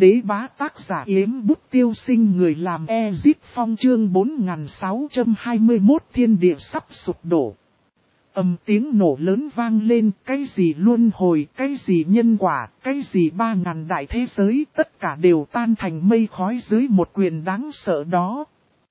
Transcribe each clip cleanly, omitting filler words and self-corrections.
đế bá tác giả Yếm Bút Tiêu Sinh, người làm Ezip Phong, chương 4621 thiên địa sắp sụp đổ. Tiếng nổ lớn vang lên, cái gì luân hồi, cái gì nhân quả, cái gì 3000 đại thế giới, tất cả đều tan thành mây khói dưới một quyền đáng sợ đó.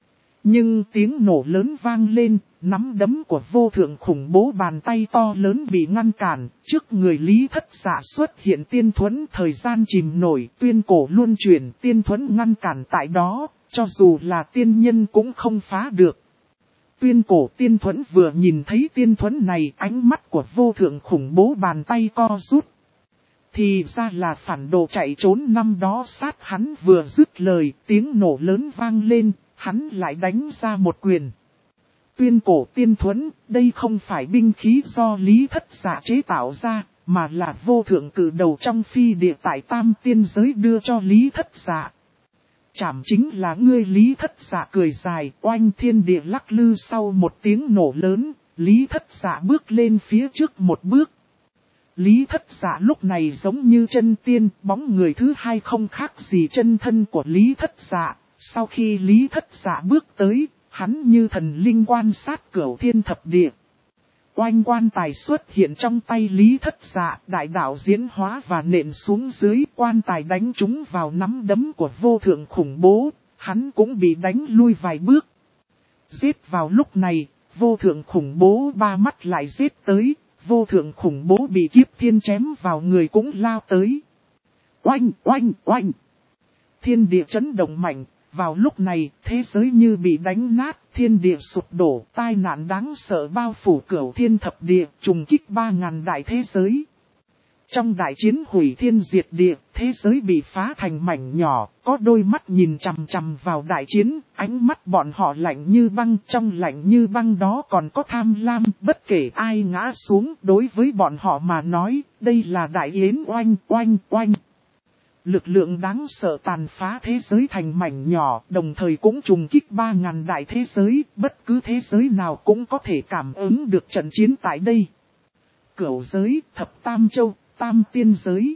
Nhưng tiếng nổ lớn vang lên, nắm đấm của vô thượng khủng bố bàn tay to lớn bị ngăn cản, trước người Lý Thất Dạ xuất hiện tiên thuẫn, thời gian chìm nổi, tuyên cổ luân chuyển, tiên thuẫn ngăn cản tại đó, cho dù là tiên nhân cũng không phá được. Tuyên cổ tiên thuẫn vừa nhìn thấy tiên thuẫn này, ánh mắt của vô thượng khủng bố bàn tay co rút. Thì ra là phản đồ chạy trốn năm đó sát hắn vừa dứt lời, tiếng nổ lớn vang lên, hắn lại đánh ra một quyền. Tuyên cổ tiên thuẫn, đây không phải binh khí do Lý Thất Dạ chế tạo ra, mà là vô thượng cử đầu trong phi địa tại tam tiên giới đưa cho Lý Thất Dạ. Chảm chính là ngươi. Lý Thất Dạ cười dài, oanh thiên địa lắc lư. Sau một tiếng nổ lớn, Lý Thất Dạ bước lên phía trước một bước. Lý Thất Dạ lúc này giống như chân tiên, bóng người thứ hai không khác gì chân thân của Lý Thất Dạ. Sau khi Lý Thất Dạ bước tới, hắn như thần linh quan sát cửu thiên thập địa. Oanh quan tài xuất hiện trong tay Lý Thất Dạ, đại đạo diễn hóa và nện xuống dưới, quan tài đánh trúng vào nắm đấm của vô thượng khủng bố, hắn cũng bị đánh lui vài bước. Giết vào lúc này, vô thượng khủng bố ba mắt lại giết tới, vô thượng khủng bố bị kiếp thiên chém vào người cũng lao tới. Oanh oanh oanh! Thiên địa chấn động mạnh. Vào lúc này, thế giới như bị đánh nát, thiên địa sụp đổ, tai nạn đáng sợ bao phủ cửu thiên thập địa, trùng kích 3000 đại thế giới. Trong đại chiến hủy thiên diệt địa, thế giới bị phá thành mảnh nhỏ, có đôi mắt nhìn chằm chằm vào đại chiến, ánh mắt bọn họ lạnh như băng, trong lạnh như băng đó còn có tham lam, bất kể ai ngã xuống, đối với bọn họ mà nói, đây là đại yến oanh oanh oanh. Lực lượng đáng sợ tàn phá thế giới thành mảnh nhỏ, đồng thời cũng trùng kích 3000 đại thế giới, bất cứ thế giới nào cũng có thể cảm ứng được trận chiến tại đây. Cửu giới, thập tam châu, tam tiên giới.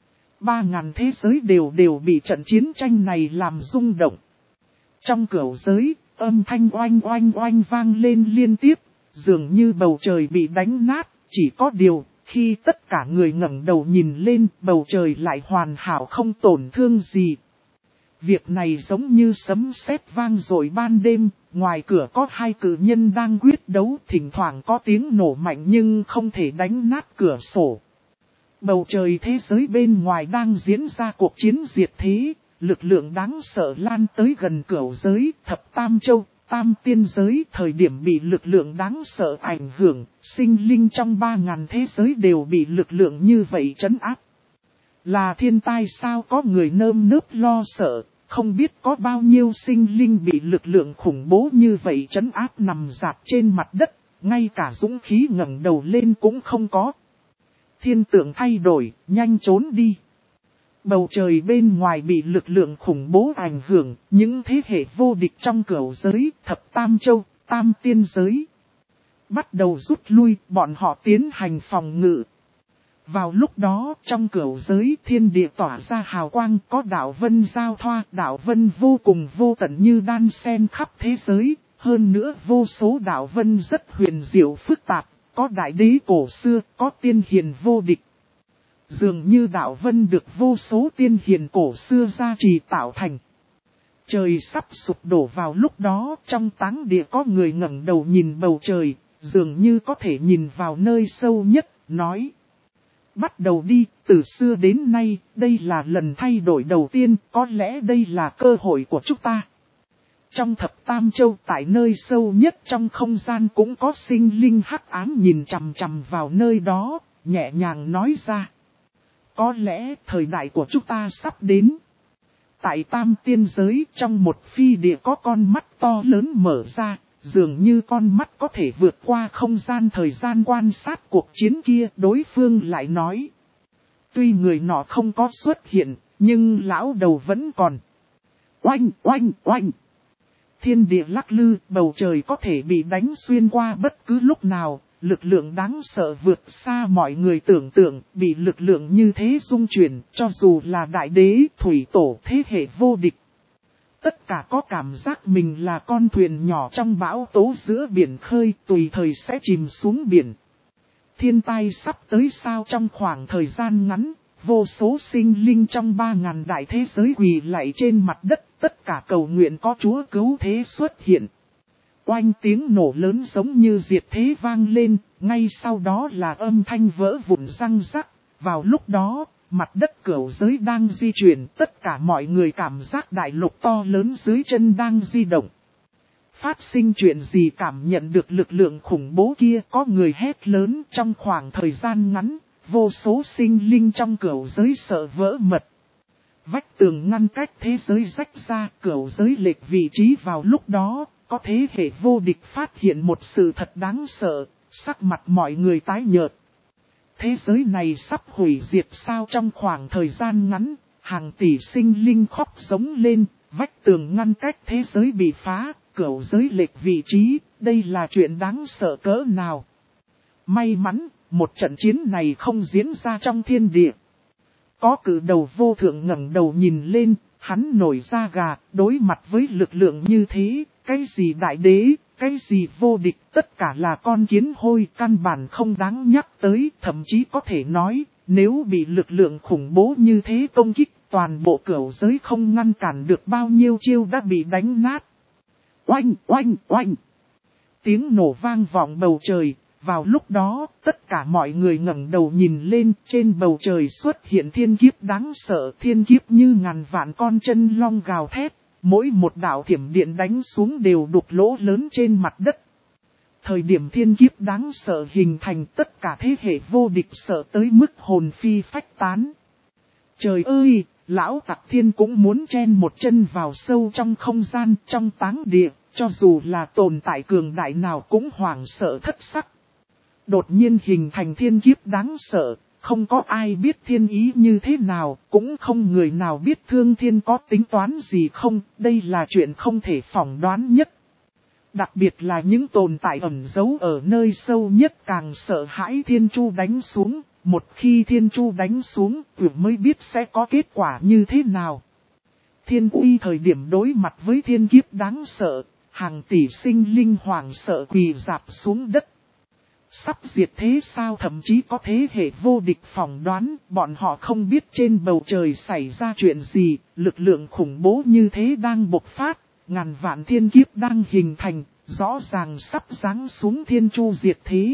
3000 thế giới đều bị trận chiến tranh này làm rung động. Trong cửu giới, âm thanh oanh oanh oanh vang lên liên tiếp, dường như bầu trời bị đánh nát, chỉ có điều. Khi tất cả người ngẩng đầu nhìn lên, bầu trời lại hoàn hảo không tổn thương gì. Việc này giống như sấm sét vang dội ban đêm, ngoài cửa có hai cử nhân đang quyết đấu, thỉnh thoảng có tiếng nổ mạnh nhưng không thể đánh nát cửa sổ. Bầu trời thế giới bên ngoài đang diễn ra cuộc chiến diệt thế, lực lượng đáng sợ lan tới gần cửu giới, thập tam châu. Tam tiên giới thời điểm bị lực lượng đáng sợ ảnh hưởng, sinh linh trong 3000 thế giới đều bị lực lượng như vậy trấn áp. Là thiên tai sao, có người nơm nớp lo sợ, không biết có bao nhiêu sinh linh bị lực lượng khủng bố như vậy trấn áp nằm rạp trên mặt đất, ngay cả dũng khí ngẩng đầu lên cũng không có. Thiên tượng thay đổi, nhanh trốn đi. Bầu trời bên ngoài bị lực lượng khủng bố ảnh hưởng, những thế hệ vô địch trong cửu giới, thập tam châu, tam tiên giới. Bắt đầu rút lui, bọn họ tiến hành phòng ngự. Vào lúc đó, trong cửu giới thiên địa tỏa ra hào quang, có đạo vân giao thoa, đạo vân vô cùng vô tận như đan xen khắp thế giới. Hơn nữa vô số đạo vân rất huyền diệu phức tạp, có đại đế cổ xưa, có tiên hiền vô địch. Dường như đạo vân được vô số tiên hiền cổ xưa gia trì tạo thành. Trời sắp sụp đổ vào lúc đó, trong táng địa có người ngẩng đầu nhìn bầu trời, dường như có thể nhìn vào nơi sâu nhất, nói. Bắt đầu đi, từ xưa đến nay, đây là lần thay đổi đầu tiên, có lẽ đây là cơ hội của chúng ta. Trong thập tam châu, tại nơi sâu nhất trong không gian cũng có sinh linh hắc ám nhìn chằm chằm vào nơi đó, nhẹ nhàng nói ra. Có lẽ thời đại của chúng ta sắp đến. Tại tam tiên giới trong một phi địa có con mắt to lớn mở ra, dường như con mắt có thể vượt qua không gian thời gian quan sát cuộc chiến kia. Đối phương lại nói. Tuy người nọ không có xuất hiện, nhưng lão đầu vẫn còn. Oanh oanh oanh. Thiên địa lắc lư, bầu trời có thể bị đánh xuyên qua bất cứ lúc nào. lực lượng đáng sợ vượt xa mọi người tưởng tượng, bị lực lượng như thế dung chuyển, cho dù là đại đế, thủy tổ thế hệ vô địch. Tất cả có cảm giác mình là con thuyền nhỏ trong bão tố giữa biển khơi, tùy thời sẽ chìm xuống biển. Thiên tai sắp tới sao trong khoảng thời gian ngắn, vô số sinh linh trong 3.000 đại thế giới quỳ lạy trên mặt đất, tất cả cầu nguyện có Chúa cứu thế xuất hiện. Oanh tiếng nổ lớn giống như diệt thế vang lên, ngay sau đó là âm thanh vỡ vụn răng rắc. Vào lúc đó, mặt đất cửu giới đang di chuyển, tất cả mọi người cảm giác đại lục to lớn dưới chân đang di động. Phát sinh chuyện gì cảm nhận được lực lượng khủng bố kia, có người hét lớn trong khoảng thời gian ngắn, vô số sinh linh trong cửu giới sợ vỡ mật. Vách tường ngăn cách thế giới rách ra, cửu giới lệch vị trí vào lúc đó, có thế hệ vô địch phát hiện một sự thật đáng sợ, sắc mặt mọi người tái nhợt. Thế giới này sắp hủy diệt sao trong khoảng thời gian ngắn, hàng tỷ sinh linh khóc giống lên, vách tường ngăn cách thế giới bị phá, cửu giới lệch vị trí, đây là chuyện đáng sợ cỡ nào. May mắn, một trận chiến này không diễn ra trong thiên địa. Có cử đầu vô thượng ngẩng đầu nhìn lên, hắn nổi da gà, đối mặt với lực lượng như thế, cái gì đại đế, cái gì vô địch, tất cả là con kiến hôi, căn bản không đáng nhắc tới, thậm chí có thể nói, nếu bị lực lượng khủng bố như thế công kích, toàn bộ cửu giới không ngăn cản được bao nhiêu chiêu đã bị đánh nát. Oanh, oanh, oanh! Tiếng nổ vang vọng bầu trời. Vào lúc đó, tất cả mọi người ngẩng đầu nhìn lên, trên bầu trời xuất hiện thiên kiếp đáng sợ, thiên kiếp như ngàn vạn con chân long gào thét, mỗi một đạo thiểm điện đánh xuống đều đục lỗ lớn trên mặt đất. Thời điểm thiên kiếp đáng sợ hình thành, tất cả thế hệ vô địch sợ tới mức hồn phi phách tán. Trời ơi, lão tặc thiên cũng muốn chen một chân vào sâu trong không gian, trong táng địa, cho dù là tồn tại cường đại nào cũng hoảng sợ thất sắc. Đột nhiên hình thành thiên kiếp đáng sợ, không có ai biết thiên ý như thế nào, cũng không người nào biết thương thiên có tính toán gì không, đây là chuyện không thể phỏng đoán nhất. Đặc biệt là những tồn tại ẩn giấu ở nơi sâu nhất càng sợ hãi thiên chu đánh xuống, một khi thiên chu đánh xuống, mới biết sẽ có kết quả như thế nào. Thiên uy thời điểm đối mặt với thiên kiếp đáng sợ, hàng tỷ sinh linh hoàng sợ quỳ rạp xuống đất. Sắp diệt thế sao, thậm chí có thế hệ vô địch phỏng đoán, bọn họ không biết trên bầu trời xảy ra chuyện gì, lực lượng khủng bố như thế đang bộc phát, ngàn vạn thiên kiếp đang hình thành, rõ ràng sắp giáng xuống thiên chu diệt thế.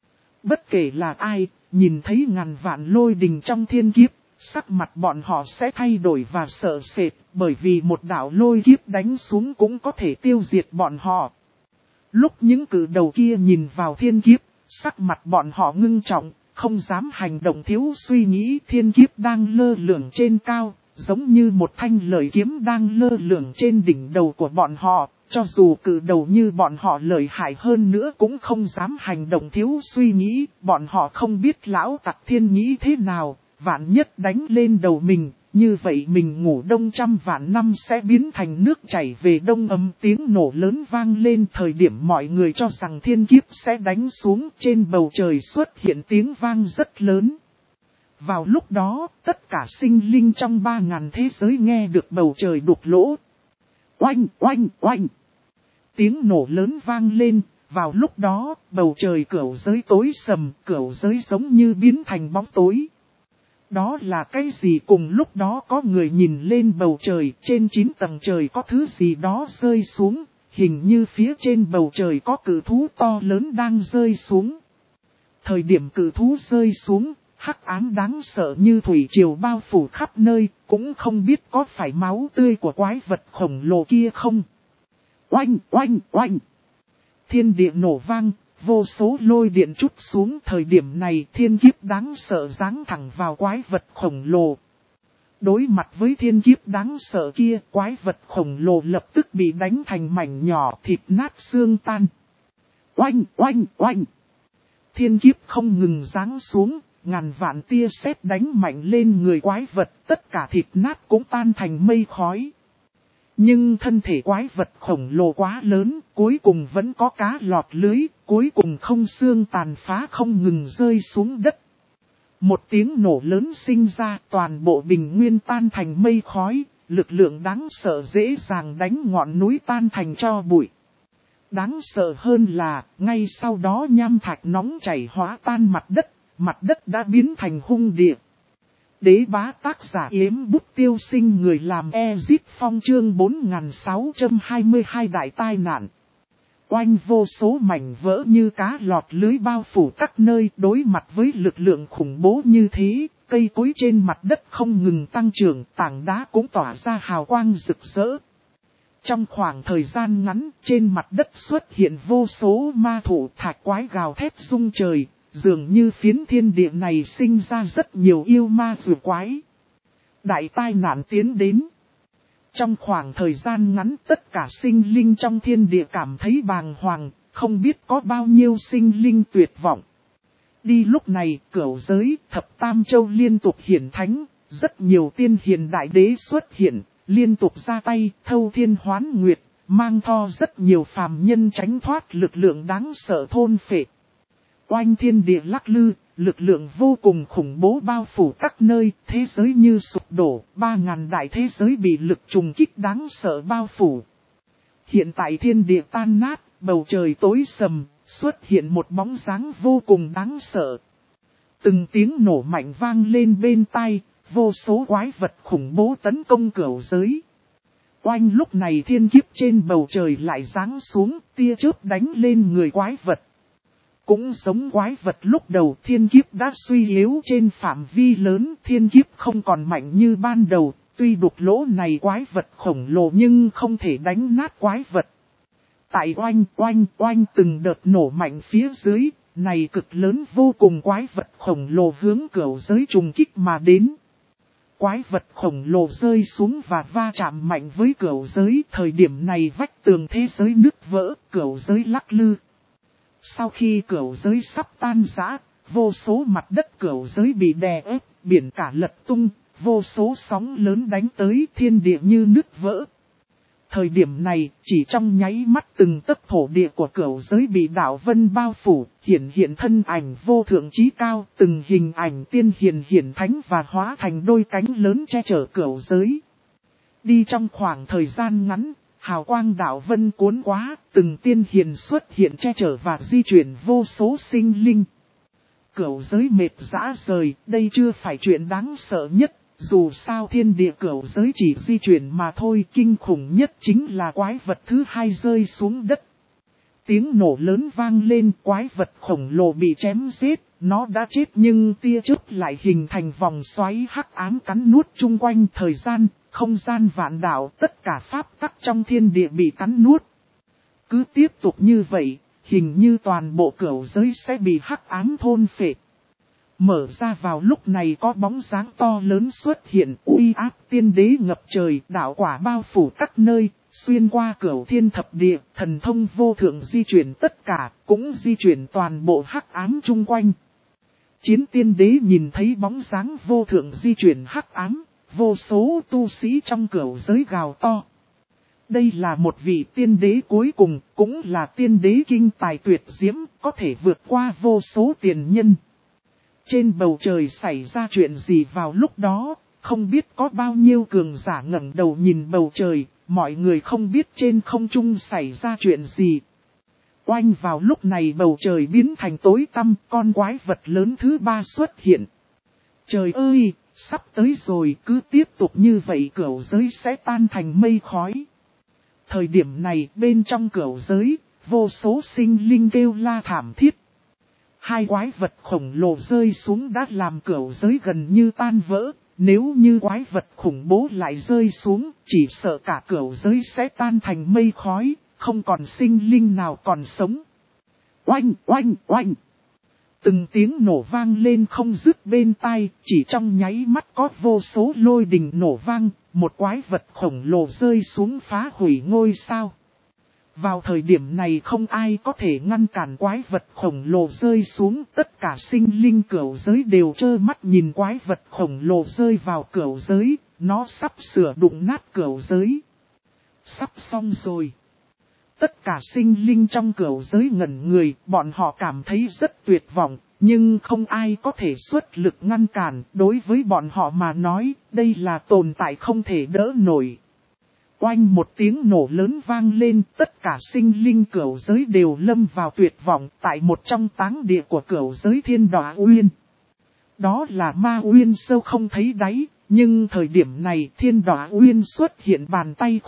Bất kể là ai, nhìn thấy ngàn vạn lôi đình trong thiên kiếp, sắc mặt bọn họ sẽ thay đổi và sợ sệt, bởi vì một đạo lôi kiếp đánh xuống cũng có thể tiêu diệt bọn họ. Lúc những cử đầu kia nhìn vào thiên kiếp, sắc mặt bọn họ ngưng trọng, không dám hành động thiếu suy nghĩ. Thiên kiếp đang lơ lửng trên cao, giống như một thanh lợi kiếm đang lơ lửng trên đỉnh đầu của bọn họ. Cho dù cử đầu như bọn họ lợi hại hơn nữa cũng không dám hành động thiếu suy nghĩ. Bọn họ không biết lão tặc thiên nghĩ thế nào, vạn nhất đánh lên đầu mình. Như vậy mình ngủ đông trăm vạn năm sẽ biến thành nước chảy về đông. Âm tiếng nổ lớn vang lên, thời điểm mọi người cho rằng thiên kiếp sẽ đánh xuống, trên bầu trời xuất hiện tiếng vang rất lớn. Vào lúc đó, tất cả sinh linh trong 3.000 thế giới nghe được bầu trời đục lỗ. Oanh, oanh, oanh! Tiếng nổ lớn vang lên, vào lúc đó, bầu trời cửu giới tối sầm, cửu giới giống như biến thành bóng tối. Đó là cái gì? Cùng lúc đó có người nhìn lên bầu trời, trên 9 tầng trời có thứ gì đó rơi xuống, hình như phía trên bầu trời có cự thú to lớn đang rơi xuống. Thời điểm cự thú rơi xuống, hắc ám đáng sợ như thủy triều bao phủ khắp nơi, cũng không biết có phải máu tươi của quái vật khổng lồ kia không. Oanh, oanh, oanh! Thiên địa nổ vang. Vô số lôi điện trút xuống, thời điểm này thiên kiếp đáng sợ giáng thẳng vào quái vật khổng lồ. Đối mặt với thiên kiếp đáng sợ kia, quái vật khổng lồ lập tức bị đánh thành mảnh nhỏ, thịt nát xương tan. Oanh, oanh, oanh! Thiên kiếp không ngừng giáng xuống, ngàn vạn tia sét đánh mạnh lên người quái vật, tất cả thịt nát cũng tan thành mây khói. Nhưng thân thể quái vật khổng lồ quá lớn, cuối cùng vẫn có cá lọt lưới, cuối cùng không xương tàn phá không ngừng rơi xuống đất. Một tiếng nổ lớn sinh ra, toàn bộ bình nguyên tan thành mây khói, lực lượng đáng sợ dễ dàng đánh ngọn núi tan thành tro bụi. Đáng sợ hơn là, ngay sau đó nham thạch nóng chảy hóa tan mặt đất đã biến thành hung địa. Đế bá tác giả Yếm Bút Tiêu Sinh, người làm Ezip Phong, chương 4622 đại tai nạn. Oanh, vô số mảnh vỡ như cá lọt lưới bao phủ các nơi. Đối mặt với lực lượng khủng bố như thế, cây cối trên mặt đất không ngừng tăng trưởng, tảng đá cũng tỏa ra hào quang rực rỡ. Trong khoảng thời gian ngắn, trên mặt đất xuất hiện vô số ma thủ thạch quái gào thét rung trời, dường như phiến thiên địa này sinh ra rất nhiều yêu ma rùa quái. Đại tai nạn tiến đến. Trong khoảng thời gian ngắn, tất cả sinh linh trong thiên địa cảm thấy bàng hoàng, không biết có bao nhiêu sinh linh tuyệt vọng. Đi lúc này, cửu giới, thập tam châu liên tục hiển thánh, rất nhiều tiên hiền đại đế xuất hiện, liên tục ra tay, thâu thiên hoán nguyệt, mang tho rất nhiều phàm nhân tránh thoát lực lượng đáng sợ thôn phệ. Oanh, thiên địa lắc lư, lực lượng vô cùng khủng bố bao phủ các nơi, thế giới như sụp đổ, 3000 đại thế giới bị lực trùng kích đáng sợ bao phủ. Hiện tại thiên địa tan nát, bầu trời tối sầm, xuất hiện một bóng dáng vô cùng đáng sợ. Từng tiếng nổ mạnh vang lên bên tai, vô số quái vật khủng bố tấn công cửu giới. Oanh, lúc này thiên kiếp trên bầu trời lại giáng xuống, tia chớp đánh lên người quái vật. Cũng giống quái vật lúc đầu, thiên kiếp đã suy yếu trên phạm vi lớn, thiên kiếp không còn mạnh như ban đầu, tuy đục lỗ này quái vật khổng lồ nhưng không thể đánh nát quái vật. Tại oanh từng đợt nổ mạnh phía dưới, này cực lớn vô cùng quái vật khổng lồ hướng cửu giới trùng kích mà đến. Quái vật khổng lồ rơi xuống và va chạm mạnh với cửu giới, thời điểm này vách tường thế giới nứt vỡ, cửu giới lắc lư. Sau khi cửu giới sắp tan rã, vô số mặt đất cửu giới bị đè ép, biển cả lật tung, vô số sóng lớn đánh tới, thiên địa như nứt vỡ. Thời điểm này, chỉ trong nháy mắt từng tấc thổ địa của cửu giới bị đạo vân bao phủ, hiện thân ảnh vô thượng chí cao, từng hình ảnh tiên hiền hiển thánh và hóa thành đôi cánh lớn che chở cửu giới. Đi trong khoảng thời gian ngắn, hào quang đạo vân cuốn quá, từng tiên hiền xuất hiện che chở và di chuyển vô số sinh linh. Cửu giới mệt rã rời, đây chưa phải chuyện đáng sợ nhất. Dù sao thiên địa cửu giới chỉ di chuyển mà thôi, kinh khủng nhất chính là quái vật thứ hai rơi xuống đất. Tiếng nổ lớn vang lên, quái vật khổng lồ bị chém giết, nó đã chết nhưng tia chớp lại hình thành vòng xoáy hắc ám cắn nuốt chung quanh thời gian, không gian vạn đạo, tất cả pháp tắc trong thiên địa bị cắn nuốt. Cứ tiếp tục như vậy, hình như toàn bộ cửu giới sẽ bị hắc ám thôn phệ. Mở ra vào lúc này có bóng dáng to lớn xuất hiện, uy áp tiên đế ngập trời, đạo quả bao phủ các nơi, xuyên qua cửu thiên thập địa, thần thông vô thượng di chuyển tất cả, cũng di chuyển toàn bộ hắc ám chung quanh. Chiến tiên đế nhìn thấy bóng dáng vô thượng di chuyển hắc ám, vô số tu sĩ trong cửu giới gào to. Đây là một vị tiên đế cuối cùng, cũng là tiên đế kinh tài tuyệt diễm, có thể vượt qua vô số tiền nhân. Trên bầu trời xảy ra chuyện gì vào lúc đó, không biết có bao nhiêu cường giả ngẩng đầu nhìn bầu trời, mọi người không biết trên không trung xảy ra chuyện gì. Oanh, vào lúc này bầu trời biến thành tối tăm, con quái vật lớn thứ ba xuất hiện. Trời ơi, sắp tới rồi, cứ tiếp tục như vậy cửu giới sẽ tan thành mây khói. Thời điểm này bên trong cửu giới, vô số sinh linh kêu la thảm thiết. Hai quái vật khổng lồ rơi xuống đã làm cửu giới gần như tan vỡ, nếu như quái vật khủng bố lại rơi xuống, chỉ sợ cả cửu giới sẽ tan thành mây khói, không còn sinh linh nào còn sống. Oanh! Từng tiếng nổ vang lên không dứt bên tai, chỉ trong nháy mắt có vô số lôi đình nổ vang, một quái vật khổng lồ rơi xuống phá hủy ngôi sao. Vào thời điểm này không ai có thể ngăn cản quái vật khổng lồ rơi xuống, tất cả sinh linh cửu giới đều trơ mắt nhìn quái vật khổng lồ rơi vào cửu giới, nó sắp sửa đụng nát cửu giới. Sắp xong rồi. Tất cả sinh linh trong cửu giới ngẩn người, bọn họ cảm thấy rất tuyệt vọng, nhưng không ai có thể xuất lực ngăn cản. Đối với bọn họ mà nói, đây là tồn tại không thể đỡ nổi. Oanh một tiếng nổ lớn vang lên, tất cả sinh linh cửu giới đều lâm vào tuyệt vọng tại một trong táng địa của cửu giới Thiên Đọa Uyên. Đó là ma uyên sâu không thấy đáy, nhưng thời điểm này Thiên Đọa Uyên xuất hiện bàn tay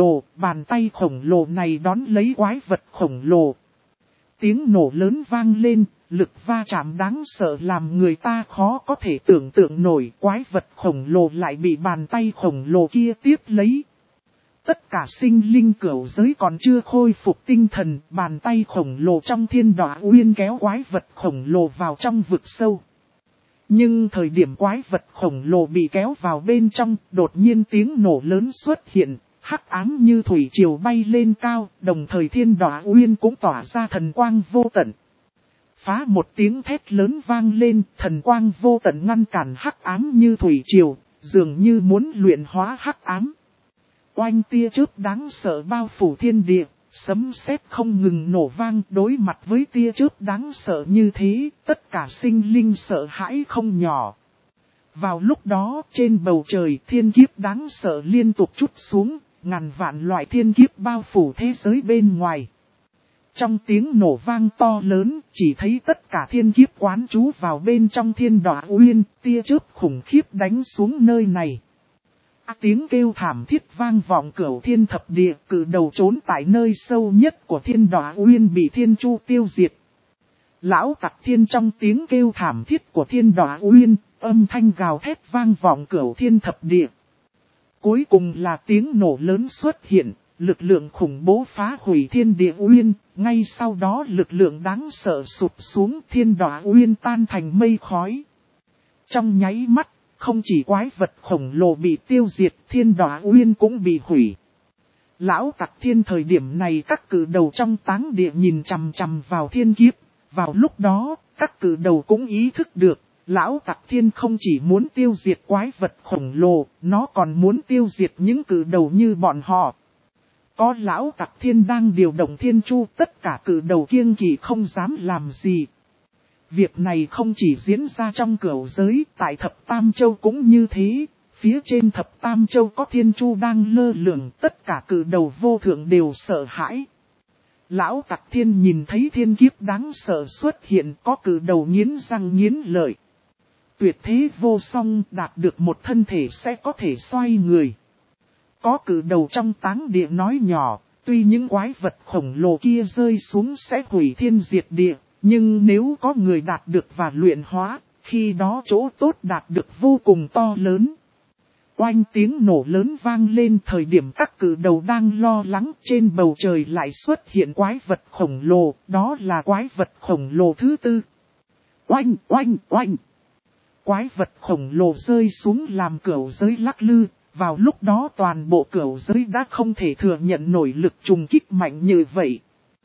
khổng lồ này đón lấy quái vật khổng lồ. Tiếng nổ lớn vang lên, lực va chạm đáng sợ làm người ta khó có thể tưởng tượng nổi, quái vật khổng lồ lại bị bàn tay khổng lồ kia tiếp lấy. Tất cả sinh linh cửu giới còn chưa khôi phục tinh thần, bàn tay khổng lồ trong Thiên Đọa Uyên kéo quái vật khổng lồ vào trong vực sâu. Nhưng thời điểm quái vật khổng lồ bị kéo vào bên trong, đột nhiên tiếng nổ lớn xuất hiện, hắc ám như thủy triều bay lên cao, đồng thời Thiên Đọa Uyên cũng tỏa ra thần quang vô tận. Phá một tiếng thét lớn vang lên, thần quang vô tận ngăn cản hắc ám như thủy triều, dường như muốn luyện hóa hắc ám. Oanh tia chớp đáng sợ bao phủ thiên địa, sấm sét không ngừng nổ vang. Đối mặt với tia chớp đáng sợ như thế, tất cả sinh linh sợ hãi không nhỏ. Vào lúc đó, trên bầu trời thiên kiếp đáng sợ liên tục trút xuống, ngàn vạn loại thiên kiếp bao phủ thế giới bên ngoài. Trong tiếng nổ vang to lớn, chỉ thấy tất cả thiên kiếp quán trú vào bên trong Thiên Đọa Uyên, tia chớp khủng khiếp đánh xuống nơi này. Tiếng kêu thảm thiết vang vọng cửu thiên thập địa, cử đầu trốn tại nơi sâu nhất của Thiên Đọa Uyên bị Thiên Chu tiêu diệt. Lão Tặc Thiên trong tiếng kêu thảm thiết của Thiên Đọa Uyên, âm thanh gào thét vang vọng cửu thiên thập địa. Cuối cùng là tiếng nổ lớn xuất hiện, lực lượng khủng bố phá hủy Thiên Địa Uyên, ngay sau đó lực lượng đáng sợ sụp xuống, Thiên Đọa Uyên tan thành mây khói. Trong nháy mắt, không chỉ quái vật khổng lồ bị tiêu diệt, Thiên Đọa Uyên cũng bị hủy. Lão Tặc Thiên thời điểm này các cử đầu trong táng địa nhìn chằm chằm vào thiên kiếp. Vào lúc đó, các cử đầu cũng ý thức được, Lão Tặc Thiên không chỉ muốn tiêu diệt quái vật khổng lồ, nó còn muốn tiêu diệt những cử đầu như bọn họ. Có Lão Tặc Thiên đang điều động Thiên Chu, tất cả cử đầu kiêng kỵ không dám làm gì. Việc này không chỉ diễn ra trong cửu giới, tại Thập Tam Châu cũng như thế. Phía trên Thập Tam Châu có Thiên Chu đang lơ lửng, tất cả cử đầu vô thượng đều sợ hãi. Lão Tặc Thiên nhìn thấy thiên kiếp đáng sợ xuất hiện, có cử đầu nghiến răng nghiến lợi. Tuyệt thế vô song, đạt được một thân thể sẽ có thể xoay người. Có cử đầu trong táng địa nói nhỏ, tuy những quái vật khổng lồ kia rơi xuống sẽ hủy thiên diệt địa, nhưng nếu có người đạt được và luyện hóa, khi đó chỗ tốt đạt được vô cùng to lớn. Oanh tiếng nổ lớn vang lên, thời điểm các cử đầu đang lo lắng, trên bầu trời lại xuất hiện quái vật khổng lồ, đó là quái vật khổng lồ thứ tư. Oanh oanh oanh. Quái vật khổng lồ rơi xuống làm cửu giới lắc lư, vào lúc đó toàn bộ cửu giới đã không thể thừa nhận nổi lực trùng kích mạnh như vậy.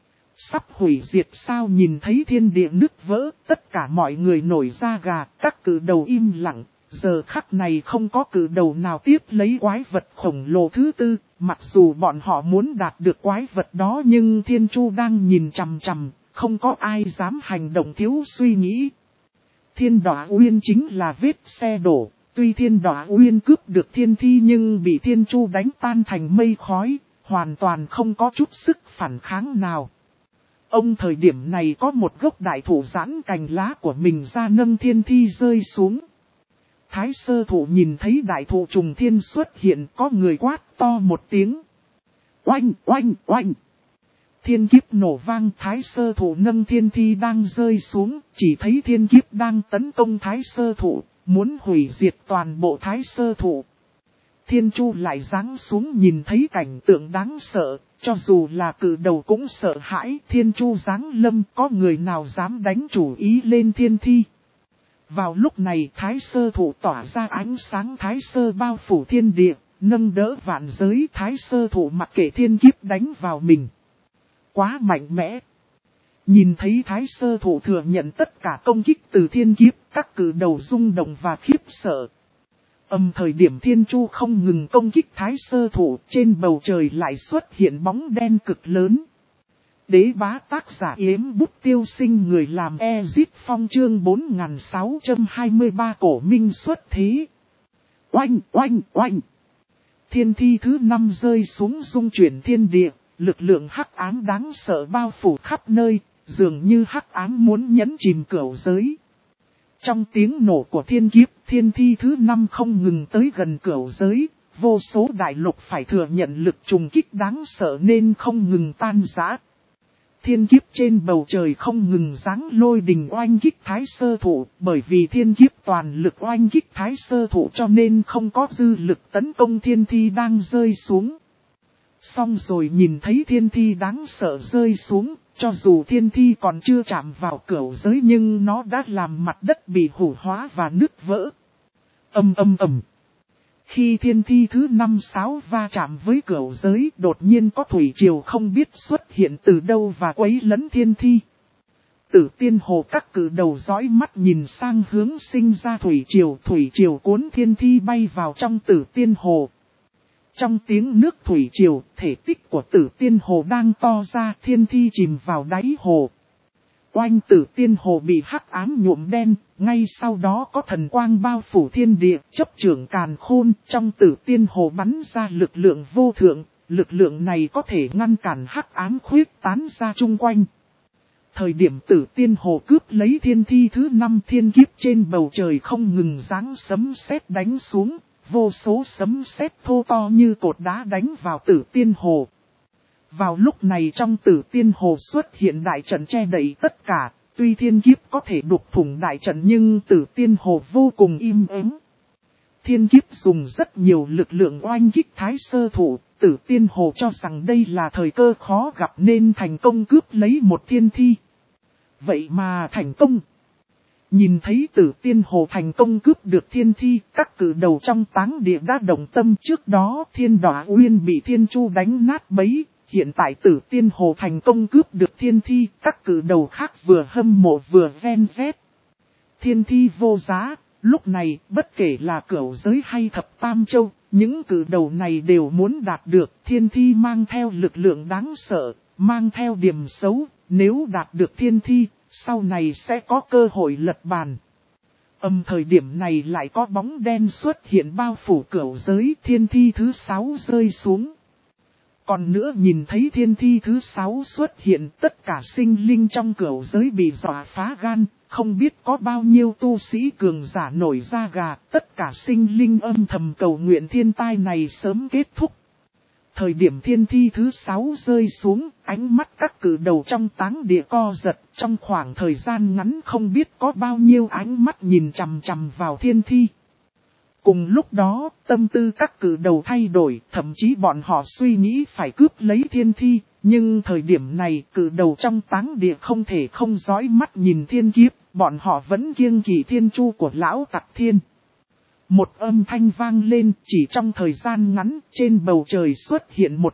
Sắp hủy diệt sao, nhìn thấy thiên địa nứt vỡ, tất cả mọi người nổi da gà, các cử đầu im lặng. Giờ khắc này không có cử đầu nào tiếp lấy quái vật khổng lồ thứ tư, mặc dù bọn họ muốn đạt được quái vật đó nhưng Thiên Chu đang nhìn chằm chằm, không có ai dám hành động thiếu suy nghĩ. Thiên Đọa Uyên chính là vết xe đổ, tuy Thiên Đọa Uyên cướp được thiên thi nhưng bị Thiên Chu đánh tan thành mây khói, hoàn toàn không có chút sức phản kháng nào. Ông thời điểm này có một gốc đại thụ giãn cành lá của mình ra nâng thiên thi rơi xuống. Thái Sơ Thụ nhìn thấy đại thụ trùng thiên xuất hiện, có người quát to một tiếng. Oanh oanh oanh. Thiên kiếp nổ vang, Thái Sơ Thụ nâng thiên thi đang rơi xuống, chỉ thấy thiên kiếp đang tấn công Thái Sơ Thụ, muốn hủy diệt toàn bộ Thái Sơ Thụ. Thiên Chu lại giáng xuống nhìn thấy cảnh tượng đáng sợ, cho dù là cử đầu cũng sợ hãi. Thiên Chu giáng lâm, có người nào dám đánh chủ ý lên thiên thi. Vào lúc này Thái Sơ Thụ tỏa ra ánh sáng Thái Sơ bao phủ thiên địa, nâng đỡ vạn giới. Thái Sơ Thụ mặc kệ thiên kiếp đánh vào mình. Quá mạnh mẽ. Nhìn thấy Thái Sơ Thụ thừa nhận tất cả công kích từ thiên kiếp, các cử đầu rung động và khiếp sợ. Thời điểm Thiên Chu không ngừng công kích Thái Sơ Thụ, trên bầu trời lại xuất hiện bóng đen cực lớn. Đế bá tác giả Yếm Bút Tiêu Sinh, người làm Ezit Phong chương 4623 cổ minh xuất thế. Oanh oanh oanh. Thiên thi thứ 5 rơi xuống rung chuyển thiên địa, lực lượng hắc ám đáng sợ bao phủ khắp nơi, dường như hắc ám muốn nhấn chìm cửu giới. Trong tiếng nổ của thiên kiếp, thiên thi thứ 5 không ngừng tới gần cửu giới, vô số đại lục phải thừa nhận lực trùng kích đáng sợ nên không ngừng tan rã. Thiên kiếp trên bầu trời không ngừng giáng lôi đình oanh kích Thái Sơ Thụ, bởi vì thiên kiếp toàn lực oanh kích Thái Sơ Thụ cho nên không có dư lực tấn công thiên thi đang rơi xuống. Xong rồi nhìn thấy thiên thi đáng sợ rơi xuống, cho dù thiên thi còn chưa chạm vào cửu giới nhưng nó đã làm mặt đất bị hủ hóa và nứt vỡ. Ầm. Khi thiên thi thứ 5-6 va chạm với cửu giới, đột nhiên có thủy triều không biết xuất hiện từ đâu và quấy lấn thiên thi. Tử Tiên Hồ các cử đầu dõi mắt nhìn sang hướng sinh ra thủy triều cuốn thiên thi bay vào trong Tử Tiên Hồ. Trong tiếng nước thủy triều, thể tích của Tử Tiên Hồ đang to ra, thiên thi chìm vào đáy hồ. Oanh, Tử Tiên Hồ bị hắc ám nhuộm đen, ngay sau đó có thần quang bao phủ thiên địa, chấp trưởng càn khôn, trong Tử Tiên Hồ bắn ra lực lượng vô thượng, lực lượng này có thể ngăn cản hắc ám khuyết tán ra chung quanh. Thời điểm Tử Tiên Hồ cướp lấy thiên thi thứ 5, thiên kiếp trên bầu trời không ngừng giáng sấm sét đánh xuống, vô số sấm sét thô to như cột đá đánh vào Tử Tiên Hồ. Vào lúc này trong Tử Tiên Hồ xuất hiện đại trận che đậy tất cả, tuy thiên kiếp có thể đục thủng đại trận nhưng Tử Tiên Hồ vô cùng im ắng. Thiên kiếp dùng rất nhiều lực lượng oanh kích Thái Sơ Thụ, Tử Tiên Hồ cho rằng đây là thời cơ khó gặp nên thành công cướp lấy một thiên thi. Vậy mà thành công. Nhìn thấy Tử Tiên Hồ thành công cướp được thiên thi, các cử đầu trong táng địa đã đồng tâm. Trước đó Thiên Đọa Uyên bị Thiên Chu đánh nát bấy, hiện tại Tử Tiên Hồ thành công cướp được thiên thi, các cử đầu khác vừa hâm mộ vừa ven vét. Thiên thi vô giá, lúc này bất kể là cửu giới hay thập tam châu, những cử đầu này đều muốn đạt được. Thiên thi mang theo lực lượng đáng sợ, mang theo điểm xấu, nếu đạt được thiên thi, sau này sẽ có cơ hội lật bàn. Thời điểm này lại có bóng đen xuất hiện bao phủ cửu giới, thiên thi thứ 6 rơi xuống. Còn nữa nhìn thấy thiên thi thứ 6 xuất hiện, tất cả sinh linh trong cửu giới bị dọa phá gan, không biết có bao nhiêu tu sĩ cường giả nổi da gà, tất cả sinh linh âm thầm cầu nguyện thiên tai này sớm kết thúc. Thời điểm thiên thi thứ 6 rơi xuống, ánh mắt các cử đầu trong táng địa co giật, trong khoảng thời gian ngắn không biết có bao nhiêu ánh mắt nhìn chằm chằm vào thiên thi. Cùng lúc đó, tâm tư các cử đầu thay đổi, thậm chí bọn họ suy nghĩ phải cướp lấy thiên thi, nhưng thời điểm này cử đầu trong táng địa không thể không dõi mắt nhìn thiên kiếp, bọn họ vẫn kiêng kỵ thiên chu của lão Tặc Thiên. Một âm thanh vang lên, chỉ trong thời gian ngắn, trên bầu trời xuất hiện một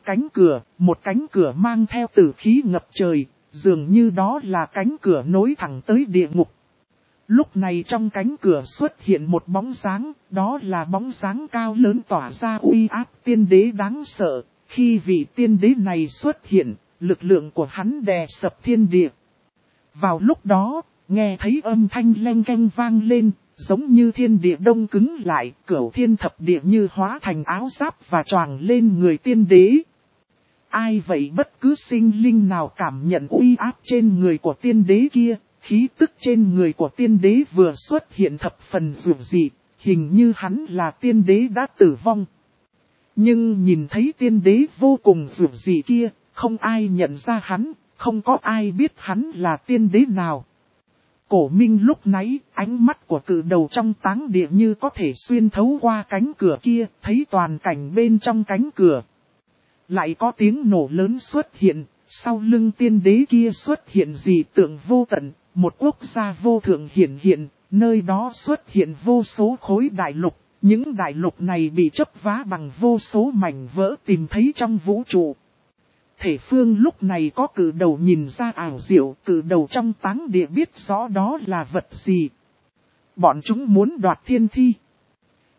cánh cửa mang theo tử khí ngập trời, dường như đó là cánh cửa nối thẳng tới địa ngục. Lúc này trong cánh cửa xuất hiện một bóng dáng, đó là bóng dáng cao lớn tỏa ra uy áp tiên đế đáng sợ. Khi vị tiên đế này xuất hiện, lực lượng của hắn đè sập thiên địa. Vào lúc đó, nghe thấy âm thanh leng keng vang lên, giống như thiên địa đông cứng lại, cửu thiên thập địa như hóa thành áo giáp và choàng lên người tiên đế. Ai vậy? Bất cứ sinh linh nào cảm nhận uy áp trên người của tiên đế kia, khí tức trên người của tiên đế vừa xuất hiện thập phần dường dị, hình như hắn là tiên đế đã tử vong. Nhưng nhìn thấy tiên đế vô cùng dường dị kia, không ai nhận ra hắn, không có ai biết hắn là tiên đế nào. Cổ Minh lúc nãy, ánh mắt của cử đầu trong táng địa như có thể xuyên thấu qua cánh cửa kia, thấy toàn cảnh bên trong cánh cửa. Lại có tiếng nổ lớn xuất hiện, sau lưng tiên đế kia xuất hiện dị tượng vô tận, một quốc gia vô thượng hiện, nơi đó xuất hiện vô số khối đại lục, những đại lục này bị chấp vá bằng vô số mảnh vỡ tìm thấy trong vũ trụ. Thể phương lúc này có cử đầu nhìn ra ảo diệu, cử đầu trong táng địa biết rõ đó là vật gì. Bọn chúng muốn đoạt thiên thi.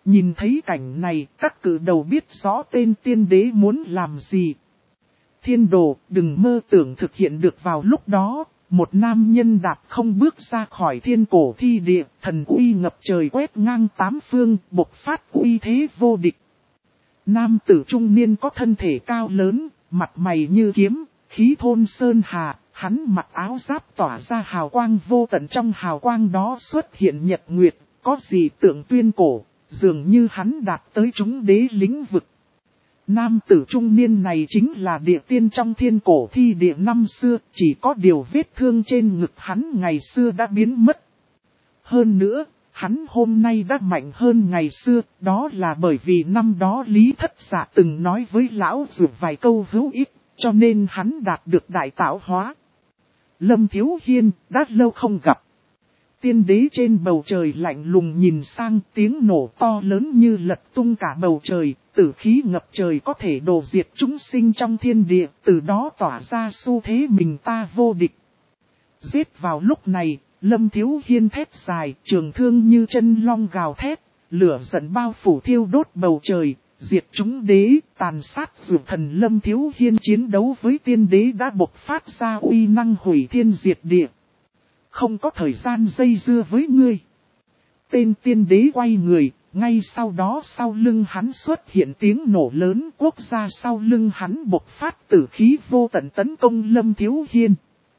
Nhìn thấy cảnh này, các cử đầu biết rõ tên tiên đế muốn làm gì. Thiên đồ, đừng mơ tưởng thực hiện được vào lúc đó. Một nam nhân đạp không bước ra khỏi thiên cổ thi địa, thần uy ngập trời quét ngang tám phương, bộc phát uy thế vô địch. Nam tử trung niên có thân thể cao lớn, mặt mày như kiếm, khí thôn sơn hà, hắn mặc áo giáp tỏa ra hào quang vô tận, trong hào quang đó xuất hiện nhật nguyệt, có gì tượng tuyên cổ, dường như hắn đạt tới chúng đế lĩnh vực. Nam tử trung niên này chính là địa tiên trong thiên cổ thi địa năm xưa, chỉ có điều vết thương trên ngực hắn ngày xưa đã biến mất. Hơn nữa, hắn hôm nay đã mạnh hơn ngày xưa, đó là bởi vì năm đó Lý Thất Dạ từng nói với lão dược vài câu hữu ích, cho nên hắn đạt được đại tạo hóa. Lâm Thiếu Hiên, đã lâu không gặp. Tiên đế trên bầu trời lạnh lùng nhìn sang, tiếng nổ to lớn như lật tung cả bầu trời, tử khí ngập trời có thể đổ diệt chúng sinh trong thiên địa, từ đó tỏa ra xu thế mình ta vô địch. Giết vào lúc này, Lâm Thiếu Hiên thét dài, trường thương như chân long gào thét, lửa giận bao phủ thiêu đốt bầu trời, diệt chúng đế, tàn sát dược thần. Lâm Thiếu Hiên chiến đấu với tiên đế đã bộc phát ra uy năng hủy thiên diệt địa. Không có thời gian dây dưa với ngươi. Tên tiên đế quay người, ngay sau đó sau lưng hắn xuất hiện tiếng nổ lớn, quốc gia sau lưng hắn bộc phát tử khí vô tận tấn công Lâm Thiếu Hiên.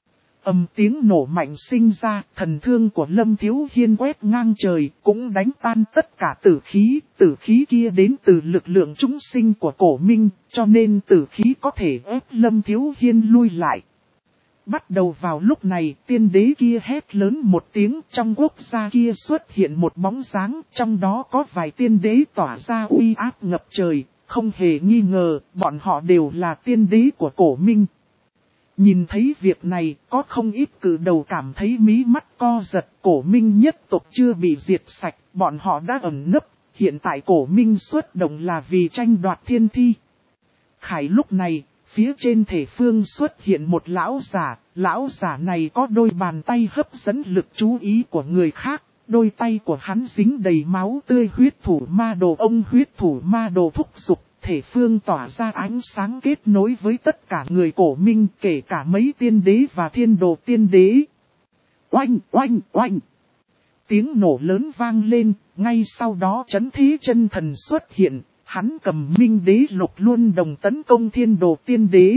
Tiếng nổ mạnh sinh ra, thần thương của Lâm Thiếu Hiên quét ngang trời, cũng đánh tan tất cả tử khí kia đến từ lực lượng chúng sinh của cổ minh, cho nên tử khí có thể ép Lâm Thiếu Hiên lui lại. Bắt đầu vào lúc này, tiên đế kia hét lớn một tiếng, trong quốc gia kia xuất hiện một bóng dáng, trong đó có vài tiên đế tỏa ra uy áp ngập trời, không hề nghi ngờ, bọn họ đều là tiên đế của cổ minh. Nhìn thấy việc này, có không ít cử đầu cảm thấy mí mắt co giật, cổ minh nhất tộc chưa bị diệt sạch, bọn họ đã ẩn nấp, hiện tại cổ minh xuất động là vì tranh đoạt thiên thi. Khải lúc này, phía trên thể phương xuất hiện một lão giả này có đôi bàn tay hấp dẫn lực chú ý của người khác, đôi tay của hắn dính đầy máu tươi. Huyết thủ ma đồ, ông huyết thủ ma đồ thúc giục, thể phương tỏa ra ánh sáng kết nối với tất cả người cổ minh, kể cả mấy tiên đế và thiên đồ tiên đế. Oanh, oanh, oanh! Tiếng nổ lớn vang lên, ngay sau đó chấn thế chân thần xuất hiện. Hắn cầm minh đế lục luân đồng tấn công thiên đồ tiên đế.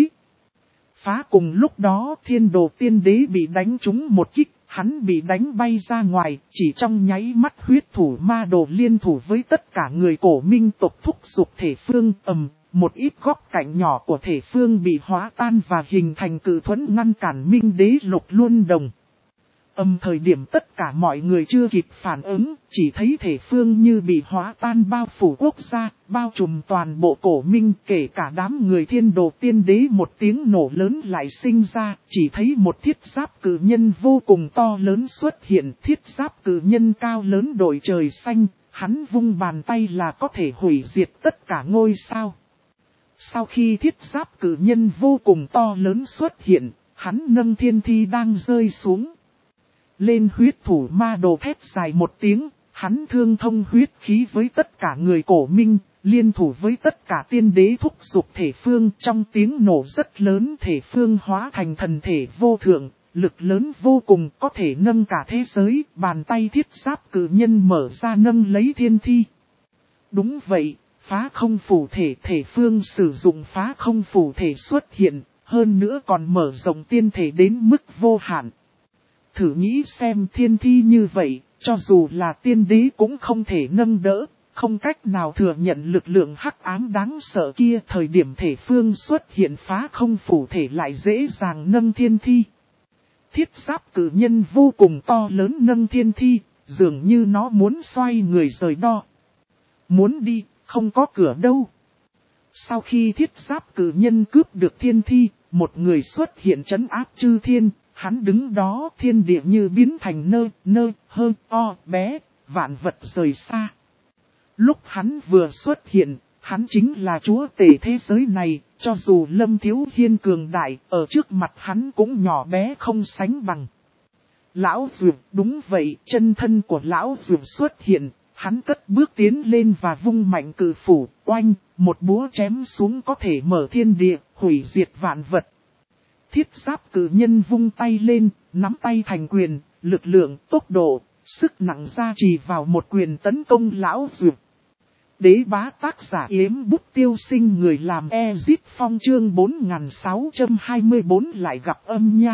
Phá cùng lúc đó thiên đồ tiên đế bị đánh trúng một kích, hắn bị đánh bay ra ngoài, chỉ trong nháy mắt huyết thủ ma đồ liên thủ với tất cả người cổ minh tộc thúc giục thể phương. Một ít góc cạnh nhỏ của thể phương bị hóa tan và hình thành cự thuẫn ngăn cản minh đế lục luân đồng. Thời điểm tất cả mọi người chưa kịp phản ứng, chỉ thấy thể phương như bị hóa tan bao phủ quốc gia, bao trùm toàn bộ cổ minh, kể cả đám người thiên đồ tiên đế. Một tiếng nổ lớn lại sinh ra, chỉ thấy một thiết giáp cử nhân vô cùng to lớn xuất hiện. Thiết giáp cử nhân cao lớn đội trời xanh, hắn vung bàn tay là có thể hủy diệt tất cả ngôi sao. Sau khi thiết giáp cử nhân vô cùng to lớn xuất hiện, hắn nâng thiên thi đang rơi xuống. Lên huyết thủ ma đồ thét dài một tiếng, hắn thương thông huyết khí với tất cả người cổ minh, liên thủ với tất cả tiên đế thúc giục thể phương. Trong tiếng nổ rất lớn, thể phương hóa thành thần thể vô thượng, lực lớn vô cùng, có thể nâng cả thế giới. Bàn tay thiết giáp cử nhân mở ra nâng lấy thiên thi. Đúng vậy, phá không phù thể. Thể phương sử dụng phá không phù thể xuất hiện, hơn nữa còn mở rộng tiên thể đến mức vô hạn. Thử nghĩ xem, thiên thi như vậy, cho dù là tiên đế cũng không thể nâng đỡ, không cách nào thừa nhận lực lượng hắc ám đáng sợ kia. Thời điểm thể phương xuất hiện, phá không phù thể lại dễ dàng nâng thiên thi. Thiết giáp cử nhân vô cùng to lớn nâng thiên thi, dường như nó muốn xoay người rời đo. Muốn đi, không có cửa đâu. Sau khi thiết giáp cử nhân cướp được thiên thi, một người xuất hiện trấn áp chư thiên. Hắn đứng đó, thiên địa như biến thành hơi bé, vạn vật rời xa. Lúc hắn vừa xuất hiện, hắn chính là chúa tể thế giới này, cho dù Lâm Thiếu Hiên cường đại, ở trước mặt hắn cũng nhỏ bé không sánh bằng. Lão Dược, đúng vậy, chân thân của Lão Dược xuất hiện, Hắn cất bước tiến lên và vung mạnh cự phủ, oanh, một búa chém xuống có thể mở thiên địa, hủy diệt vạn vật. Thiết giáp cự nhân vung tay lên, nắm tay thành quyền, lực lượng, tốc độ, sức nặng gia trì vào một quyền tấn công lão dược. Đế bá tác giả Yếm Bút Tiêu Sinh, người làm Ezip Phong chương 4624 lại gặp âm nha.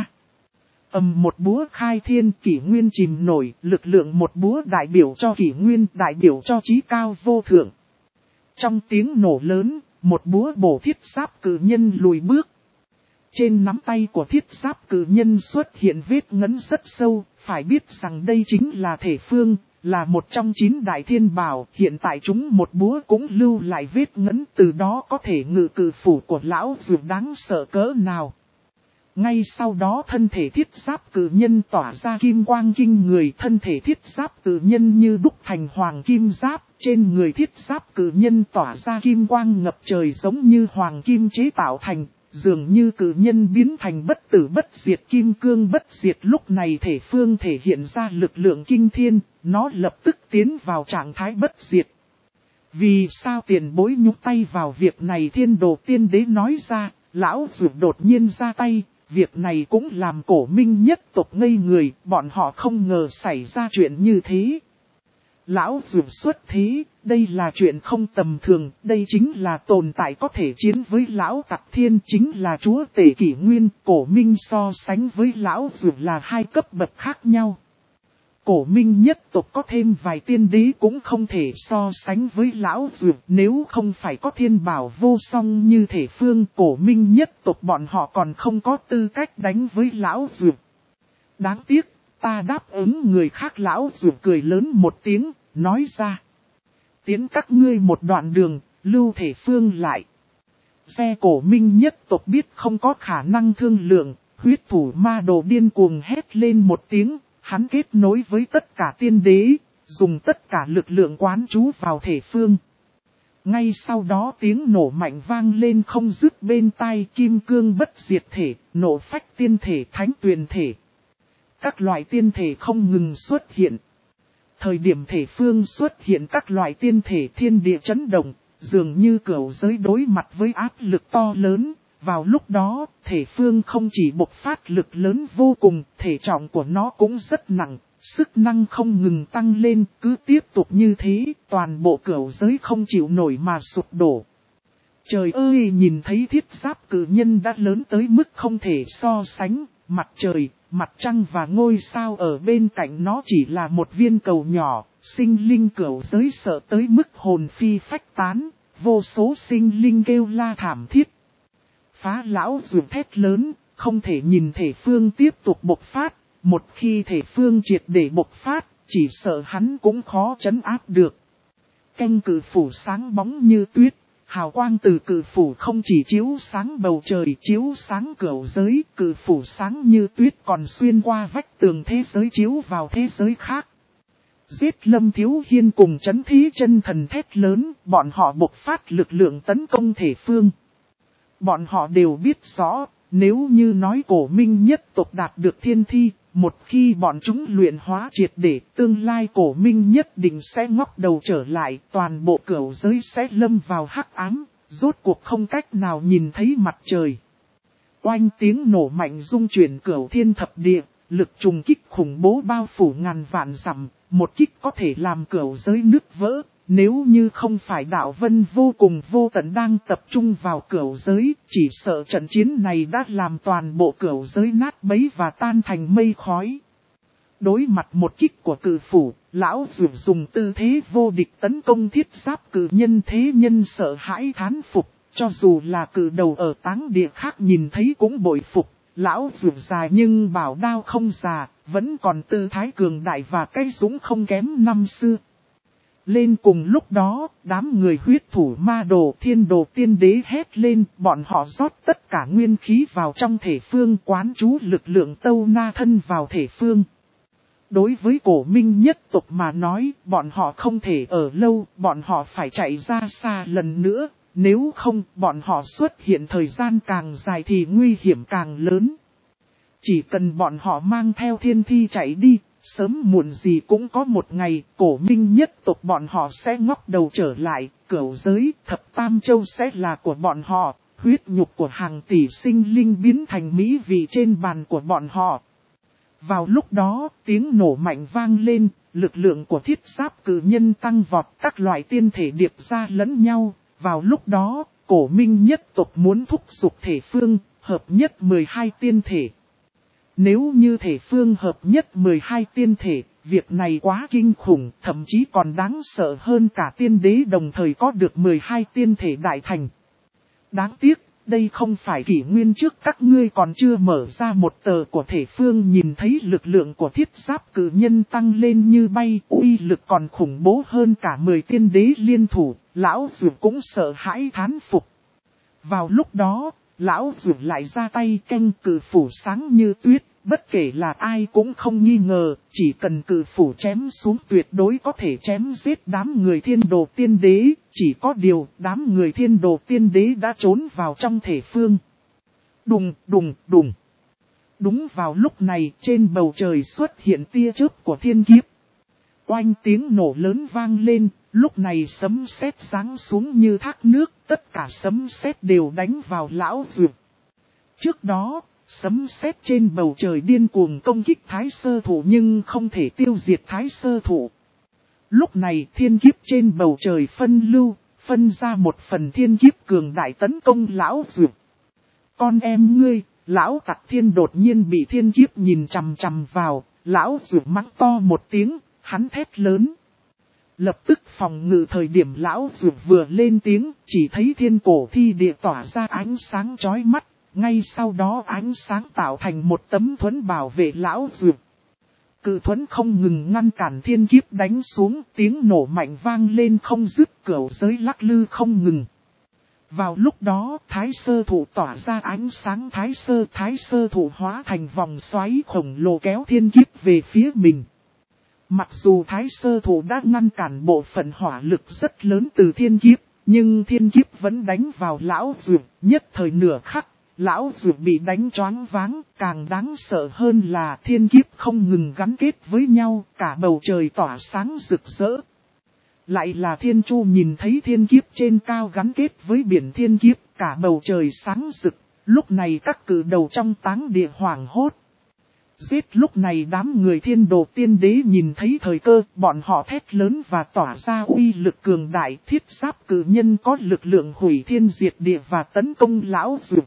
Một búa khai thiên, kỷ nguyên chìm nổi, lực lượng một búa đại biểu cho kỷ nguyên, đại biểu cho chí cao vô thượng. Trong tiếng nổ lớn, một búa bổ thiết giáp cự nhân lùi bước. Trên nắm tay của thiết giáp cự nhân xuất hiện vết ngấn rất sâu, phải biết rằng đây chính là thể phương, là một trong 9 đại thiên bảo, hiện tại chúng một búa cũng lưu lại vết ngấn, từ đó có thể ngự cự phủ của lão dược đáng sợ cỡ nào. Ngay sau đó thân thể thiết giáp cự nhân tỏa ra kim quang kinh người, thân thể thiết giáp cự nhân như đúc thành hoàng kim giáp, trên người thiết giáp cự nhân tỏa ra kim quang ngập trời giống như hoàng kim chế tạo thành, dường như cự nhân biến thành bất tử bất diệt kim cương bất diệt. Lúc này thể phương thể hiện ra lực lượng kinh thiên, nó lập tức tiến vào trạng thái bất diệt. Vì sao tiền bối nhúc tay vào việc này? Thiên Đồ Tiên Đế nói ra. Lão dược đột nhiên ra tay. Việc này cũng làm Cổ Minh nhất tộc ngây người, bọn họ không ngờ xảy ra chuyện như thế. Lão dược xuất thế, đây là chuyện không tầm thường, đây chính là tồn tại có thể chiến với lão Tặc Thiên, chính là chúa tể kỷ nguyên. Cổ Minh so sánh với lão dược là hai cấp bậc khác nhau. Cổ Minh nhất tộc có thêm vài tiên đế cũng không thể so sánh với lão dược, nếu không phải có thiên bảo vô song như thể phương, Cổ Minh nhất tộc bọn họ còn không có tư cách đánh với lão dược. Đáng tiếc, ta đáp ứng người khác. Lão dược cười lớn một tiếng, nói ra. Tiến các ngươi một đoạn đường, lưu thể phương lại. Xe Cổ Minh nhất tộc biết không có khả năng thương lượng, huyết thủ ma đồ điên cuồng hét lên một tiếng. Hắn kết nối với tất cả tiên đế, dùng tất cả lực lượng quán trú vào thể phương. Ngay sau đó tiếng nổ mạnh vang lên không dứt bên tai, kim cương bất diệt thể, nổ phách tiên thể, thánh tuyền thể. Các loại tiên thể không ngừng xuất hiện. Thời điểm thể phương xuất hiện các loại tiên thể, thiên địa chấn động, dường như cửu giới đối mặt với áp lực to lớn. Vào lúc đó, thể phương không chỉ bộc phát lực lớn vô cùng, thể trọng của nó cũng rất nặng, sức năng không ngừng tăng lên, cứ tiếp tục như thế, toàn bộ cửu giới không chịu nổi mà sụp đổ. Trời ơi, nhìn thấy thiết giáp cự nhân đã lớn tới mức không thể so sánh, mặt trời, mặt trăng và ngôi sao ở bên cạnh nó chỉ là một viên cầu nhỏ, sinh linh cửu giới sợ tới mức hồn phi phách tán, vô số sinh linh kêu la thảm thiết. Phá lão dược thét lớn, không thể nhìn thể phương tiếp tục bộc phát, một khi thể phương triệt để bộc phát, chỉ sợ hắn cũng khó trấn áp được. Canh cự phủ sáng bóng như tuyết, hào quang từ cự phủ không chỉ chiếu sáng bầu trời, chiếu sáng cửu giới, cự phủ sáng như tuyết còn xuyên qua vách tường thế giới chiếu vào thế giới khác. Giết Lâm Thiếu Hiên cùng Trấn Thí Chân Thần thét lớn, bọn họ bộc phát lực lượng tấn công thể phương. Bọn họ đều biết rõ, nếu như nói Cổ Minh nhất tộc đạt được thiên thi, một khi bọn chúng luyện hóa triệt để, tương lai Cổ Minh nhất định sẽ ngóc đầu trở lại, toàn bộ cửu giới sẽ lâm vào hắc ám, rốt cuộc không cách nào nhìn thấy mặt trời. Oanh, tiếng nổ mạnh rung chuyển cửu thiên thập địa, lực trùng kích khủng bố bao phủ ngàn vạn dặm, một kích có thể làm cửu giới nứt vỡ. Nếu như không phải đạo vân vô cùng vô tận đang tập trung vào cửu giới, chỉ sợ trận chiến này đã làm toàn bộ cửu giới nát bấy và tan thành mây khói. Đối mặt một kích của cự phủ, lão dược dùng tư thế vô địch tấn công thiết giáp cự nhân, thế nhân sợ hãi thán phục, cho dù là cự đầu ở táng địa khác nhìn thấy cũng bội phục. Lão dược dài nhưng bảo đao không già, vẫn còn tư thái cường đại và cái dũng không kém năm xưa. Lên cùng lúc đó, đám người huyết thủ ma đồ thiên đồ tiên đế hét lên, bọn họ rót tất cả nguyên khí vào trong thể phương, quán trú lực lượng tâu na thân vào thể phương. Đối với Cổ Minh nhất tộc mà nói, bọn họ không thể ở lâu, bọn họ phải chạy ra xa lần nữa, nếu không, bọn họ xuất hiện thời gian càng dài thì nguy hiểm càng lớn. Chỉ cần bọn họ mang theo thiên thi chạy đi, sớm muộn gì cũng có một ngày, cổ minh nhất tộc bọn họ sẽ ngóc đầu trở lại, cửu giới, thập tam châu sẽ là của bọn họ, huyết nhục của hàng tỷ sinh linh biến thành mỹ vị trên bàn của bọn họ. Vào lúc đó, tiếng nổ mạnh vang lên, lực lượng của thiết giáp cử nhân tăng vọt, các loại tiên thể điệp ra lẫn nhau. Vào lúc đó, cổ minh nhất tộc muốn thúc giục thể phương, hợp nhất 12 tiên thể. Nếu như thể phương hợp nhất 12 tiên thể, việc này quá kinh khủng, thậm chí còn đáng sợ hơn cả tiên đế đồng thời có được 12 tiên thể đại thành. Đáng tiếc, đây không phải kỷ nguyên trước các ngươi còn chưa mở ra một tờ của thể phương, nhìn thấy lực lượng của thiết giáp cử nhân tăng lên như bay, uy lực còn khủng bố hơn cả 10 tiên đế liên thủ, lão dù cũng sợ hãi thán phục. Vào lúc đó, lão dù lại ra tay canh cử phủ sáng như tuyết, bất kể là ai cũng không nghi ngờ, chỉ cần cử phủ chém xuống tuyệt đối có thể chém giết đám người thiên đồ tiên đế, chỉ có điều đám người thiên đồ tiên đế đã trốn vào trong thể phương. Đùng đùng đùng. Đúng vào lúc này trên bầu trời xuất hiện tia chớp của thiên kiếp. Oanh tiếng nổ lớn vang lên, lúc này sấm sét giáng xuống như thác nước, tất cả sấm sét đều đánh vào lão dược. Trước đó, sấm sét trên bầu trời điên cuồng công kích Thái Sơ Thụ nhưng không thể tiêu diệt Thái Sơ Thụ. Lúc này thiên kiếp trên bầu trời phân lưu, phân ra một phần thiên kiếp cường đại tấn công lão dược. Con em ngươi, lão tặc thiên đột nhiên bị thiên kiếp nhìn chằm chằm vào, lão dược mắng to một tiếng, hắn thét lớn. Lập tức phòng ngự thời điểm lão dược vừa lên tiếng, chỉ thấy thiên cổ thi địa tỏa ra ánh sáng chói mắt. Ngay sau đó ánh sáng tạo thành một tấm thuẫn bảo vệ lão dược. Cự thuẫn không ngừng ngăn cản thiên kiếp đánh xuống, tiếng nổ mạnh vang lên không dứt, cửu giới lắc lư không ngừng. Vào lúc đó, Thái Sơ Thụ tỏa ra ánh sáng Thái Sơ Thụ hóa thành vòng xoáy khổng lồ kéo thiên kiếp về phía mình. Mặc dù Thái Sơ Thụ đã ngăn cản bộ phận hỏa lực rất lớn từ thiên kiếp, nhưng thiên kiếp vẫn đánh vào lão dược, nhất thời nửa khắc. Lão dược bị đánh choáng váng, càng đáng sợ hơn là thiên kiếp không ngừng gắn kết với nhau, cả bầu trời tỏa sáng rực rỡ. Lại là thiên chu nhìn thấy thiên kiếp trên cao gắn kết với biển thiên kiếp, cả bầu trời sáng rực, lúc này các cử đầu trong táng địa hoảng hốt. Giết lúc này đám người thiên đồ tiên đế nhìn thấy thời cơ, bọn họ thét lớn và tỏa ra uy lực cường đại, thiết giáp cử nhân có lực lượng hủy thiên diệt địa và tấn công lão dược.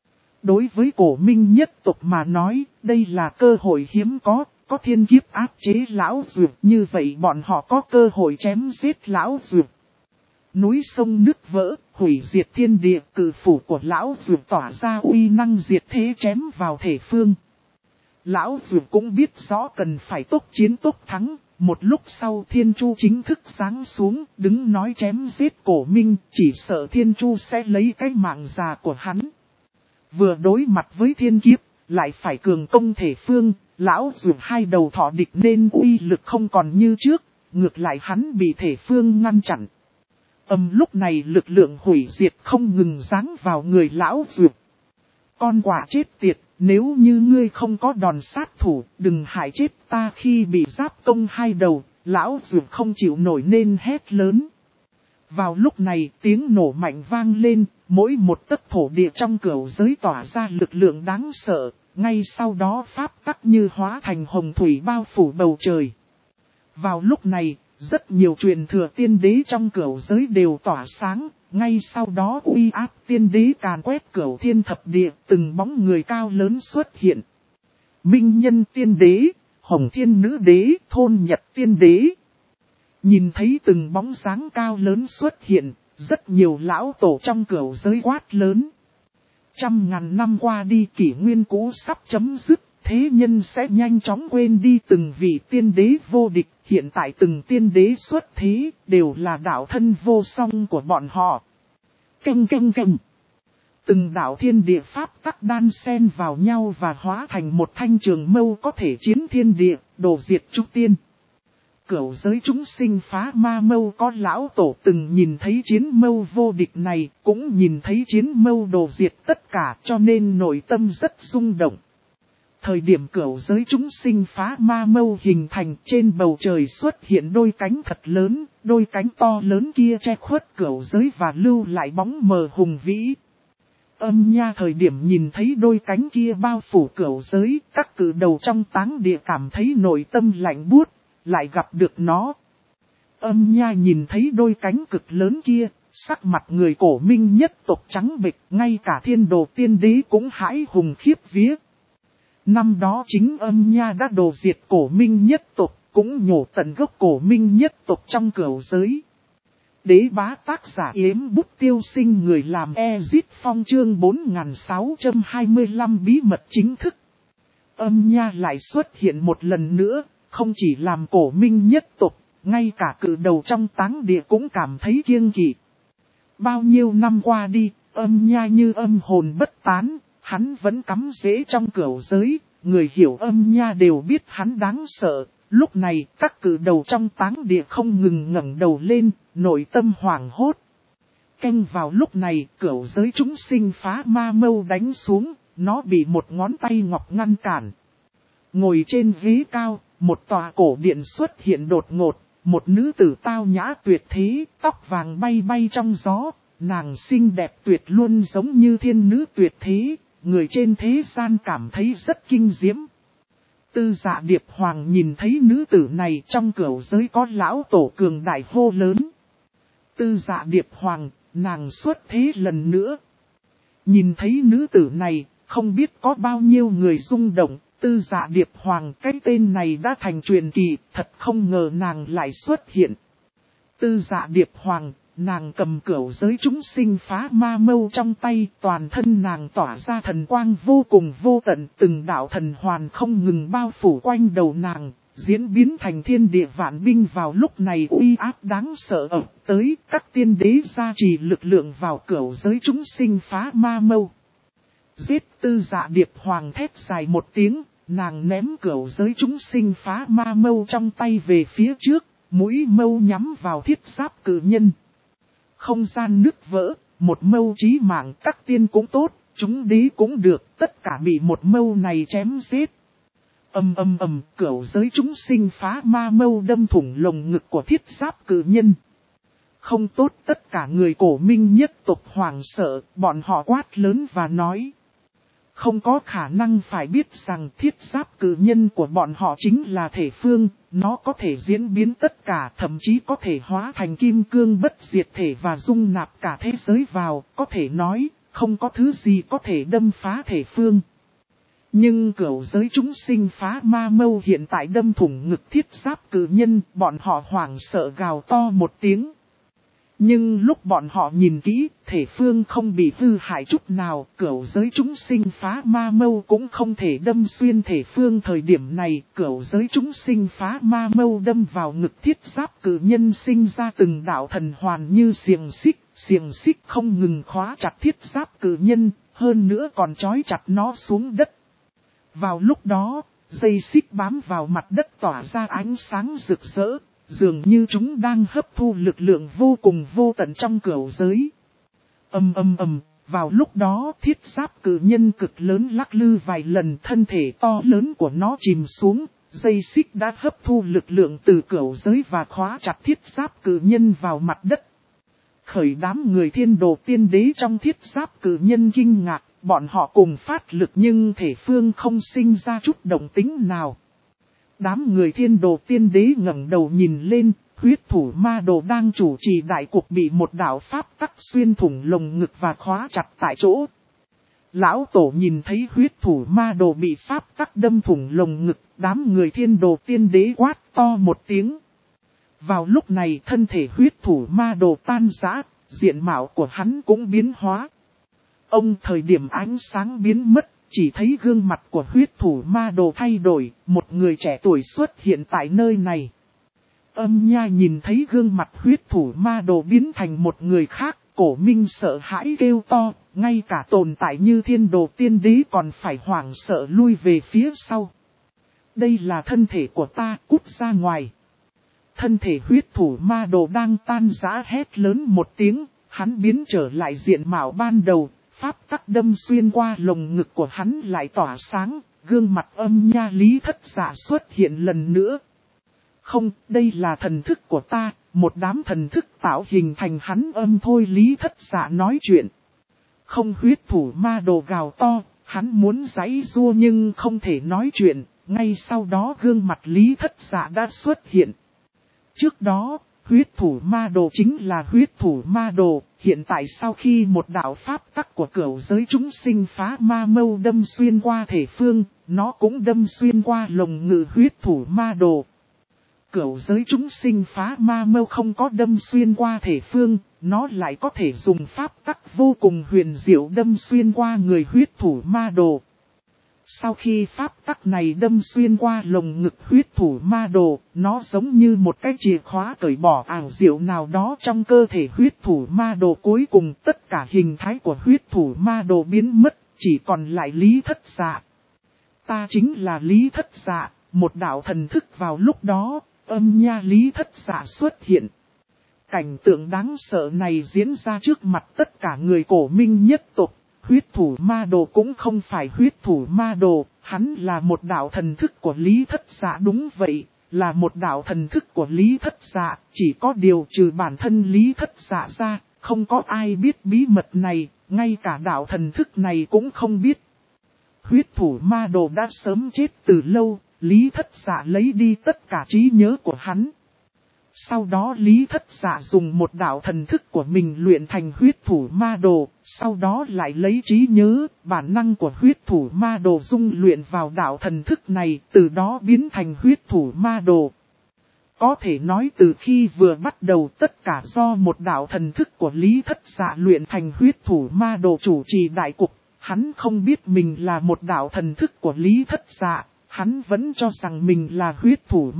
Đối với cổ minh nhất tộc mà nói, đây là cơ hội hiếm có thiên kiếp áp chế lão dược, như vậy bọn họ có cơ hội chém giết lão dược. Núi sông nứt vỡ, hủy diệt thiên địa, cử phủ của lão dược tỏa ra uy năng diệt thế chém vào thể phương. Lão dược cũng biết rõ cần phải tốc chiến tốc thắng, một lúc sau thiên chu chính thức giáng xuống, đứng nói chém giết cổ minh, chỉ sợ thiên chu sẽ lấy cái mạng già của hắn. Vừa đối mặt với thiên kiếp, lại phải cường công thể phương, lão dược hai đầu thọ địch nên uy lực không còn như trước, ngược lại hắn bị thể phương ngăn chặn. Lúc này lực lượng hủy diệt không ngừng giáng vào người lão dược. Con quả chết tiệt, nếu như ngươi không có đòn sát thủ, đừng hại chết ta khi bị giáp công hai đầu, lão dược không chịu nổi nên hét lớn. Vào lúc này tiếng nổ mạnh vang lên, mỗi một tấc thổ địa trong cửu giới tỏa ra lực lượng đáng sợ, ngay sau đó pháp tắc như hóa thành hồng thủy bao phủ bầu trời. Vào lúc này, rất nhiều truyền thừa tiên đế trong cửu giới đều tỏa sáng, ngay sau đó uy áp tiên đế càn quét cửu thiên thập địa, từng bóng người cao lớn xuất hiện. Minh Nhân tiên đế, Hồng Thiên nữ đế, Thôn Nhật tiên đế. Nhìn thấy từng bóng dáng cao lớn xuất hiện, rất nhiều lão tổ trong cửu giới quát lớn. 100.000 năm qua đi, kỷ nguyên cũ sắp chấm dứt, thế nhân sẽ nhanh chóng quên đi từng vị tiên đế vô địch. Hiện tại từng tiên đế xuất thế, đều là đạo thân vô song của bọn họ. Canh. Từng đạo thiên địa pháp tắc đan xen vào nhau và hóa thành một thanh trường mâu có thể chiến thiên địa, đổ diệt chúng tiên. Cửu giới chúng sinh phá ma mâu, có lão tổ từng nhìn thấy chiến mâu vô địch này, cũng nhìn thấy chiến mâu đồ diệt tất cả, cho nên nội tâm rất rung động. Thời điểm cửu giới chúng sinh phá ma mâu hình thành, trên bầu trời xuất hiện đôi cánh thật lớn, đôi cánh to lớn kia che khuất cửu giới và lưu lại bóng mờ hùng vĩ. Âm Nha thời điểm nhìn thấy đôi cánh kia bao phủ cửu giới, các cử đầu trong táng địa cảm thấy nội tâm lạnh buốt, lại gặp được nó. Âm Nha nhìn thấy đôi cánh cực lớn kia, sắc mặt người cổ minh nhất tộc trắng bệch, ngay cả thiên đồ tiên đế cũng hãi hùng khiếp vía. Năm đó chính Âm Nha đã đồ diệt cổ minh nhất tộc, cũng nhổ tận gốc cổ minh nhất tộc trong cửu giới. Đế bá tác giả Yếm Bút Tiêu Sinh, người làm Ezit Phong chương 4625 bí mật chính thức. Âm Nha lại xuất hiện một lần nữa, không chỉ làm cổ minh nhất tộc, ngay cả cự đầu trong táng địa cũng cảm thấy kiêng kỵ. Bao nhiêu năm qua đi, Âm Nha như âm hồn bất tán, hắn vẫn cắm rễ trong cửu giới, người hiểu Âm Nha đều biết hắn đáng sợ. Lúc này, các cử đầu trong táng địa không ngừng ngẩng đầu lên, nội tâm hoảng hốt. Canh vào lúc này, cửu giới chúng sinh phá ma mâu đánh xuống, nó bị một ngón tay ngọc ngăn cản. Ngồi trên ghế cao, một tòa cổ điện xuất hiện đột ngột, một nữ tử tao nhã tuyệt thế, tóc vàng bay bay trong gió, nàng xinh đẹp tuyệt luôn giống như thiên nữ tuyệt thế, người trên thế gian cảm thấy rất kinh diễm. Tư Dạ Điệp Hoàng nhìn thấy nữ tử này, trong cửu giới có lão tổ cường đại hô lớn. Tư Dạ Điệp Hoàng, nàng xuất thế lần nữa. Nhìn thấy nữ tử này, không biết có bao nhiêu người rung động. Tư Dạ Điệp Hoàng, cái tên này đã thành truyền kỳ, thật không ngờ nàng lại xuất hiện. Tư Dạ Điệp Hoàng, nàng cầm cửu giới chúng sinh phá ma mâu trong tay, toàn thân nàng tỏa ra thần quang vô cùng vô tận, từng đạo thần hoàn không ngừng bao phủ quanh đầu nàng, diễn biến thành thiên địa vạn binh. Vào lúc này uy áp đáng sợ ập tới, các tiên đế gia trì lực lượng vào cửu giới chúng sinh phá ma mâu. Giết! Tư Dạ Điệp Hoàng thét dài một tiếng, nàng ném cửu giới chúng sinh phá ma mâu trong tay về phía trước, mũi mâu nhắm vào thiết giáp cử nhân. Không gian nứt vỡ, một mâu chí mạng, các tiên cũng tốt, chúng đế cũng được, tất cả bị một mâu này chém giết. Cửu giới chúng sinh phá ma mâu đâm thủng lồng ngực của thiết giáp cử nhân. Không tốt, tất cả người cổ minh nhất tộc hoảng sợ, bọn họ quát lớn và nói. Không có khả năng, phải biết rằng thiết giáp cử nhân của bọn họ chính là thể phương, nó có thể diễn biến tất cả, thậm chí có thể hóa thành kim cương bất diệt thể và dung nạp cả thế giới vào, có thể nói, không có thứ gì có thể đâm phá thể phương. Nhưng cửu giới chúng sinh phá ma mâu hiện tại đâm thủng ngực thiết giáp cử nhân, bọn họ hoảng sợ gào to một tiếng. Nhưng lúc bọn họ nhìn kỹ, thể phương không bị hư hại chút nào, cửu giới chúng sinh phá ma mâu cũng không thể đâm xuyên thể phương. Thời điểm này, cửu giới chúng sinh phá ma mâu đâm vào ngực thiết giáp cử nhân, sinh ra từng đạo thần hoàn như xiềng xích không ngừng khóa chặt thiết giáp cử nhân, hơn nữa còn trói chặt nó xuống đất. Vào lúc đó, dây xích bám vào mặt đất tỏa ra ánh sáng rực rỡ. Dường như chúng đang hấp thu lực lượng vô cùng vô tận trong cửu giới. Vào lúc đó thiết giáp cử nhân cực lớn lắc lư vài lần, thân thể to lớn của nó chìm xuống. Dây xích đã hấp thu lực lượng từ cửu giới và khóa chặt thiết giáp cử nhân vào mặt đất. Khởi đám người thiên đồ tiên đế trong thiết giáp cử nhân kinh ngạc, bọn họ cùng phát lực nhưng thể phương không sinh ra chút động tĩnh nào. Đám người thiên đồ tiên đế ngẩng đầu nhìn lên, huyết thủ ma đồ đang chủ trì đại cuộc bị một đạo pháp tắc xuyên thủng lồng ngực và khóa chặt tại chỗ. Lão tổ nhìn thấy huyết thủ ma đồ bị pháp tắc đâm thủng lồng ngực, đám người thiên đồ tiên đế quát to một tiếng. Vào lúc này thân thể huyết thủ ma đồ tan rã, diện mạo của hắn cũng biến hóa. Thời điểm ánh sáng biến mất, chỉ thấy gương mặt của huyết thủ ma đồ thay đổi, một người trẻ tuổi xuất hiện tại nơi này. Âm Nha nhìn thấy gương mặt huyết thủ ma đồ biến thành một người khác, cổ minh sợ hãi kêu to, ngay cả tồn tại như thiên đồ tiên đế còn phải hoảng sợ lui về phía sau. Đây là thân thể của ta, cút ra ngoài. Thân thể huyết thủ ma đồ đang tan rã hét lớn một tiếng, hắn biến trở lại diện mạo ban đầu. Pháp tắc đâm xuyên qua lồng ngực của hắn lại tỏa sáng, gương mặt âm nha Lý Thất Dạ xuất hiện lần nữa. Không, đây là thần thức của ta, một đám thần thức tạo hình thành hắn âm thôi. Lý Thất Dạ nói chuyện. Không, huyết thủ ma đồ gào to, hắn muốn giãy giụa nhưng không thể nói chuyện, ngay sau đó gương mặt Lý Thất Dạ đã xuất hiện. Trước đó, huyết thủ ma đồ chính là huyết thủ ma đồ, hiện tại sau khi một đạo pháp tắc của cửu giới chúng sinh phá ma mâu đâm xuyên qua thể phương, nó cũng đâm xuyên qua lồng ngực huyết thủ ma đồ. Cửu giới chúng sinh phá ma mâu không có đâm xuyên qua thể phương, nó lại có thể dùng pháp tắc vô cùng huyền diệu đâm xuyên qua người huyết thủ ma đồ. Sau khi pháp tắc này đâm xuyên qua lồng ngực huyết thủ ma đồ, nó giống như một cái chìa khóa cởi bỏ ảo diệu nào đó trong cơ thể huyết thủ ma đồ. Cuối cùng tất cả hình thái của huyết thủ ma đồ biến mất, chỉ còn lại Lý Thất Dạ. Ta chính là Lý Thất Dạ, một đạo thần thức vào lúc đó, âm nha Lý Thất Dạ xuất hiện. Cảnh tượng đáng sợ này diễn ra trước mặt tất cả người cổ minh nhất tộc. Huyết thủ ma đồ cũng không phải huyết thủ ma đồ, hắn là một đạo thần thức của Lý Thất Dạ. Đúng vậy, là một đạo thần thức của Lý Thất Dạ, chỉ có điều trừ bản thân Lý Thất Dạ ra, không có ai biết bí mật này, ngay cả đạo thần thức này cũng không biết. Huyết thủ ma đồ đã sớm chết từ lâu, Lý Thất Dạ lấy đi tất cả trí nhớ của hắn. Sau đó Lý Thất Dạ dùng một đạo thần thức của mình luyện thành huyết thủ ma đồ, sau đó lại lấy trí nhớ, bản năng của huyết thủ ma đồ dung luyện vào đạo thần thức này, từ đó biến thành huyết thủ ma đồ. Có thể nói từ khi vừa bắt đầu tất cả do một đạo thần thức của Lý Thất Dạ luyện thành huyết thủ ma đồ chủ trì đại cục, hắn không biết mình là một đạo thần thức của Lý Thất Dạ. Hắn vẫn cho rằng mình là huyết thủ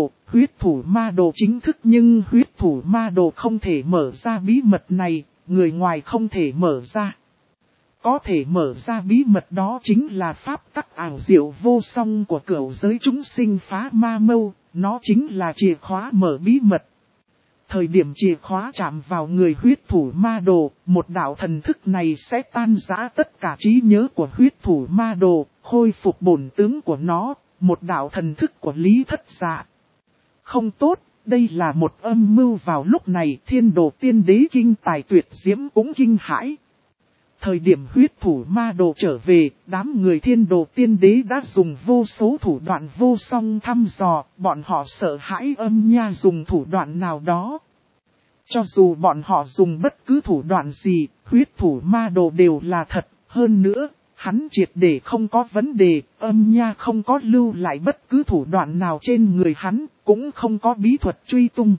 ma đồ chính thức, nhưng huyết thủ ma đồ không thể mở ra bí mật này, người ngoài không thể mở ra. Có thể mở ra bí mật đó chính là pháp tắc ảo diệu vô song của cửu giới chúng sinh phá ma mâu, nó chính là chìa khóa mở bí mật. Thời điểm chìa khóa chạm vào người huyết thủ ma đồ, một đạo thần thức này sẽ tan rã tất cả trí nhớ của huyết thủ ma đồ, khôi phục bổn tướng của nó, một đạo thần thức của Lý Thất Dạ. Không tốt, đây là một âm mưu. Vào lúc này thiên đồ tiên đế kinh tài tuyệt diễm cũng kinh hãi. Thời điểm huyết thủ ma đồ trở về, đám người thiên đồ tiên đế đã dùng vô số thủ đoạn vô song thăm dò, bọn họ sợ hãi âm nha dùng thủ đoạn nào đó. Cho dù bọn họ dùng bất cứ thủ đoạn gì, huyết thủ ma đồ đều là thật, hơn nữa, hắn triệt để không có vấn đề, âm nha không có lưu lại bất cứ thủ đoạn nào trên người hắn, cũng không có bí thuật truy tung.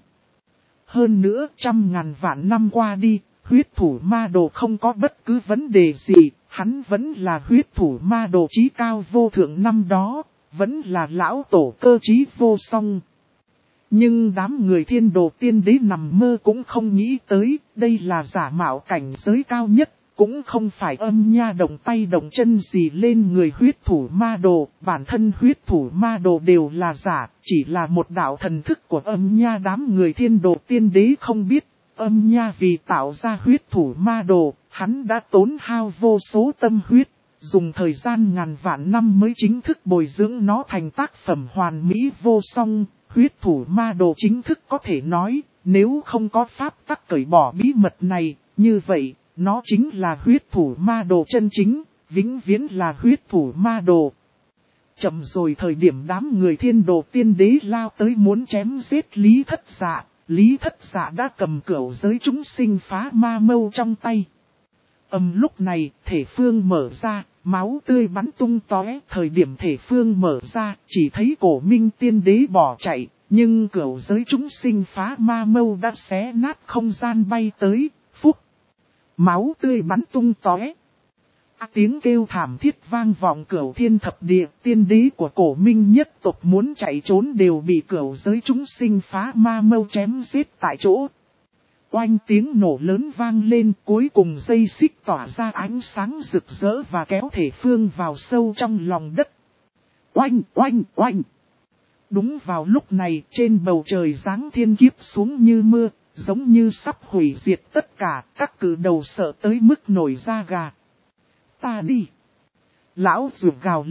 Hơn nữa, 100.000 vạn năm qua đi, huyết thủ ma đồ không có bất cứ vấn đề gì, hắn vẫn là huyết thủ ma đồ trí cao vô thượng năm đó, vẫn là lão tổ cơ trí vô song. Nhưng đám người thiên đồ tiên đế nằm mơ cũng không nghĩ tới, đây là giả mạo cảnh giới cao nhất, cũng không phải âm nha động tay động chân gì lên người huyết thủ ma đồ, bản thân huyết thủ ma đồ đều là giả, chỉ là một đạo thần thức của âm nha. Đám người thiên đồ tiên đế không biết, âm nha vì tạo ra huyết thủ ma đồ, hắn đã tốn hao vô số tâm huyết, dùng thời gian ngàn vạn năm mới chính thức bồi dưỡng nó thành tác phẩm hoàn mỹ vô song. Huyết thủ ma đồ chính thức có thể nói, nếu không có pháp tắc cởi bỏ bí mật này, như vậy, nó chính là huyết thủ ma đồ chân chính, vĩnh viễn là huyết thủ ma đồ. Chậm rồi, thời điểm đám người thiên đồ tiên đế lao tới muốn chém giết Lý Thất Dạ, Lý Thất Dạ đã cầm cửu giới chúng sinh phá ma mâu trong tay. Lúc này, thể phương mở ra, máu tươi bắn tung tóe. Thời điểm thể phương mở ra, chỉ thấy cổ minh tiên đế bỏ chạy, nhưng cửu giới chúng sinh phá ma mâu đã xé nát không gian bay tới, phúc. Máu tươi bắn tung tóe. Tiếng kêu thảm thiết vang vọng cửu thiên thập địa, tiên đế của cổ minh nhất tộc muốn chạy trốn đều bị cửu giới chúng sinh phá ma mâu chém giết tại chỗ. Oanh, tiếng nổ lớn vang lên, cuối cùng dây xích tỏa ra ánh sáng rực rỡ và kéo thể phương vào sâu trong lòng đất. Oanh, oanh, oanh. Đúng vào lúc này, trên bầu trời giáng thiên kiếp xuống như mưa, giống như sắp hủy diệt tất cả, các cử đầu sợ tới mức nổi da gà. Ta đi. Lão rượu gào lên,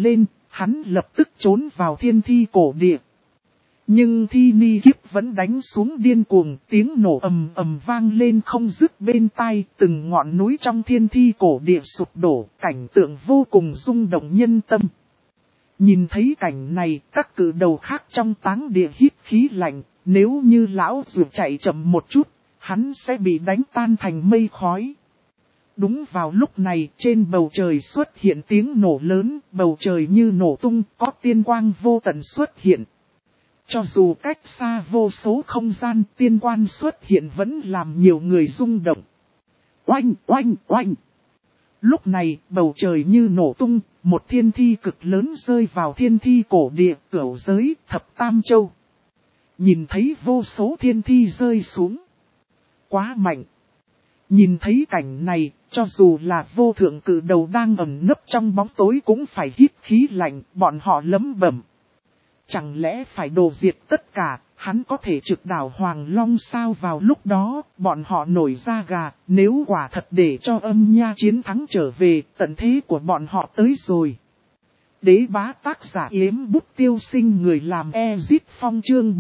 hắn lập tức trốn vào thiên thi cổ địa. Nhưng thi ni kiếp vẫn đánh xuống điên cuồng, tiếng nổ ầm ầm vang lên không dứt bên tai, từng ngọn núi trong thiên thi cổ địa sụp đổ, cảnh tượng vô cùng rung động nhân tâm. Nhìn thấy cảnh này, các cử đầu khác trong táng địa hít khí lạnh, nếu như lão dù chạy chậm một chút, hắn sẽ bị đánh tan thành mây khói. Đúng vào lúc này, trên bầu trời xuất hiện tiếng nổ lớn, bầu trời như nổ tung, có tiên quang vô tận xuất hiện. Cho dù cách xa vô số không gian, tiên quan xuất hiện vẫn làm nhiều người rung động. Oanh, oanh, oanh. Lúc này, bầu trời như nổ tung, một thiên thi cực lớn rơi vào thiên thi cổ địa, cửu giới, thập tam châu. Nhìn thấy vô số thiên thi rơi xuống. Quá mạnh. Nhìn thấy cảnh này, cho dù là vô thượng cử đầu đang ẩn nấp trong bóng tối cũng phải hít khí lạnh, bọn họ lấm bẩm. Chẳng lẽ phải đồ diệt tất cả, hắn có thể trực đảo Hoàng Long sao? Vào lúc đó, bọn họ nổi da gà, nếu quả thật để cho Âm Nha chiến thắng trở về, tận thế của bọn họ tới rồi. Đế bá tác giả Yếm Bút Tiêu Sinh, người làm Ezip Phong, chương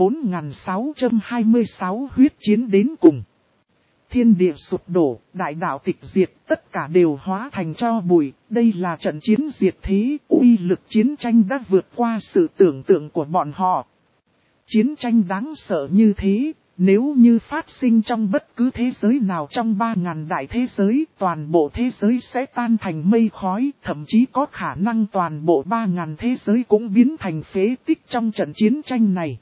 4626 huyết chiến đến cùng. Thiên địa sụp đổ, đại đạo tịch diệt, tất cả đều hóa thành tro bụi. Đây là trận chiến diệt thế, uy lực chiến tranh đã vượt qua sự tưởng tượng của bọn họ. Chiến tranh đáng sợ như thế, nếu như phát sinh trong bất cứ thế giới nào trong 3.000 đại thế giới, toàn bộ thế giới sẽ tan thành mây khói, thậm chí có khả năng toàn bộ 3.000 thế giới cũng biến thành phế tích trong trận chiến tranh này.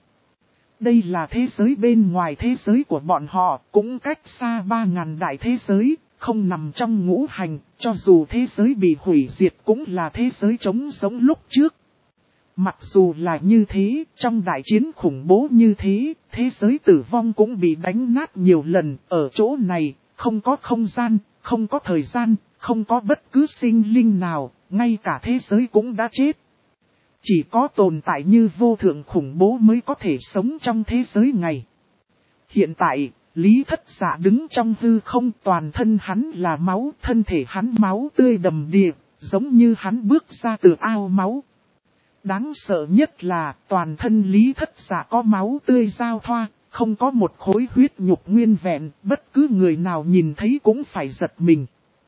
Đây là thế giới bên ngoài thế giới của bọn họ, cũng cách xa 3.000 đại thế giới, không nằm trong ngũ hành, cho dù thế giới bị hủy diệt cũng là thế giới trống giống lúc trước. Mặc dù là như thế, trong đại chiến khủng bố như thế, thế giới tử vong cũng bị đánh nát nhiều lần, ở chỗ này, không có không gian, không có thời gian, không có bất cứ sinh linh nào, ngay cả thế giới cũng đã chết. Chỉ có tồn tại như vô thượng khủng bố mới có thể sống trong thế giới này. Hiện tại, Lý Thất Dạ đứng trong hư không, toàn thân hắn là máu, thân thể hắn máu tươi đầm đìa, giống như hắn bước ra từ ao máu. Đáng sợ nhất là toàn thân Lý Thất Dạ có máu tươi giao thoa, không có một khối huyết nhục nguyên vẹn, bất cứ người nào nhìn thấy cũng phải giật mình.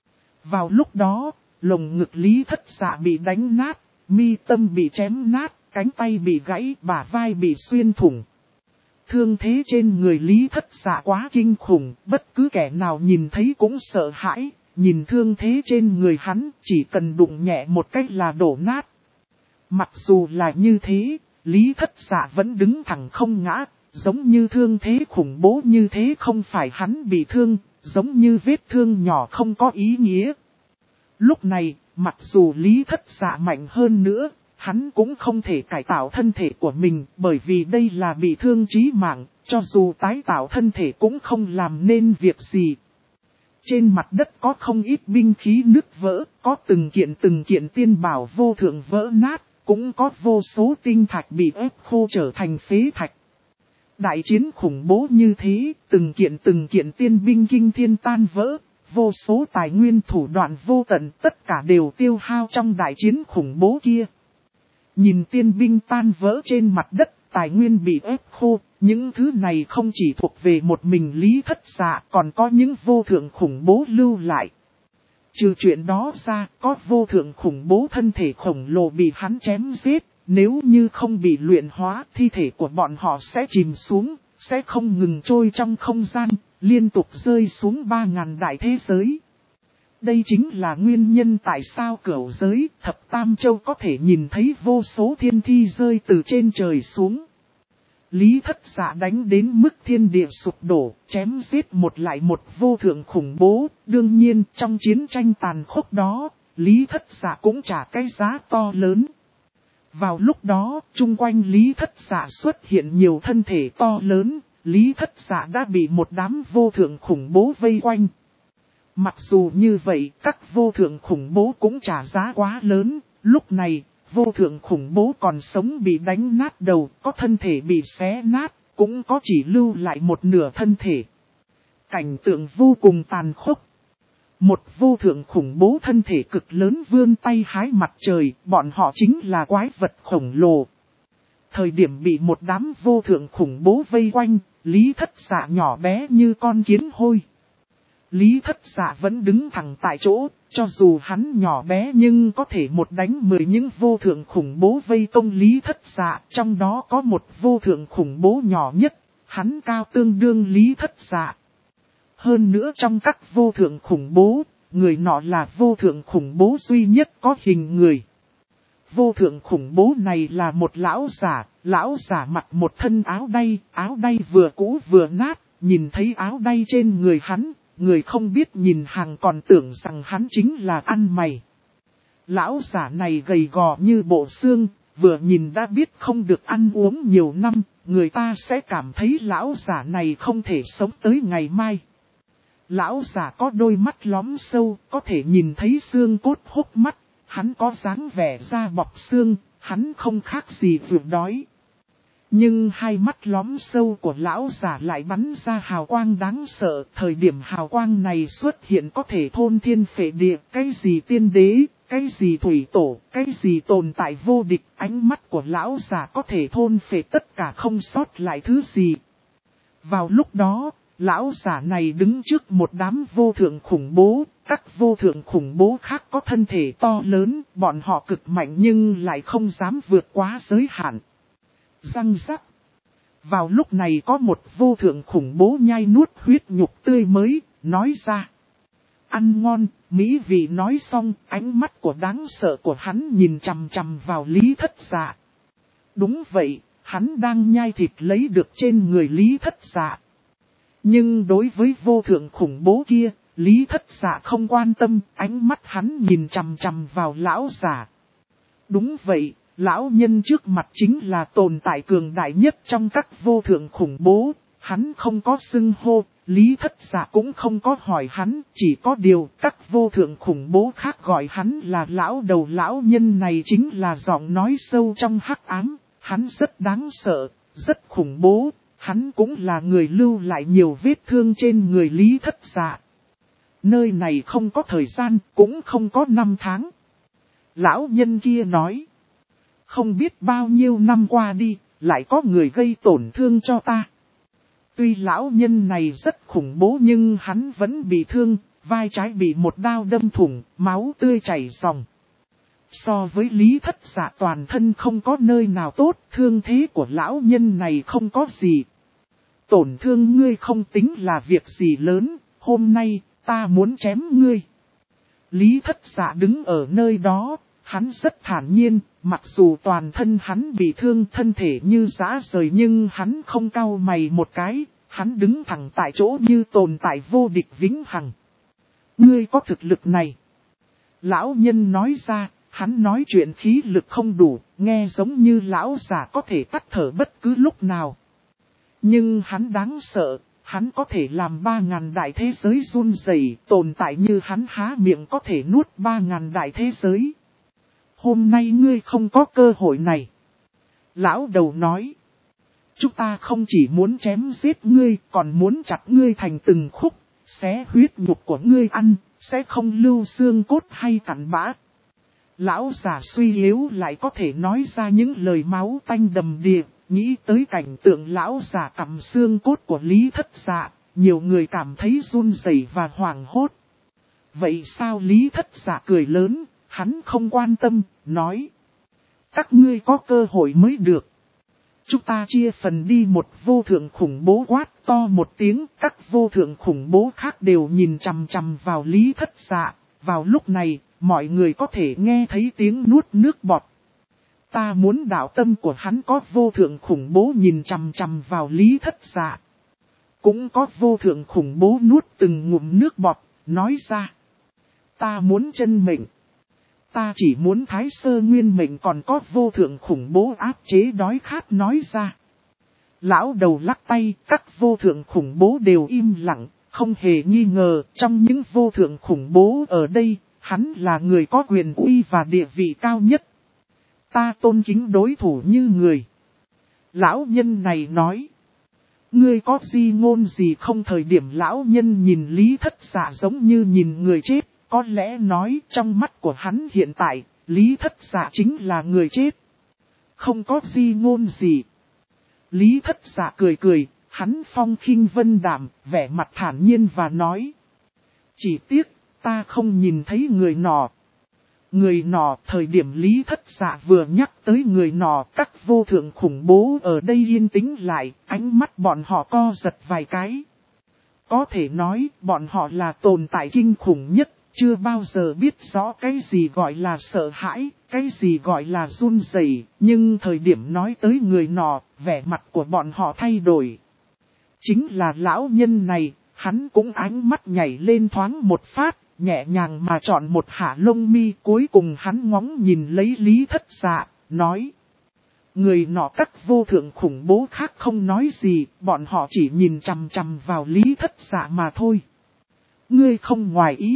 Vào lúc đó, lồng ngực Lý Thất Dạ bị đánh nát, mi tâm bị chém nát, cánh tay bị gãy, bả vai bị xuyên thủng. Thương thế trên người Lý Thất Dạ quá kinh khủng, bất cứ kẻ nào nhìn thấy cũng sợ hãi, nhìn thương thế trên người hắn, chỉ cần đụng nhẹ một cách là đổ nát. Mặc dù là như thế, Lý Thất Dạ vẫn đứng thẳng không ngã, giống như thương thế khủng bố như thế không phải hắn bị thương, giống như vết thương nhỏ không có ý nghĩa. Lúc này, mặc dù Lý Thất Dạ mạnh hơn nữa, hắn cũng không thể cải tạo thân thể của mình, bởi vì đây là bị thương chí mạng, cho dù tái tạo thân thể cũng không làm nên việc gì. Trên mặt đất có không ít binh khí nứt vỡ, có từng kiện tiên bảo vô thượng vỡ nát, cũng có vô số tinh thạch bị ép khô trở thành phế thạch. Đại chiến khủng bố như thế, từng kiện tiên binh kinh thiên tan vỡ, vô số tài nguyên thủ đoạn vô tận, tất cả đều tiêu hao trong đại chiến khủng bố kia. Nhìn tiên binh tan vỡ trên mặt đất, tài nguyên bị ép khô, những thứ này không chỉ thuộc về một mình Lý Thất Dạ, còn có những vô thượng khủng bố lưu lại. Trừ chuyện đó ra, có vô thượng khủng bố thân thể khổng lồ bị hắn chém giết, nếu như không bị luyện hóa, thi thể của bọn họ sẽ chìm xuống, sẽ không ngừng trôi trong không gian, liên tục rơi xuống 3.000 đại thế giới. Đây chính là nguyên nhân tại sao cửu giới, thập tam châu có thể nhìn thấy vô số thiên thi rơi từ trên trời xuống. Lý Thất Dạ đánh đến mức thiên địa sụp đổ, chém giết một lại một vô thượng khủng bố. Đương nhiên trong chiến tranh tàn khốc đó, Lý Thất Dạ cũng trả cái giá to lớn. Vào lúc đó, chung quanh Lý Thất Dạ xuất hiện nhiều thân thể to lớn, Lý Thất Dạ đã bị một đám vô thượng khủng bố vây quanh. Mặc dù như vậy, các vô thượng khủng bố cũng trả giá quá lớn, lúc này, vô thượng khủng bố còn sống bị đánh nát đầu, có thân thể bị xé nát, cũng có chỉ lưu lại một nửa thân thể. Cảnh tượng vô cùng tàn khốc. Một vô thượng khủng bố thân thể cực lớn vươn tay hái mặt trời, bọn họ chính là quái vật khổng lồ. Thời điểm bị một đám vô thượng khủng bố vây quanh, Lý Thất Dạ nhỏ bé như con kiến hôi. Lý Thất Dạ vẫn đứng thẳng tại chỗ, cho dù hắn nhỏ bé nhưng có thể một đánh 10 những vô thượng khủng bố vây công Lý Thất Dạ, trong đó có một vô thượng khủng bố nhỏ nhất, hắn cao tương đương Lý Thất Dạ. Hơn nữa trong các vô thượng khủng bố, người nọ là vô thượng khủng bố duy nhất có hình người. Vô thượng khủng bố này là một lão giả mặc một thân áo đay vừa cũ vừa nát, nhìn thấy áo đay trên người hắn, người không biết nhìn hàng còn tưởng rằng hắn chính là ăn mày. Lão giả này gầy gò như bộ xương, vừa nhìn đã biết không được ăn uống nhiều năm, người ta sẽ cảm thấy lão giả này không thể sống tới ngày mai. Lão giả có đôi mắt lõm sâu, có thể nhìn thấy xương cốt hốc mắt, hắn có dáng vẻ da bọc xương, hắn không khác gì vượt đói. Nhưng hai mắt lõm sâu của lão giả lại bắn ra hào quang đáng sợ, thời điểm hào quang này xuất hiện có thể thôn thiên phệ địa, cái gì tiên đế, cái gì thủy tổ, cái gì tồn tại vô địch, ánh mắt của lão giả có thể thôn phệ tất cả không sót lại thứ gì. Vào lúc đó, lão giả này đứng trước một đám vô thượng khủng bố, các vô thượng khủng bố khác có thân thể to lớn, bọn họ cực mạnh nhưng lại không dám vượt quá giới hạn. Răng rắc. Vào lúc này có một vô thượng khủng bố nhai nuốt huyết nhục tươi mới, nói ra. Ăn ngon, mỹ vị nói xong, ánh mắt của đáng sợ của hắn nhìn chằm chằm vào Lý Thất Dạ. Đúng vậy, hắn đang nhai thịt lấy được trên người Lý Thất Dạ. Nhưng đối với vô thượng khủng bố kia, Lý Thất Dạ không quan tâm, ánh mắt hắn nhìn chằm chằm vào lão giả. Đúng vậy, lão nhân trước mặt chính là tồn tại cường đại nhất trong các vô thượng khủng bố, hắn không có xưng hô, Lý Thất Dạ cũng không có hỏi hắn, chỉ có điều các vô thượng khủng bố khác gọi hắn là lão đầu. Lão nhân này chính là giọng nói sâu trong hắc ám, hắn rất đáng sợ, rất khủng bố, hắn cũng là người lưu lại nhiều vết thương trên người Lý Thất Dạ. Nơi này không có thời gian, cũng không có năm tháng. Lão nhân kia nói. Không biết bao nhiêu năm qua đi, lại có người gây tổn thương cho ta. Tuy lão nhân này rất khủng bố nhưng hắn vẫn bị thương, vai trái bị một đao đâm thủng, máu tươi chảy ròng. So với Lý Thất Dạ toàn thân không có nơi nào tốt, thương thế của lão nhân này không có gì. Tổn thương ngươi không tính là việc gì lớn, hôm nay ta muốn chém ngươi. Lý Thất Dạ đứng ở nơi đó, hắn rất thản nhiên, mặc dù toàn thân hắn bị thương thân thể như giã rời nhưng hắn không cau mày một cái, hắn đứng thẳng tại chỗ như tồn tại vô địch vĩnh hằng. Ngươi có thực lực này. Lão nhân nói ra, hắn nói chuyện khí lực không đủ, nghe giống như lão già có thể tắt thở bất cứ lúc nào. Nhưng hắn đáng sợ, hắn có thể làm 3.000 đại thế giới run rẩy, tồn tại như hắn há miệng có thể nuốt 3.000 đại thế giới. Hôm nay ngươi không có cơ hội này. Lão đầu nói. Chúng ta không chỉ muốn chém giết ngươi, còn muốn chặt ngươi thành từng khúc, xé huyết nhục của ngươi ăn, sẽ không lưu xương cốt hay cặn bã. Lão già suy yếu lại có thể nói ra những lời máu tanh đầm đìa, nghĩ tới cảnh tượng lão già cầm xương cốt của Lý Thất Dạ, nhiều người cảm thấy run rẩy và hoảng hốt. Vậy sao Lý Thất Dạ cười lớn, hắn không quan tâm, nói. Các ngươi có cơ hội mới được. Chúng ta chia phần đi. Một vô thượng khủng bố quát to một tiếng, các vô thượng khủng bố khác đều nhìn chằm chằm vào Lý Thất Dạ. Vào lúc này, mọi người có thể nghe thấy tiếng nuốt nước bọt. Ta muốn đạo tâm của hắn. Có vô thượng khủng bố nhìn chằm chằm vào Lý Thất Dạ. Cũng có vô thượng khủng bố nuốt từng ngụm nước bọt, nói ra. Ta muốn chân mệnh. Ta chỉ muốn thái sơ nguyên mệnh. Còn có vô thượng khủng bố áp chế đói khát nói ra. Lão đầu lắc tay, các vô thượng khủng bố đều im lặng, không hề nghi ngờ trong những vô thượng khủng bố ở đây, hắn là người có quyền uy và địa vị cao nhất. Ta tôn kính đối thủ như người. Lão nhân này nói. Ngươi có di ngôn gì không? Thời điểm lão nhân nhìn Lý Thất Dạ giống như nhìn người chết, có lẽ nói trong mắt của hắn hiện tại, Lý Thất Dạ chính là người chết. Không có di ngôn gì. Lý Thất Dạ cười cười, hắn phong khinh vân đạm, vẻ mặt thản nhiên và nói. Chỉ tiếc, ta không nhìn thấy người nọ. Người nọ, thời điểm Lý Thất Dạ vừa nhắc tới người nọ, các vô thượng khủng bố ở đây yên tĩnh lại, ánh mắt bọn họ co giật vài cái. Có thể nói, bọn họ là tồn tại kinh khủng nhất, chưa bao giờ biết rõ cái gì gọi là sợ hãi, cái gì gọi là run rẩy, nhưng thời điểm nói tới người nọ, vẻ mặt của bọn họ thay đổi. Chính là lão nhân này, hắn cũng ánh mắt nhảy lên thoáng một phát, nhẹ nhàng mà chọn một hạ lông mi, cuối cùng hắn ngóng nhìn lấy Lý Thất Dạ, nói. Người nọ các vô thượng khủng bố khác không nói gì, bọn họ chỉ nhìn chằm chằm vào Lý Thất Dạ mà thôi. Ngươi không ngoài ý.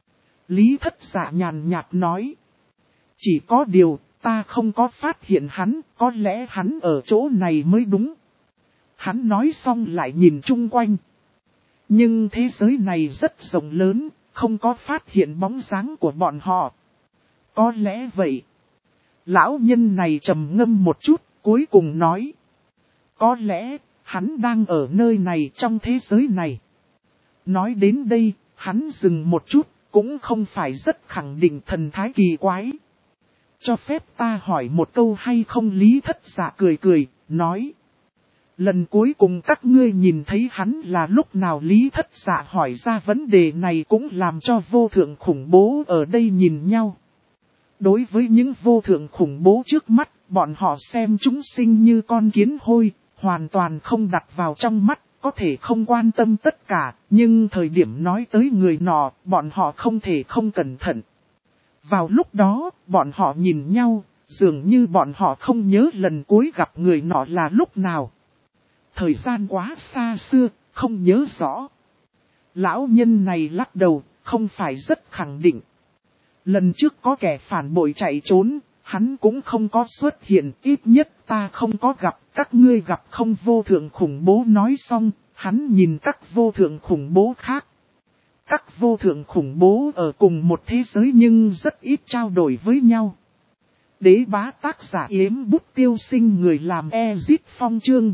Lý Thất Dạ nhàn nhạt nói. Chỉ có điều, ta không có phát hiện hắn, có lẽ hắn ở chỗ này mới đúng. Hắn nói xong lại nhìn chung quanh. Nhưng thế giới này rất rộng lớn, không có phát hiện bóng dáng của bọn họ. Có lẽ vậy. Lão nhân này trầm ngâm một chút, cuối cùng nói. Có lẽ, hắn đang ở nơi này trong thế giới này. Nói đến đây, hắn dừng một chút, cũng không phải rất khẳng định thần thái kỳ quái. Cho phép ta hỏi một câu hay không? Lý Thất Dạ cười cười, nói. Lần cuối cùng các ngươi nhìn thấy hắn là lúc nào? Lý Thất Dạ hỏi ra vấn đề này cũng làm cho vô thượng khủng bố ở đây nhìn nhau. Đối với những vô thượng khủng bố trước mắt, bọn họ xem chúng sinh như con kiến hôi, hoàn toàn không đặt vào trong mắt, có thể không quan tâm tất cả, nhưng thời điểm nói tới người nọ, bọn họ không thể không cẩn thận. Vào lúc đó, bọn họ nhìn nhau, dường như bọn họ không nhớ lần cuối gặp người nọ là lúc nào. Thời gian quá xa xưa, không nhớ rõ. Lão nhân này lắc đầu, không phải rất khẳng định. Lần trước có kẻ phản bội chạy trốn, hắn cũng không có xuất hiện, ít nhất ta không có gặp, các ngươi gặp không? Vô thượng khủng bố nói xong, hắn nhìn các vô thượng khủng bố khác. Các vô thượng khủng bố ở cùng một thế giới nhưng rất ít trao đổi với nhau. Đế bá tác giả Yếm Bút Tiêu Sinh, người làm Ezit Phong, chương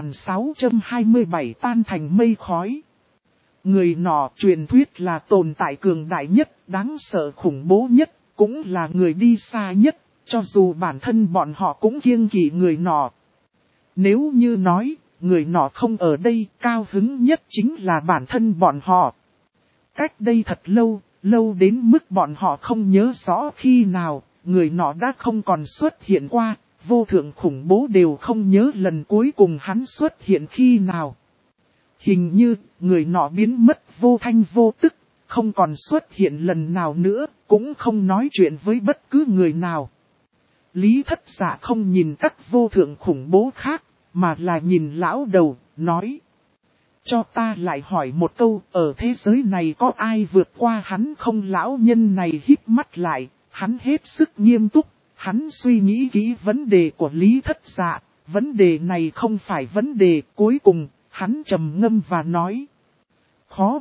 4627 tan thành mây khói. Người nọ truyền thuyết là tồn tại cường đại nhất, đáng sợ khủng bố nhất, cũng là người đi xa nhất, cho dù bản thân bọn họ cũng kiêng kỵ người nọ. Nếu như nói, người nọ không ở đây, cao hứng nhất chính là bản thân bọn họ. Cách đây thật lâu, lâu đến mức bọn họ không nhớ rõ khi nào, người nọ đã không còn xuất hiện qua, vô thượng khủng bố đều không nhớ lần cuối cùng hắn xuất hiện khi nào. Hình như, người nọ biến mất vô thanh vô tức, không còn xuất hiện lần nào nữa, cũng không nói chuyện với bất cứ người nào. Lý Thất Dạ không nhìn các vô thượng khủng bố khác, mà là nhìn lão đầu, nói. Cho ta lại hỏi một câu, ở thế giới này có ai vượt qua hắn không? Lão nhân này híp mắt lại, hắn hết sức nghiêm túc, hắn suy nghĩ kỹ vấn đề của Lý Thất Dạ, vấn đề này không phải vấn đề. Cuối cùng, hắn trầm ngâm và nói. Khó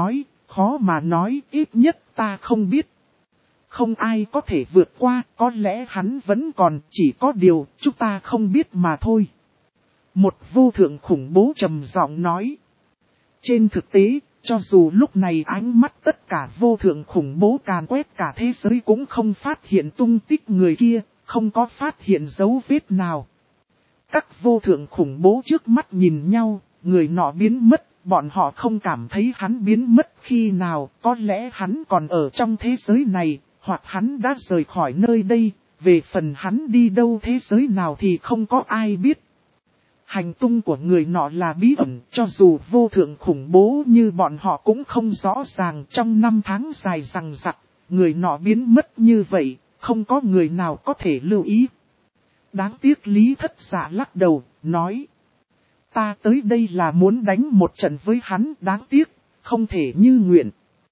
mà nói, ít nhất ta không biết. Không ai có thể vượt qua, có lẽ hắn vẫn còn, chỉ có điều chúng ta không biết mà thôi. Một vô thượng khủng bố trầm giọng nói. Trên thực tế, cho dù lúc này ánh mắt tất cả vô thượng khủng bố càn quét cả thế giới cũng không phát hiện tung tích người kia, không có phát hiện dấu vết nào. Các vô thượng khủng bố trước mắt nhìn nhau, người nọ biến mất, bọn họ không cảm thấy hắn biến mất khi nào, có lẽ hắn còn ở trong thế giới này, hoặc hắn đã rời khỏi nơi đây, về phần hắn đi đâu thế giới nào thì không có ai biết. Hành tung của người nọ là bí ẩn, cho dù vô thượng khủng bố như bọn họ cũng không rõ ràng. Trong 5 tháng dài dằng dặc, người nọ biến mất như vậy, không có người nào có thể lưu ý. Đáng tiếc Lý Thất Dạ lắc đầu, nói. Ta tới đây là muốn đánh một trận với hắn, đáng tiếc, không thể như nguyện.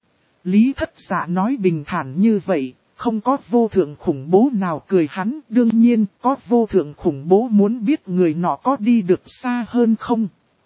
Lý Thất Dạ nói bình thản như vậy. Không có vô thượng khủng bố nào cười hắn, đương nhiên có vô thượng khủng bố muốn biết người nọ có đi được xa hơn không.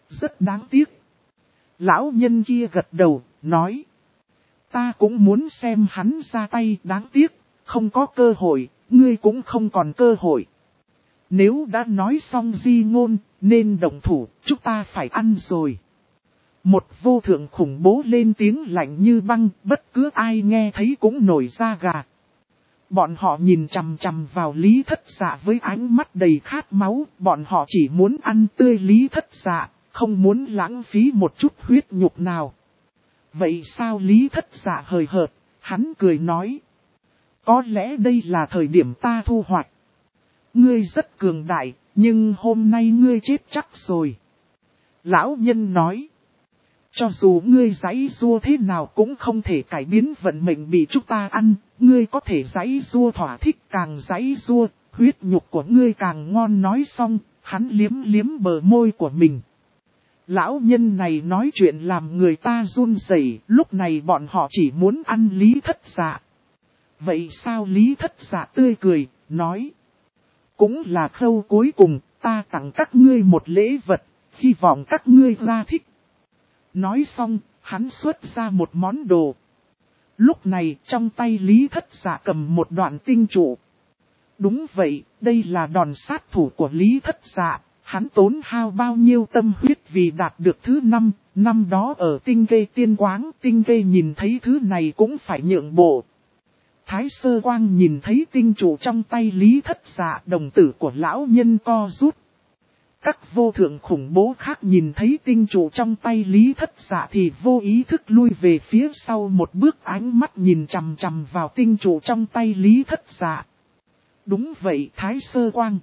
Rất đáng tiếc. Lão nhân kia gật đầu, nói. Ta cũng muốn xem hắn ra tay, đáng tiếc, không có cơ hội, ngươi cũng không còn cơ hội. Nếu đã nói xong di ngôn, nên động thủ, chúng ta phải ăn rồi. Một vô thượng khủng bố lên tiếng lạnh như băng, bất cứ ai nghe thấy cũng nổi da gà. Bọn họ nhìn chằm chằm vào Lý Thất Dạ với ánh mắt đầy khát máu, bọn họ chỉ muốn ăn tươi Lý Thất Dạ, không muốn lãng phí một chút huyết nhục nào. Vậy sao Lý Thất Dạ hời hợt, hắn cười nói. Có lẽ đây là thời điểm ta thu hoạch. Ngươi rất cường đại, nhưng hôm nay ngươi chết chắc rồi. Lão nhân nói. Cho dù ngươi giãy giụa thế nào cũng không thể cải biến vận mệnh bị chúng ta ăn, ngươi có thể giãy giụa thỏa thích càng giãy giụa, huyết nhục của ngươi càng ngon. Nói xong, hắn liếm liếm bờ môi của mình. Lão nhân này nói chuyện làm người ta run rẩy, lúc này bọn họ chỉ muốn ăn Lý Thất Dạ. Vậy sao Lý Thất Dạ tươi cười, nói. Cũng là khâu cuối cùng, ta tặng các ngươi một lễ vật, hy vọng các ngươi ra thích. Nói xong, hắn xuất ra một món đồ. Lúc này trong tay Lý Thất Dạ cầm một đoạn tinh trụ. Đúng vậy, đây là đòn sát thủ của Lý Thất Dạ. Hắn tốn hao bao nhiêu tâm huyết vì đạt được thứ 5, năm đó ở Tinh Kê Tiên Quáng. Tinh Kê nhìn thấy thứ này cũng phải nhượng bộ. Thái Sơ Quang nhìn thấy tinh trụ trong tay Lý Thất Dạ, đồng tử của lão nhân co rút. Các vô thượng khủng bố khác nhìn thấy tinh trụ trong tay Lý Thất Dạ thì vô ý thức lui về phía sau một bước, ánh mắt nhìn chằm chằm vào tinh trụ trong tay Lý Thất Dạ. Đúng vậy Thái Sơ Quang.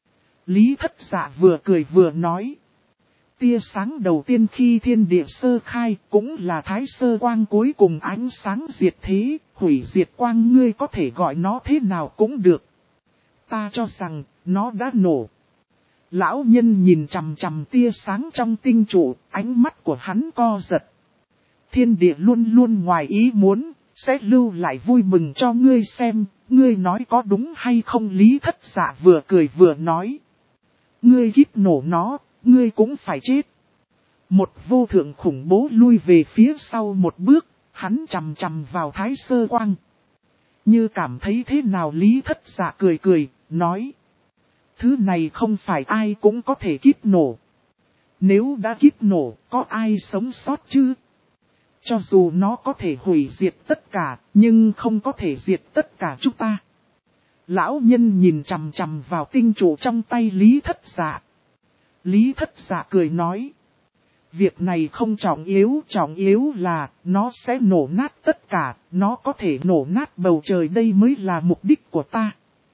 Lý Thất Dạ vừa cười vừa nói. Tia sáng đầu tiên khi thiên địa sơ khai cũng là Thái Sơ Quang cuối cùng, ánh sáng diệt thế, hủy diệt quang, ngươi có thể gọi nó thế nào cũng được. Ta cho rằng nó đã nổ. Lão nhân nhìn chằm chằm tia sáng trong tinh trụ, ánh mắt của hắn co giật. Thiên địa luôn luôn ngoài ý muốn, sẽ lưu lại vui mừng cho ngươi xem, ngươi nói có đúng hay không? Lý Thất Dạ vừa cười vừa nói. Ngươi kíp nổ nó, ngươi cũng phải chết. Một vô thượng khủng bố lui về phía sau một bước, hắn chằm chằm vào Thái Sơ Quang. Như cảm thấy thế nào? Lý Thất Dạ cười cười, nói. Thứ này không phải ai cũng có thể kíp nổ. Nếu đã kíp nổ, có ai sống sót chứ? Cho dù nó có thể hủy diệt tất cả, nhưng không có thể diệt tất cả chúng ta. Lão nhân nhìn chằm chằm vào tinh trụ trong tay Lý Thất Dạ. Lý Thất Dạ cười nói. Việc này không trọng yếu là nó sẽ nổ nát tất cả, nó có thể nổ nát bầu trời, đây mới là mục đích của ta.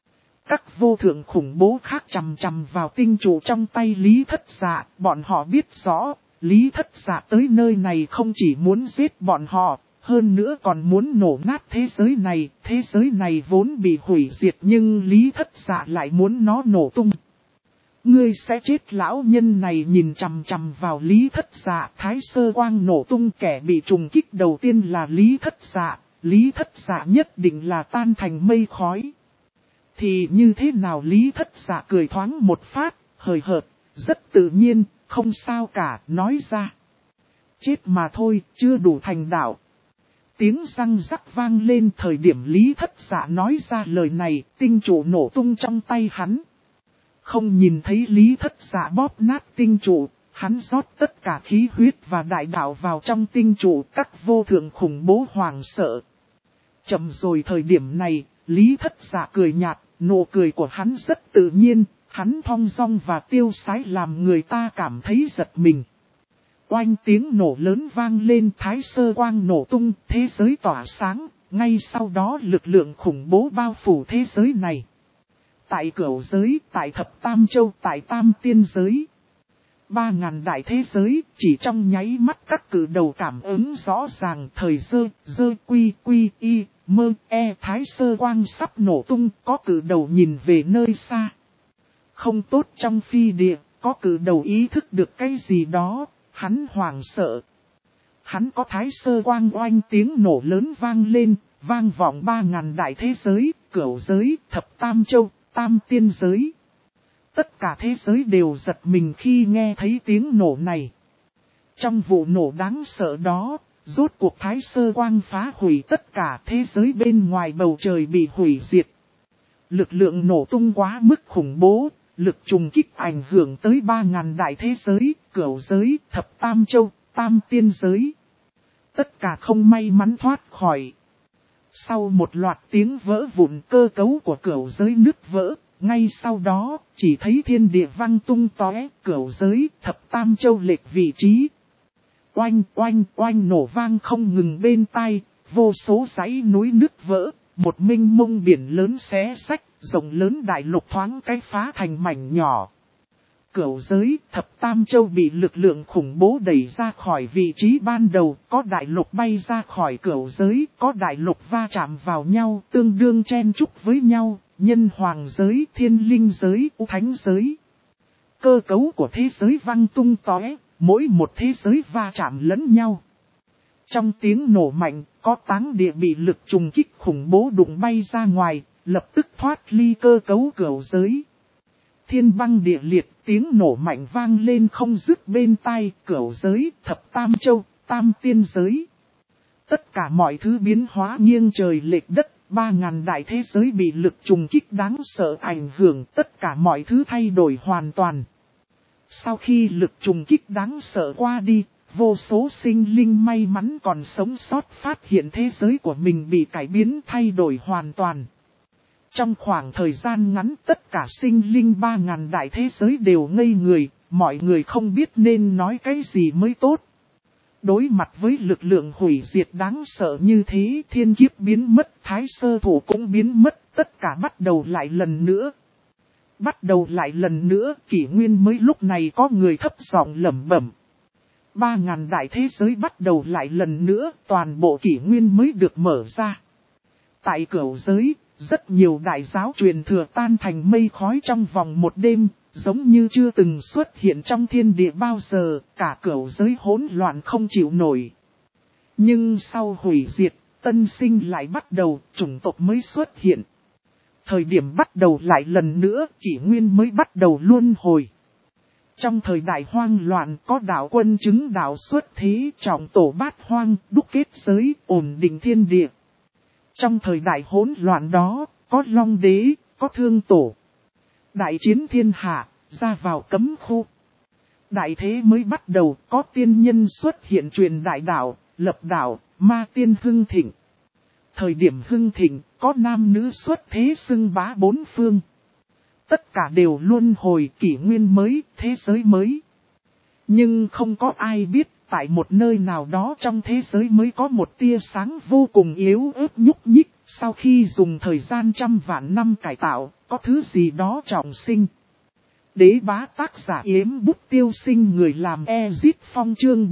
Các vô thượng khủng bố khác chằm chằm vào tinh trụ trong tay Lý Thất Dạ, bọn họ biết rõ, Lý Thất Dạ tới nơi này không chỉ muốn giết bọn họ, hơn nữa còn muốn nổ nát thế giới này vốn bị hủy diệt nhưng Lý Thất Dạ lại muốn nó nổ tung. Ngươi sẽ chết. Lão nhân này nhìn chằm chằm vào Lý Thất Dạ, Thái Sơ Quang nổ tung, kẻ bị trùng kích đầu tiên là Lý Thất Dạ, Lý Thất Dạ nhất định là tan thành mây khói. Thì như thế nào? Lý Thất Dạ cười thoáng một phát, hời hợt, rất tự nhiên, không sao cả, nói ra. Chết mà thôi, chưa đủ thành đạo. Tiếng răng rắc vang lên thời điểm Lý Thất Dạ nói ra lời này, tinh trụ nổ tung trong tay hắn. Không nhìn thấy Lý Thất Dạ bóp nát tinh trụ, hắn rót tất cả khí huyết và đại đạo vào trong tinh trụ, các vô thượng khủng bố hoảng sợ. Chậm rồi, thời điểm này, Lý Thất Dạ cười nhạt, nụ cười của hắn rất tự nhiên, hắn thong dong và tiêu sái làm người ta cảm thấy giật mình. Oanh, tiếng nổ lớn vang lên, Thái Sơ Quang nổ tung, thế giới tỏa sáng, ngay sau đó lực lượng khủng bố bao phủ thế giới này. Tại Cửu giới, tại Thập Tam Châu, tại Tam Tiên giới. 3000 đại thế giới, chỉ trong nháy mắt các cử đầu cảm ứng rõ ràng, thời dơ quy y, mơ e, Thái Sơ Quang sắp nổ tung, có cử đầu nhìn về nơi xa. Không tốt, trong phi địa, có cử đầu ý thức được cái gì đó, hắn hoảng sợ. Hắn có Thái Sơ Quang. Oanh, tiếng nổ lớn vang lên, vang vọng 3000 đại thế giới, Cửu giới, Thập Tam Châu, Tam Tiên giới. Tất cả thế giới đều giật mình khi nghe thấy tiếng nổ này. Trong vụ nổ đáng sợ đó, rốt cuộc Thái Sơ Quang phá hủy tất cả, thế giới bên ngoài bầu trời bị hủy diệt. Lực lượng nổ tung quá mức khủng bố, lực trùng kích ảnh hưởng tới 3.000 đại thế giới, cửu giới, thập tam châu, tam tiên giới. Tất cả không may mắn thoát khỏi. Sau một loạt tiếng vỡ vụn, cơ cấu của cửu giới nứt vỡ, ngay sau đó chỉ thấy thiên địa vang tung tóe, cửu giới, thập tam châu lệch vị trí. Oanh oanh oanh nổ vang không ngừng bên tai, vô số dãy núi nứt vỡ, một mênh mông biển lớn xé xách, rộng lớn đại lục thoáng cái phá thành mảnh nhỏ. Cửu giới, thập tam châu bị lực lượng khủng bố đẩy ra khỏi vị trí ban đầu, có đại lục bay ra khỏi cửu giới, có đại lục va chạm vào nhau, tương đương chen chúc với nhau, nhân hoàng giới, thiên linh giới, thánh giới. Cơ cấu của thế giới vang tung tóe, mỗi một thế giới va chạm lẫn nhau. Trong tiếng nổ mạnh, có táng địa bị lực trùng kích khủng bố đụng bay ra ngoài, lập tức thoát ly cơ cấu cửu giới. Thiên băng địa liệt, tiếng nổ mạnh vang lên không dứt bên tai, cửu giới, thập tam châu, tam tiên giới. Tất cả mọi thứ biến hóa nghiêng trời lệch đất, 3.000 đại thế giới bị lực trùng kích đáng sợ ảnh hưởng, tất cả mọi thứ thay đổi hoàn toàn. Sau khi lực trùng kích đáng sợ qua đi, vô số sinh linh may mắn còn sống sót phát hiện thế giới của mình bị cải biến thay đổi hoàn toàn. Trong khoảng thời gian ngắn tất cả sinh linh 3.000 đại thế giới đều ngây người, mọi người không biết nên nói cái gì mới tốt. Đối mặt với lực lượng hủy diệt đáng sợ như thế, thiên kiếp biến mất, thái sơ thủ cũng biến mất, tất cả bắt đầu lại lần nữa. Bắt đầu lại lần nữa, kỷ nguyên mới lúc này có người thấp giọng lẩm bẩm. 3.000 đại thế giới bắt đầu lại lần nữa, toàn bộ kỷ nguyên mới được mở ra. Tại cửu giới, rất nhiều đại giáo truyền thừa tan thành mây khói trong vòng một đêm, giống như chưa từng xuất hiện trong thiên địa bao giờ, cả cửu giới hỗn loạn không chịu nổi. Nhưng sau hủy diệt, tân sinh lại bắt đầu, chủng tộc mới xuất hiện. Thời điểm bắt đầu lại lần nữa, kỷ nguyên mới bắt đầu luân hồi. Trong thời đại hoang loạn có đạo quân chứng đạo xuất thế, trọng tổ bát hoang, đúc kết giới, ổn định thiên địa. Trong thời đại hỗn loạn đó, có Long Đế, có Thương Tổ. Đại chiến thiên hạ, ra vào cấm khu. Đại thế mới bắt đầu, có tiên nhân xuất hiện truyền đại đạo, lập đạo, ma tiên hưng thịnh. Thời điểm hưng thịnh, có nam nữ xuất thế xưng bá bốn phương. Tất cả đều luân hồi kỷ nguyên mới, thế giới mới. Nhưng không có ai biết, tại một nơi nào đó trong thế giới mới có một tia sáng vô cùng yếu ớt nhúc nhích. Sau khi dùng thời gian trăm vạn năm cải tạo, có thứ gì đó trọng sinh. Đế bá tác giả Yếm Bút Tiêu Sinh, người làm Ezit Phong, chương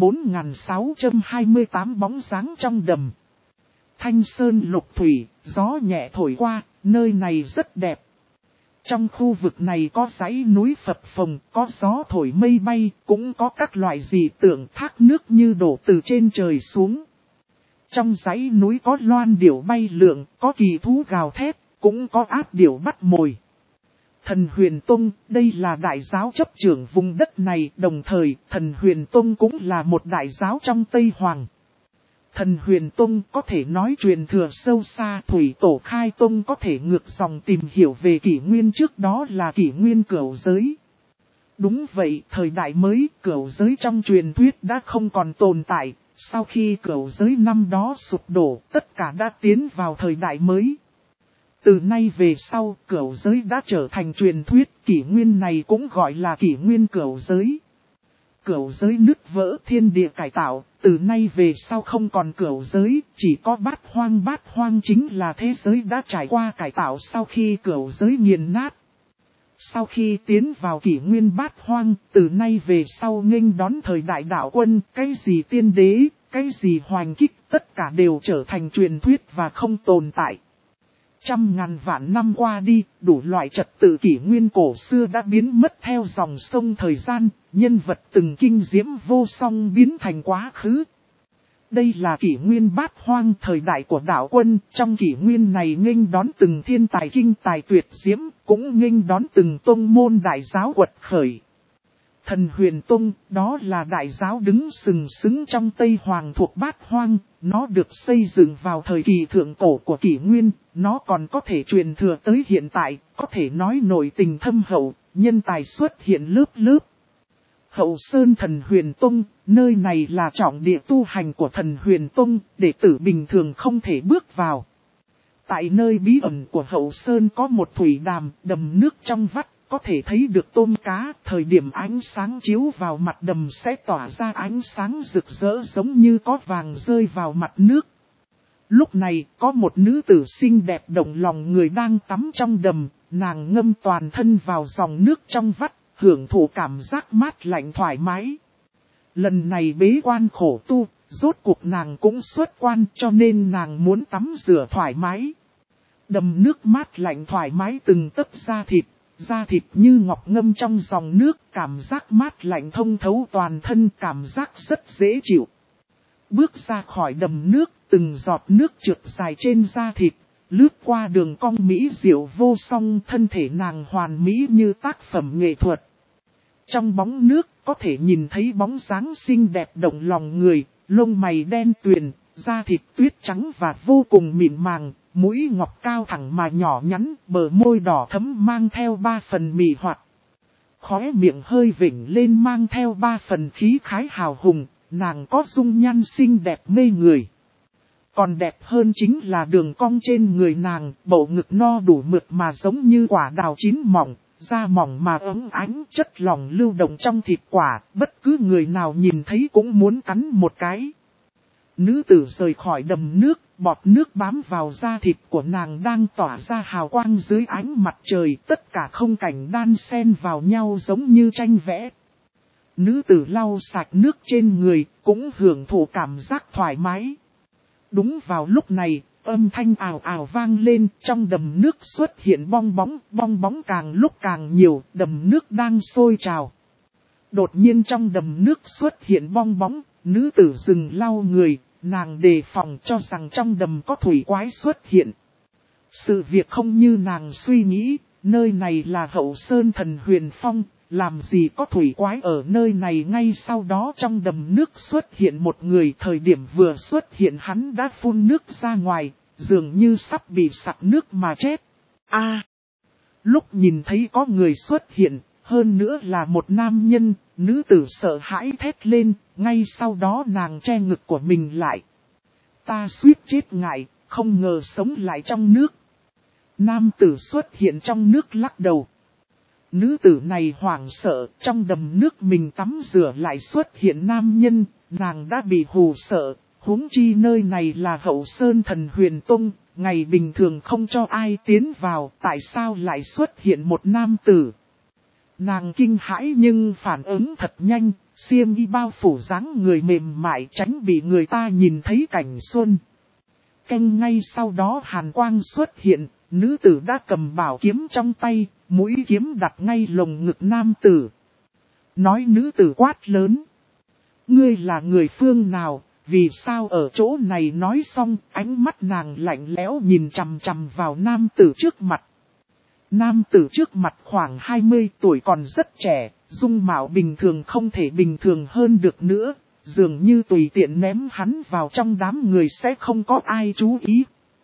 4628 bóng dáng trong đầm. Thanh sơn lục thủy, gió nhẹ thổi qua, nơi này rất đẹp. Trong khu vực này có dãy núi phập phồng, có gió thổi mây bay, cũng có các loại dị tượng thác nước như đổ từ trên trời xuống. Trong dãy núi có loan điểu bay lượn, có kỳ thú gào thét, cũng có áp điểu bắt mồi. Thần Huyền Tông, đây là đại giáo chấp trưởng vùng đất này, đồng thời Thần Huyền Tông cũng là một đại giáo trong Tây Hoàng. Thần Huyền Tông có thể nói truyền thừa sâu xa, Thủy Tổ Khai Tông có thể ngược dòng tìm hiểu về kỷ nguyên trước đó là kỷ nguyên cửu giới. Đúng vậy, thời đại mới, cửu giới trong truyền thuyết đã không còn tồn tại, sau khi cửu giới năm đó sụp đổ, tất cả đã tiến vào thời đại mới. Từ nay về sau, cửu giới đã trở thành truyền thuyết, kỷ nguyên này cũng gọi là kỷ nguyên cửu giới. Cửu giới nứt vỡ, thiên địa cải tạo, từ nay về sau không còn cửu giới, chỉ có bát hoang chính là thế giới đã trải qua cải tạo sau khi cửu giới nghiền nát. Sau khi tiến vào kỷ nguyên bát hoang, từ nay về sau nghênh đón thời đại đạo quân, cái gì tiên đế, cái gì hoành kích, tất cả đều trở thành truyền thuyết và không tồn tại. Trăm ngàn vạn năm qua đi, đủ loại trật tự kỷ nguyên cổ xưa đã biến mất theo dòng sông thời gian, nhân vật từng kinh diễm vô song biến thành quá khứ. Đây là kỷ nguyên bát hoang, thời đại của đạo quân, trong kỷ nguyên này nghênh đón từng thiên tài kinh tài tuyệt diễm, cũng nghênh đón từng tôn môn đại giáo quật khởi. Thần Huyền Tông, đó là đại giáo đứng sừng sững trong Tây Hoàng thuộc Bát Hoang, nó được xây dựng vào thời kỳ thượng cổ của kỷ nguyên, nó còn có thể truyền thừa tới hiện tại, có thể nói nội tình thâm hậu, nhân tài xuất hiện lớp lớp. Hậu Sơn Thần Huyền Tông, nơi này là trọng địa tu hành của Thần Huyền Tông, đệ tử bình thường không thể bước vào. Tại nơi bí ẩn của Hậu Sơn có một thủy đàm, đầm nước trong vắt, có thể thấy được tôm cá, thời điểm ánh sáng chiếu vào mặt đầm sẽ tỏa ra ánh sáng rực rỡ giống như có vàng rơi vào mặt nước. Lúc này, có một nữ tử xinh đẹp động lòng người đang tắm trong đầm, nàng ngâm toàn thân vào dòng nước trong vắt, hưởng thụ cảm giác mát lạnh thoải mái. Lần này bế quan khổ tu, rốt cuộc nàng cũng xuất quan cho nên nàng muốn tắm rửa thoải mái. Đầm nước mát lạnh thoải mái từng tấc da thịt như ngọc ngâm trong dòng nước, cảm giác mát lạnh thông thấu toàn thân, cảm giác rất dễ chịu. Bước ra khỏi đầm nước, từng giọt nước trượt dài trên da thịt, lướt qua đường cong mỹ diệu vô song, thân thể nàng hoàn mỹ như tác phẩm nghệ thuật. Trong bóng nước, có thể nhìn thấy bóng dáng xinh đẹp động lòng người, lông mày đen tuyền, da thịt tuyết trắng và vô cùng mịn màng, mũi ngọc cao thẳng mà nhỏ nhắn, bờ môi đỏ thẫm mang theo 3 phần mị hoặc. Khóe miệng hơi vểnh lên mang theo 3 phần khí khái hào hùng, nàng có dung nhan xinh đẹp mê người. Còn đẹp hơn chính là đường cong trên người nàng, bầu ngực no đủ mượt mà giống như quả đào chín mỏng, da mỏng mà ấm ánh, chất lỏng lưu động trong thịt quả, bất cứ người nào nhìn thấy cũng muốn cắn một cái. Nữ tử rời khỏi đầm nước, bọt nước bám vào da thịt của nàng đang tỏa ra hào quang dưới ánh mặt trời, tất cả không cảnh đan xen vào nhau giống như tranh vẽ. Nữ tử lau sạch nước trên người, cũng hưởng thụ cảm giác thoải mái. Đúng vào lúc này, âm thanh ào ào vang lên, trong đầm nước xuất hiện bong bóng càng lúc càng nhiều, đầm nước đang sôi trào. Đột nhiên trong đầm nước xuất hiện bong bóng, nữ tử dừng lau người, nàng đề phòng cho rằng trong đầm có thủy quái xuất hiện. Sự việc không như nàng suy nghĩ, nơi này là Hậu Sơn Thần Huyền Phong, làm gì có thủy quái ở nơi này. Ngay sau đó trong đầm nước xuất hiện một người, thời điểm vừa xuất hiện hắn đã phun nước ra ngoài, dường như sắp bị sặc nước mà chết. Lúc nhìn thấy có người xuất hiện, hơn nữa là một nam nhân, nữ tử sợ hãi thét lên, ngay sau đó nàng che ngực của mình lại. Ta suýt chết ngại, không ngờ sống lại trong nước. Nam tử xuất hiện trong nước lắc đầu. Nữ tử này hoảng sợ, trong đầm nước mình tắm rửa lại xuất hiện nam nhân, nàng đã bị hù sợ, huống chi nơi này là Hậu Sơn Thần Huyền Tông, ngày bình thường không cho ai tiến vào, tại sao lại xuất hiện một nam tử. Nàng kinh hãi nhưng phản ứng thật nhanh, xiêm y bao phủ dáng người mềm mại tránh bị người ta nhìn thấy cảnh xuân. Canh ngay sau đó hàn quang xuất hiện, nữ tử đã cầm bảo kiếm trong tay, mũi kiếm đặt ngay lồng ngực nam tử. Nói nữ tử quát lớn. Ngươi là người phương nào, vì sao ở chỗ này? Nói xong, ánh mắt nàng lạnh lẽo nhìn chằm chằm vào nam tử trước mặt. Nam tử trước mặt khoảng 20 tuổi còn rất trẻ, dung mạo bình thường không thể bình thường hơn được nữa, dường như tùy tiện ném hắn vào trong đám người sẽ không có ai chú ý.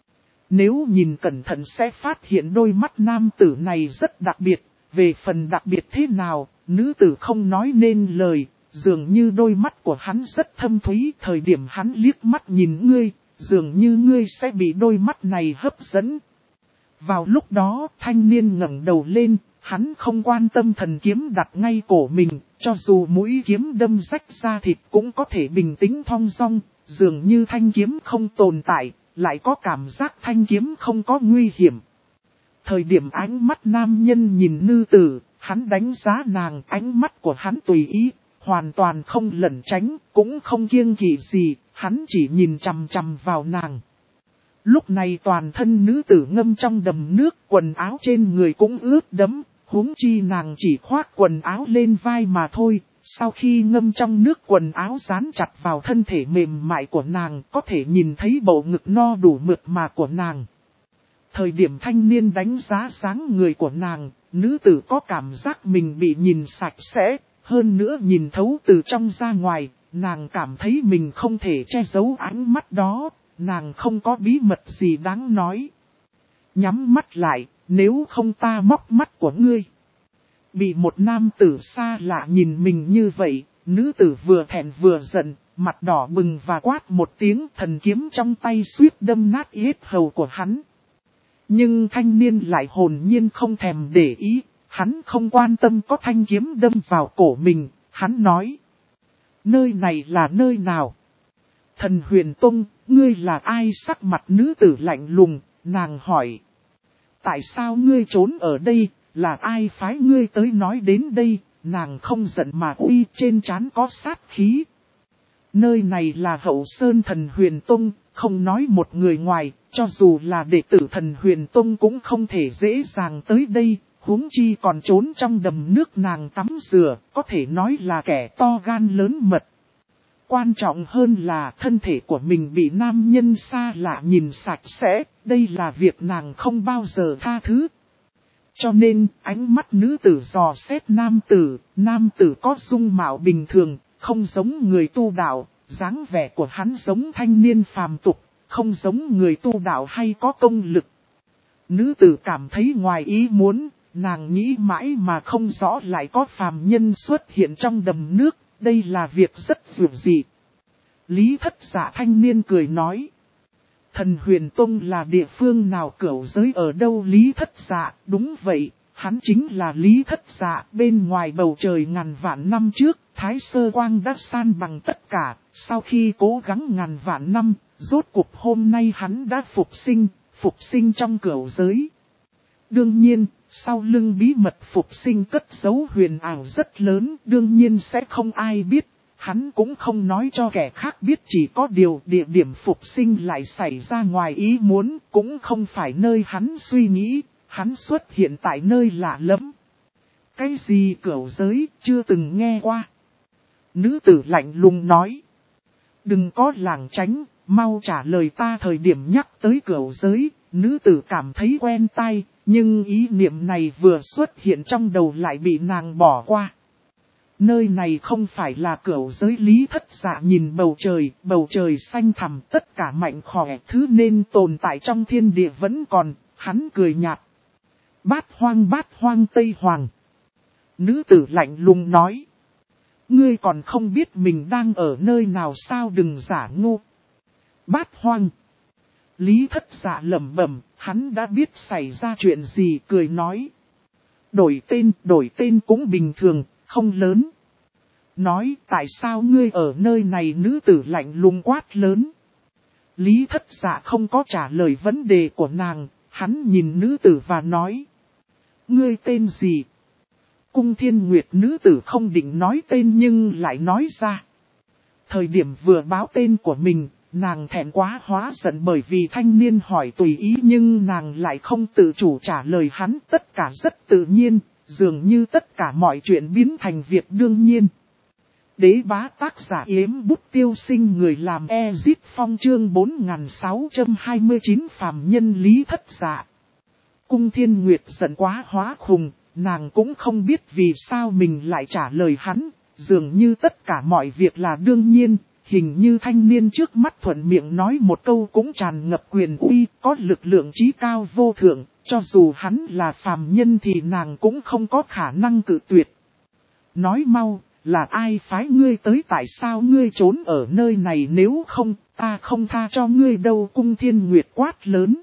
Nếu nhìn cẩn thận sẽ phát hiện đôi mắt nam tử này rất đặc biệt, về phần đặc biệt thế nào, nữ tử không nói nên lời, dường như đôi mắt của hắn rất thâm thúy, thời điểm hắn liếc mắt nhìn ngươi, dường như ngươi sẽ bị đôi mắt này hấp dẫn. Vào lúc đó, thanh niên ngẩng đầu lên, hắn không quan tâm thần kiếm đặt ngay cổ mình, cho dù mũi kiếm đâm rách da thịt cũng có thể bình tĩnh thong dong, dường như thanh kiếm không tồn tại, lại có cảm giác thanh kiếm không có nguy hiểm. Thời điểm ánh mắt nam nhân nhìn nữ tử, hắn đánh giá nàng, ánh mắt của hắn tùy ý, hoàn toàn không lẩn tránh, cũng không kiêng kỵ gì, hắn chỉ nhìn chằm chằm vào nàng. Lúc này toàn thân nữ tử ngâm trong đầm nước, quần áo trên người cũng ướt đẫm, huống chi nàng chỉ khoác quần áo lên vai mà thôi. Sau khi ngâm trong nước, quần áo dán chặt vào thân thể mềm mại của nàng, có thể nhìn thấy bầu ngực no đủ mượt mà của nàng. Thời điểm thanh niên đánh giá dáng người của nàng, nữ tử có cảm giác mình bị nhìn sạch sẽ, Hơn nữa nhìn thấu từ trong ra ngoài, nàng cảm thấy mình không thể che giấu ánh mắt đó, nàng không có bí mật gì đáng nói. Nhắm mắt lại, nếu không ta móc mắt của ngươi. Bị một nam tử xa lạ nhìn mình như vậy, nữ tử vừa thẹn vừa giận, mặt đỏ bừng và quát một tiếng, thần kiếm trong tay suýt đâm nát yết hầu của hắn. Nhưng thanh niên lại hồn nhiên không thèm để ý, hắn không quan tâm có thanh kiếm đâm vào cổ mình, hắn nói. Nơi này là nơi nào? Thần Huyền Tông, ngươi là ai? Sắc mặt nữ tử lạnh lùng, nàng hỏi. Tại sao ngươi trốn ở đây, là ai phái ngươi tới nói đến đây? Nàng không giận mà uy, trên trán có sát khí. Nơi này là Hậu Sơn Thần Huyền Tông, không nói một người ngoài, cho dù là đệ tử Thần Huyền Tông cũng không thể dễ dàng tới đây, huống chi còn trốn trong đầm nước nàng tắm rửa, có thể nói là kẻ to gan lớn mật. Quan trọng hơn là thân thể của mình bị nam nhân xa lạ nhìn sạch sẽ, đây là việc nàng không bao giờ tha thứ. Cho nên, ánh mắt nữ tử dò xét nam tử có dung mạo bình thường, không giống người tu đạo, dáng vẻ của hắn giống thanh niên phàm tục, không giống người tu đạo hay có công lực. Nữ tử cảm thấy ngoài ý muốn, nàng nghĩ mãi mà không rõ lại có phàm nhân xuất hiện trong đầm nước, đây là việc rất dữ dị. Lý Thất Dạ thanh niên cười nói. Thần Huyền Tông là địa phương nào, cửu giới ở đâu? Lý Thất Dạ, đúng vậy, hắn chính là Lý Thất Dạ. Bên ngoài bầu trời ngàn vạn năm trước, Thái Sơ Quang đã san bằng tất cả, sau khi cố gắng ngàn vạn năm, rốt cuộc hôm nay hắn đã phục sinh trong cửu giới. Đương nhiên, sau lưng bí mật phục sinh cất giấu huyền ảo rất lớn, đương nhiên sẽ không ai biết. Hắn cũng không nói cho kẻ khác biết, chỉ có điều địa điểm phục sinh lại xảy ra ngoài ý muốn, cũng không phải nơi hắn suy nghĩ, hắn xuất hiện tại nơi lạ lẫm. Cái gì cửu giới, chưa từng nghe qua. Nữ tử lạnh lùng nói. Đừng có lảng tránh, mau trả lời ta. Thời điểm nhắc tới cửu giới, nữ tử cảm thấy quen tai, nhưng ý niệm này vừa xuất hiện trong đầu lại bị nàng bỏ qua. Nơi này không phải là cửu giới. Lý Thất Dạ nhìn bầu trời xanh thẳm, tất cả mạnh khỏe thứ nên tồn tại trong thiên địa vẫn còn, hắn cười nhạt. Bát hoang Tây Hoàng. Nữ tử lạnh lùng nói. Ngươi còn không biết mình đang ở nơi nào sao? Đừng giả ngu. Bát hoang. Lý Thất Dạ lẩm bẩm, hắn đã biết xảy ra chuyện gì, cười nói. Đổi tên cũng bình thường, không lớn. Nói tại sao ngươi ở nơi này? Nữ tử lạnh lùng quát lớn. Lý Thất Dạ không có trả lời vấn đề của nàng, hắn nhìn nữ tử và nói. Ngươi tên gì? Cung Thiên Nguyệt. Nữ tử không định nói tên nhưng lại nói ra. Thời điểm vừa báo tên của mình, nàng thẹn quá hóa giận bởi vì thanh niên hỏi tùy ý nhưng nàng lại không tự chủ trả lời hắn, tất cả rất tự nhiên, dường như tất cả mọi chuyện biến thành việc đương nhiên. Đế bá tác giả Yếm Bút Tiêu Sinh, người làm Ezit Phong, chương 4629 phàm nhân Lý Thất Dạ. Cung Thiên Nguyệt giận quá hóa khùng, nàng cũng không biết vì sao mình lại trả lời hắn, dường như tất cả mọi việc là đương nhiên, hình như thanh niên trước mắt thuận miệng nói một câu cũng tràn ngập quyền uy, có lực lượng trí cao vô thượng, cho dù hắn là phàm nhân thì nàng cũng không có khả năng cự tuyệt. Nói mau, là ai phái ngươi tới? Tại sao ngươi trốn ở nơi này? Nếu không, ta không tha cho ngươi đâu. Cung Thiên Nguyệt quát lớn.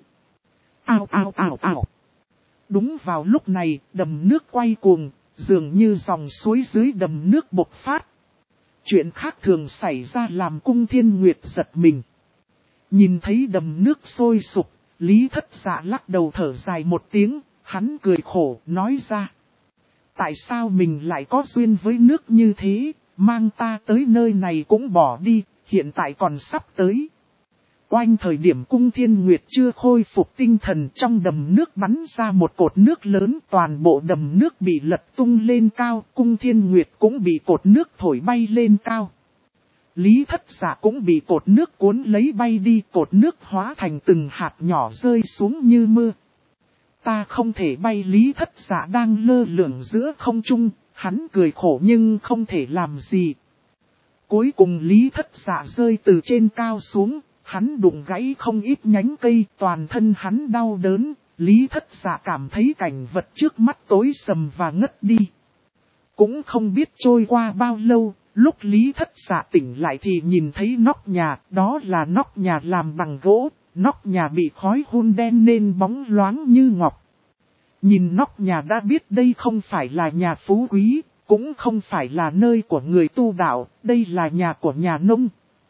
Ào. Đúng vào lúc này, đầm nước quay cuồng, dường như dòng suối dưới đầm nước bộc phát. Chuyện khác thường xảy ra làm Cung Thiên Nguyệt giật mình. Nhìn thấy đầm nước sôi sục, Lý Thất Dạ lắc đầu thở dài một tiếng, hắn cười khổ, nói ra. Tại sao mình lại có duyên với nước như thế, mang ta tới nơi này cũng bỏ đi, hiện tại còn sắp tới. Oanh! Thời điểm Cung Thiên Nguyệt chưa khôi phục tinh thần, trong đầm nước bắn ra một cột nước lớn, toàn bộ đầm nước bị lật tung lên cao, Cung Thiên Nguyệt cũng bị cột nước thổi bay lên cao. Lý Thất Dạ cũng bị cột nước cuốn lấy bay đi, cột nước hóa thành từng hạt nhỏ rơi xuống như mưa. Ta không thể bay. Lý Thất Dạ đang lơ lửng giữa không trung, Hắn cười khổ nhưng không thể làm gì. Cuối cùng Lý Thất Dạ rơi từ trên cao xuống, hắn đụng gãy không ít nhánh cây, toàn thân hắn đau đớn, Lý Thất Dạ cảm thấy cảnh vật trước mắt tối sầm và ngất đi. Cũng không biết trôi qua bao lâu, lúc Lý Thất Dạ tỉnh lại thì nhìn thấy nóc nhà, đó là nóc nhà làm bằng gỗ, nóc nhà bị khói hun đen nên bóng loáng như ngọc. Nhìn nóc nhà đã biết đây không phải là nhà phú quý, cũng không phải là nơi của người tu đạo, đây là nhà của nhà nông.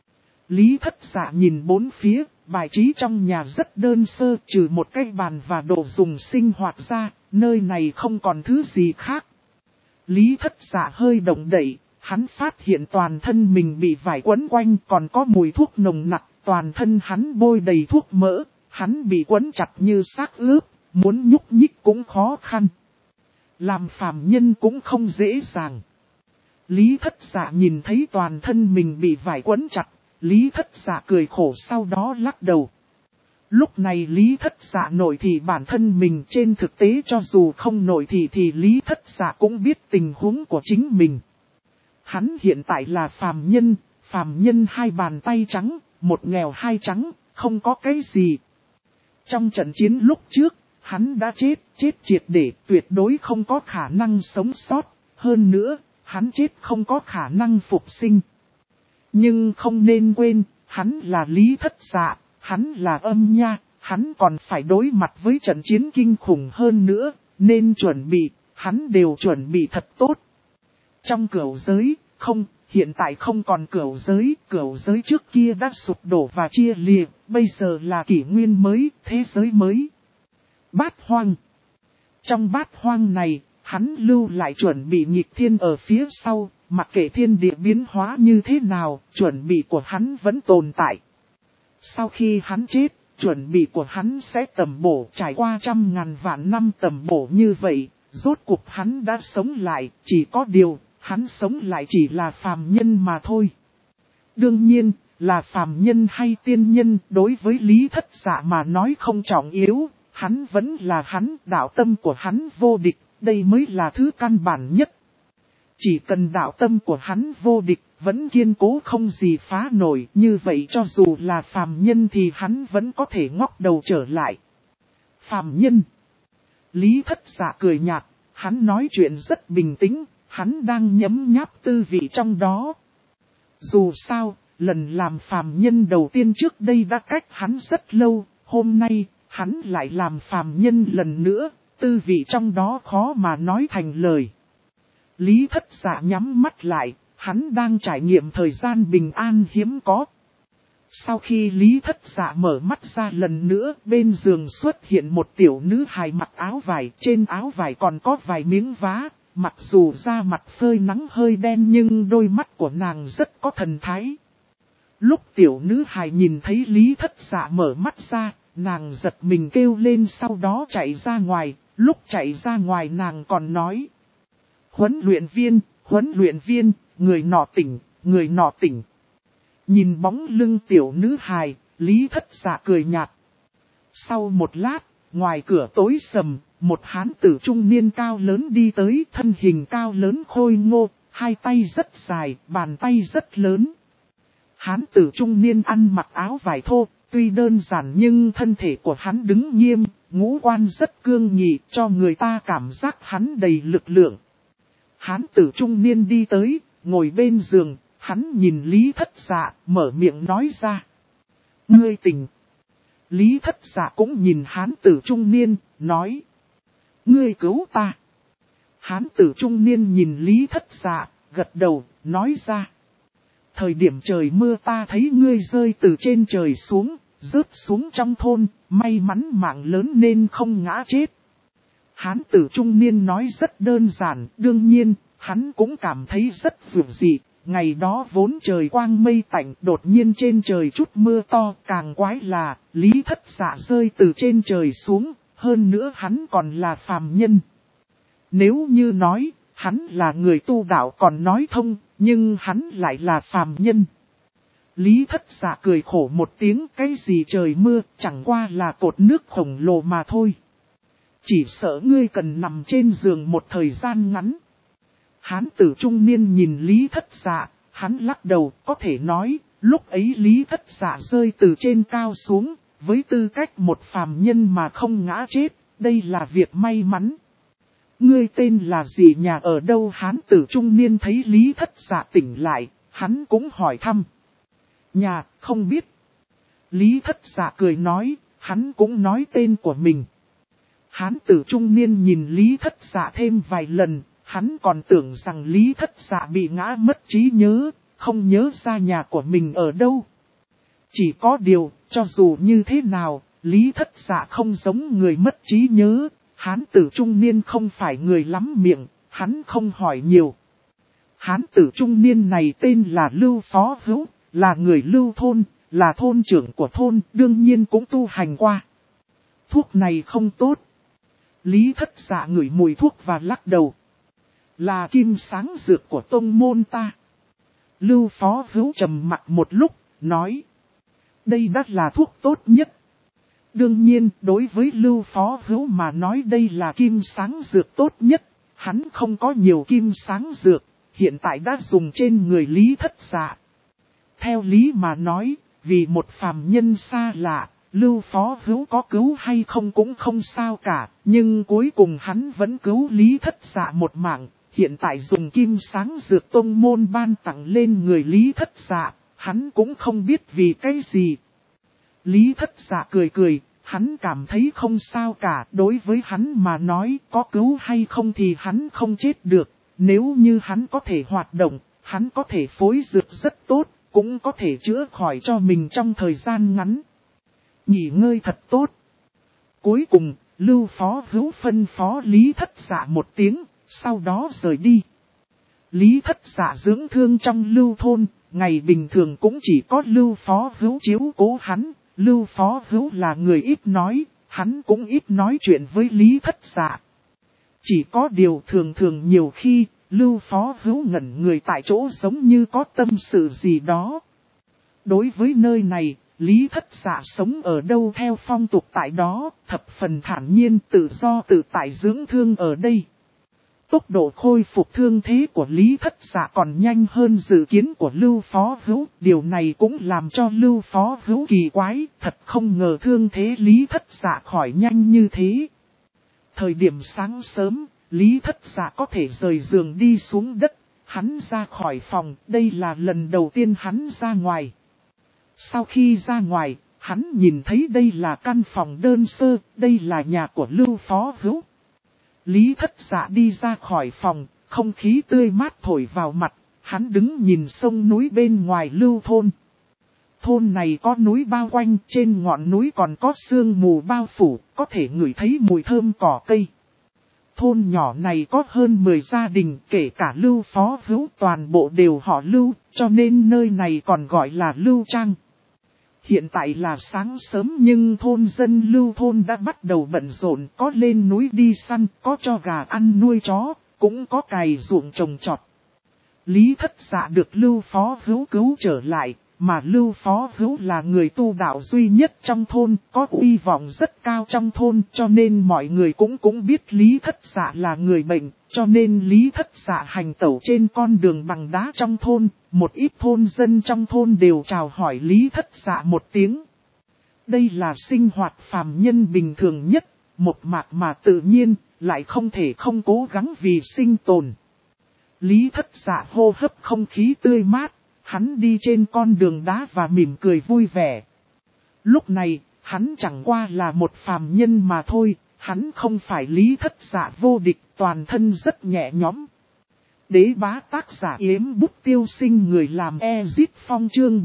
Lý Thất Dạ nhìn bốn phía, bài trí trong nhà rất đơn sơ, trừ một cái bàn và đồ dùng sinh hoạt ra, nơi này không còn thứ gì khác. Lý Thất Dạ hơi động đậy, hắn phát hiện toàn thân mình bị vải quấn quanh, còn có mùi thuốc nồng nặc, toàn thân hắn bôi đầy thuốc mỡ, hắn bị quấn chặt như xác ướp, muốn nhúc nhích cũng khó khăn. Làm phàm nhân cũng không dễ dàng. Lý Thất Dạ nhìn thấy toàn thân mình bị vải quấn chặt, Lý Thất Dạ cười khổ sau đó lắc đầu. Lúc này Lý Thất Dạ nổi thì bản thân mình, trên thực tế cho dù không nổi thì Lý Thất Dạ cũng biết tình huống của chính mình. Hắn hiện tại là phàm nhân hai bàn tay trắng, một nghèo hai trắng, không có cái gì. Trong trận chiến lúc trước, hắn đã chết triệt để, tuyệt đối không có khả năng sống sót, hơn nữa, hắn chết không có khả năng phục sinh. Nhưng không nên quên, hắn là Lý Thất Dạ, hắn là Âm Nha, hắn còn phải đối mặt với trận chiến kinh khủng hơn nữa, nên chuẩn bị, hắn đều chuẩn bị thật tốt. Trong cửu giới, hiện tại không còn cửu giới trước kia đã sụp đổ và chia lìa, bây giờ là kỷ nguyên mới, thế giới mới. Bát hoang. Trong bát hoang này, hắn lưu lại chuẩn bị nghịch thiên ở phía sau, mặc kệ thiên địa biến hóa như thế nào, chuẩn bị của hắn vẫn tồn tại. Sau khi hắn chết, chuẩn bị của hắn sẽ tầm bổ, trải qua 100.000 vạn năm tầm bổ như vậy, rốt cuộc hắn đã sống lại, chỉ có điều, hắn sống lại chỉ là phàm nhân mà thôi. Đương nhiên, là phàm nhân hay tiên nhân, đối với Lý Thất Dạ mà nói không trọng yếu, hắn vẫn là hắn, đạo tâm của hắn vô địch, đây mới là thứ căn bản nhất. Chỉ cần đạo tâm của hắn vô địch, vẫn kiên cố không gì phá nổi, như vậy cho dù là phàm nhân thì hắn vẫn có thể ngóc đầu trở lại. Phàm nhân. Lý Thất Dạ cười nhạt, hắn nói chuyện rất bình tĩnh, hắn đang nhấm nháp tư vị trong đó. Dù sao, lần làm phàm nhân đầu tiên trước đây đã cách hắn rất lâu, hôm nay, hắn lại làm phàm nhân lần nữa, tư vị trong đó khó mà nói thành lời. Lý Thất Dạ nhắm mắt lại, hắn đang trải nghiệm thời gian bình an hiếm có. Sau khi Lý Thất Dạ mở mắt ra lần nữa, bên giường xuất hiện một tiểu nữ hài mặc áo vải, trên áo vải còn có vài miếng vá, mặc dù da mặt phơi nắng hơi đen nhưng đôi mắt của nàng rất có thần thái. Lúc tiểu nữ hài nhìn thấy Lý Thất Dạ mở mắt ra, nàng giật mình kêu lên sau đó chạy ra ngoài, lúc chạy ra ngoài nàng còn nói. Huấn luyện viên, người nọ tỉnh. Nhìn bóng lưng tiểu nữ hài, Lý Thất Dạ cười nhạt. Sau một lát, ngoài cửa tối sầm, một hán tử trung niên cao lớn đi tới, thân hình cao lớn khôi ngô, hai tay rất dài, bàn tay rất lớn. Hán tử trung niên ăn mặc áo vải thô, tuy đơn giản nhưng thân thể của hắn đứng nghiêm, ngũ quan rất cương nghị, cho người ta cảm giác hắn đầy lực lượng. Hán tử trung niên đi tới, ngồi bên giường, hắn nhìn Lý Thất Dạ, mở miệng nói ra. Ngươi tỉnh. Lý Thất Dạ cũng nhìn hán tử trung niên, nói. Ngươi cứu ta. Hán tử trung niên nhìn Lý Thất Dạ, gật đầu, nói ra. Thời điểm trời mưa ta thấy ngươi rơi từ trên trời xuống, rớt xuống trong thôn, may mắn mạng lớn nên không ngã chết. Hán tử trung niên nói rất đơn giản, đương nhiên, hắn cũng cảm thấy rất dịu dị. Ngày đó vốn trời quang mây tạnh, đột nhiên trên trời chút mưa to, càng quái là, Lý Thất Dạ rơi từ trên trời xuống, hơn nữa hắn còn là phàm nhân. Nếu như nói, hắn là người tu đạo còn nói thông, nhưng hắn lại là phàm nhân. Lý Thất Dạ cười khổ một tiếng, cái gì trời mưa, chẳng qua là cột nước khổng lồ mà thôi. Chỉ sợ ngươi cần nằm trên giường một thời gian ngắn. Hán tử trung niên nhìn Lý Thất Dạ, hắn lắc đầu, có thể nói, lúc ấy Lý Thất Dạ rơi từ trên cao xuống, với tư cách một phàm nhân mà không ngã chết, đây là việc may mắn. Ngươi tên là gì, nhà ở đâu? Hán tử trung niên thấy Lý Thất Dạ tỉnh lại, hắn cũng hỏi thăm. Nhà, không biết. Lý Thất Dạ cười nói, hắn cũng nói tên của mình. Hán tử trung niên nhìn Lý Thất Dạ thêm vài lần, hắn còn tưởng rằng Lý Thất Dạ bị ngã mất trí nhớ, không nhớ ra nhà của mình ở đâu. Chỉ có điều, cho dù như thế nào, Lý Thất Dạ không giống người mất trí nhớ, hán tử trung niên không phải người lắm miệng, hắn không hỏi nhiều. Hán tử trung niên này tên là Lưu Phó Hữu, là người Lưu thôn, là thôn trưởng của thôn, đương nhiên cũng tu hành qua. Thuốc này không tốt. Lý Thất Dạ ngửi mùi thuốc và lắc đầu. Là kim sáng dược của tông môn ta. Lưu Phó Hữu trầm mặt một lúc, nói. Đây đã là thuốc tốt nhất. Đương nhiên, đối với Lưu Phó Hữu mà nói đây là kim sáng dược tốt nhất. Hắn không có nhiều kim sáng dược, hiện tại đã dùng trên người Lý Thất Dạ. Theo lý mà nói, vì một phàm nhân xa lạ, Lưu Phó Hữu có cứu hay không cũng không sao cả, nhưng cuối cùng hắn vẫn cứu Lý Thất Dạ một mạng. Hiện tại dùng kim sáng dược tông môn ban tặng lên người Lý Thất Dạ, hắn cũng không biết vì cái gì. Lý Thất Dạ cười cười, hắn cảm thấy không sao cả, đối với hắn mà nói có cứu hay không thì hắn không chết được. Nếu như hắn có thể hoạt động, hắn có thể phối dược rất tốt, cũng có thể chữa khỏi cho mình trong thời gian ngắn. Nghỉ ngơi thật tốt. Cuối cùng, Lưu Phó Hữu phân phó Lý Thất Dạ một tiếng, sau đó rời đi. Lý Thất Dạ dưỡng thương trong Lưu thôn, ngày bình thường cũng chỉ có Lưu Phó Hữu chiếu cố hắn. Lưu Phó Hữu là người ít nói, hắn cũng ít nói chuyện với Lý Thất Dạ. Chỉ có điều thường thường nhiều khi, Lưu Phó Hữu ngẩn người tại chỗ giống như có tâm sự gì đó. Đối với nơi này, Lý Thất Dạ sống ở đâu theo phong tục tại đó, thập phần thản nhiên tự do tự tại dưỡng thương ở đây. Tốc độ khôi phục thương thế của Lý Thất Dạ còn nhanh hơn dự kiến của Lưu Phó Hữu. Điều này cũng làm cho Lưu Phó Hữu kỳ quái, thật không ngờ thương thế Lý Thất Dạ khỏi nhanh như thế. Thời điểm sáng sớm, Lý Thất Dạ có thể rời giường đi xuống đất, hắn ra khỏi phòng, đây là lần đầu tiên hắn ra ngoài. Sau khi ra ngoài, hắn nhìn thấy đây là căn phòng đơn sơ, đây là nhà của Lưu Phó Hữu. Lý Thất Dạ đi ra khỏi phòng, không khí tươi mát thổi vào mặt, hắn đứng nhìn sông núi bên ngoài Lưu thôn. Thôn này có núi bao quanh, trên ngọn núi còn có sương mù bao phủ, có thể ngửi thấy mùi thơm cỏ cây. Thôn nhỏ này có hơn 10 gia đình, kể cả Lưu Phó Hữu toàn bộ đều họ Lưu, cho nên nơi này còn gọi là Lưu Trang. Hiện tại là sáng sớm nhưng thôn dân Lưu thôn đã bắt đầu bận rộn, có lên núi đi săn, có cho gà ăn nuôi chó, cũng có cày ruộng trồng trọt. Lý Thất Dạ được Lưu Phó Hữu cứu trở lại, mà Lưu Phó Hữu là người tu đạo duy nhất trong thôn, có uy vọng rất cao trong thôn, cho nên mọi người cũng biết Lý Thất Dạ là người bệnh, cho nên Lý Thất Dạ hành tẩu trên con đường bằng đá trong thôn, một ít thôn dân trong thôn đều chào hỏi Lý Thất Dạ một tiếng. Đây là sinh hoạt phàm nhân bình thường nhất, một mạc mà tự nhiên, lại không thể không cố gắng vì sinh tồn. Lý Thất Dạ hô hấp không khí tươi mát. Hắn đi trên con đường đá và mỉm cười vui vẻ. Lúc này, hắn chẳng qua là một phàm nhân mà thôi, hắn không phải Lý Thất Dạ vô địch, toàn thân rất nhẹ nhõm. Đế bá tác giả Yếm Bút Tiêu Sinh, người làm Ezit Phong chương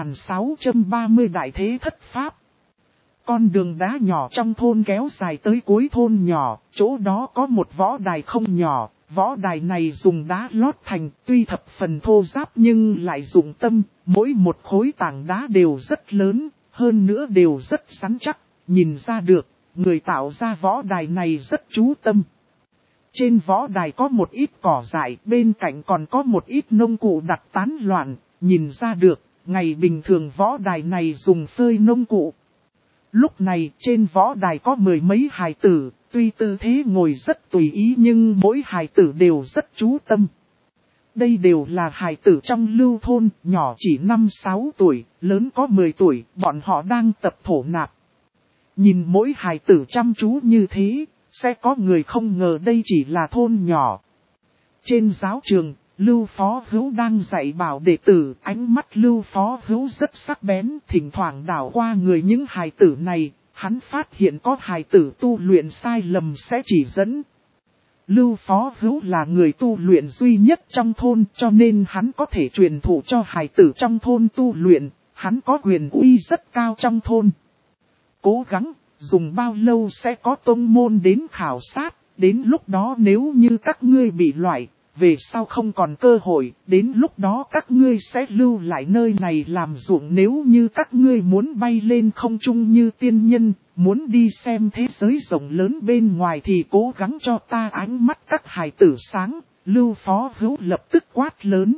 4630 đại thế thất pháp. Con đường đá nhỏ trong thôn kéo dài tới cuối thôn nhỏ, chỗ đó có một võ đài không nhỏ. Võ đài này dùng đá lót thành, tuy thập phần thô ráp nhưng lại dụng tâm, mỗi một khối tảng đá đều rất lớn, hơn nữa đều rất rắn chắc, nhìn ra được, người tạo ra võ đài này rất chú tâm. Trên võ đài có một ít cỏ dại, bên cạnh còn có một ít nông cụ đặt tán loạn, nhìn ra được, ngày bình thường võ đài này dùng phơi nông cụ. Lúc này trên võ đài có mười mấy hài tử, tuy tư thế ngồi rất tùy ý nhưng mỗi hài tử đều rất chú tâm. Đây đều là hài tử trong lưu thôn, nhỏ chỉ 5-6 tuổi, lớn có 10 tuổi, bọn họ đang tập thổ nạp. Nhìn mỗi hài tử chăm chú như thế, sẽ có người không ngờ đây chỉ là thôn nhỏ. Trên giáo trường, Lưu Phó Hữu đang dạy bảo đệ tử, ánh mắt Lưu Phó Hữu rất sắc bén, thỉnh thoảng đảo qua người những hài tử này, hắn phát hiện có hài tử tu luyện sai lầm sẽ chỉ dẫn. Lưu Phó Hữu là người tu luyện duy nhất trong thôn, cho nên hắn có thể truyền thụ cho hài tử trong thôn tu luyện, hắn có quyền uy rất cao trong thôn. Cố gắng, dùng bao lâu sẽ có tông môn đến khảo sát, đến lúc đó nếu như các ngươi bị loại, về sau không còn cơ hội, đến lúc đó các ngươi sẽ lưu lại nơi này làm ruộng. Nếu như các ngươi muốn bay lên không trung như tiên nhân, muốn đi xem thế giới rộng lớn bên ngoài thì cố gắng cho ta. Ánh mắt các hài tử sáng, Lưu Phó Hữu lập tức quát lớn.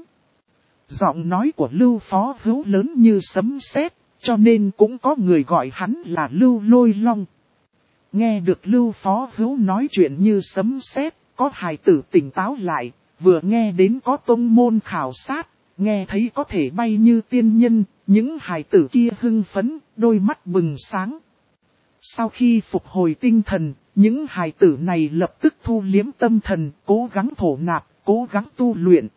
Giọng nói của Lưu Phó Hữu lớn như sấm sét, cho nên cũng có người gọi hắn là Lưu Lôi Long. Nghe được Lưu Phó Hữu nói chuyện như sấm sét, có hài tử tỉnh táo lại, vừa nghe đến có tông môn khảo sát, nghe thấy có thể bay như tiên nhân, những hài tử kia hưng phấn, đôi mắt bừng sáng. Sau khi phục hồi tinh thần, những hài tử này lập tức thu liếm tâm thần, cố gắng thổ nạp, cố gắng tu luyện.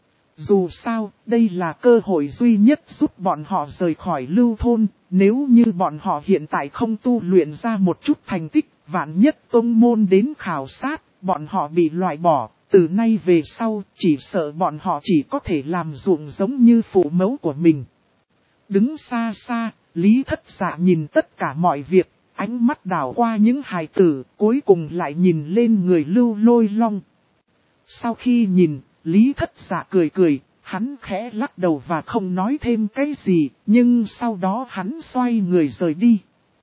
Dù sao, đây là cơ hội duy nhất giúp bọn họ rời khỏi lưu thôn, nếu như bọn họ hiện tại không tu luyện ra một chút thành tích, vạn nhất tông môn đến khảo sát, bọn họ bị loại bỏ, từ nay về sau, chỉ sợ bọn họ chỉ có thể làm ruộng giống như phụ mẫu của mình. Đứng xa xa, Lý Thất Dạ nhìn tất cả mọi việc, ánh mắt đảo qua những hài tử, cuối cùng lại nhìn lên người Lưu Lôi Long. Sau khi nhìn, Lý Thất Dạ cười cười, hắn khẽ lắc đầu và không nói thêm cái gì, nhưng sau đó hắn xoay người rời đi.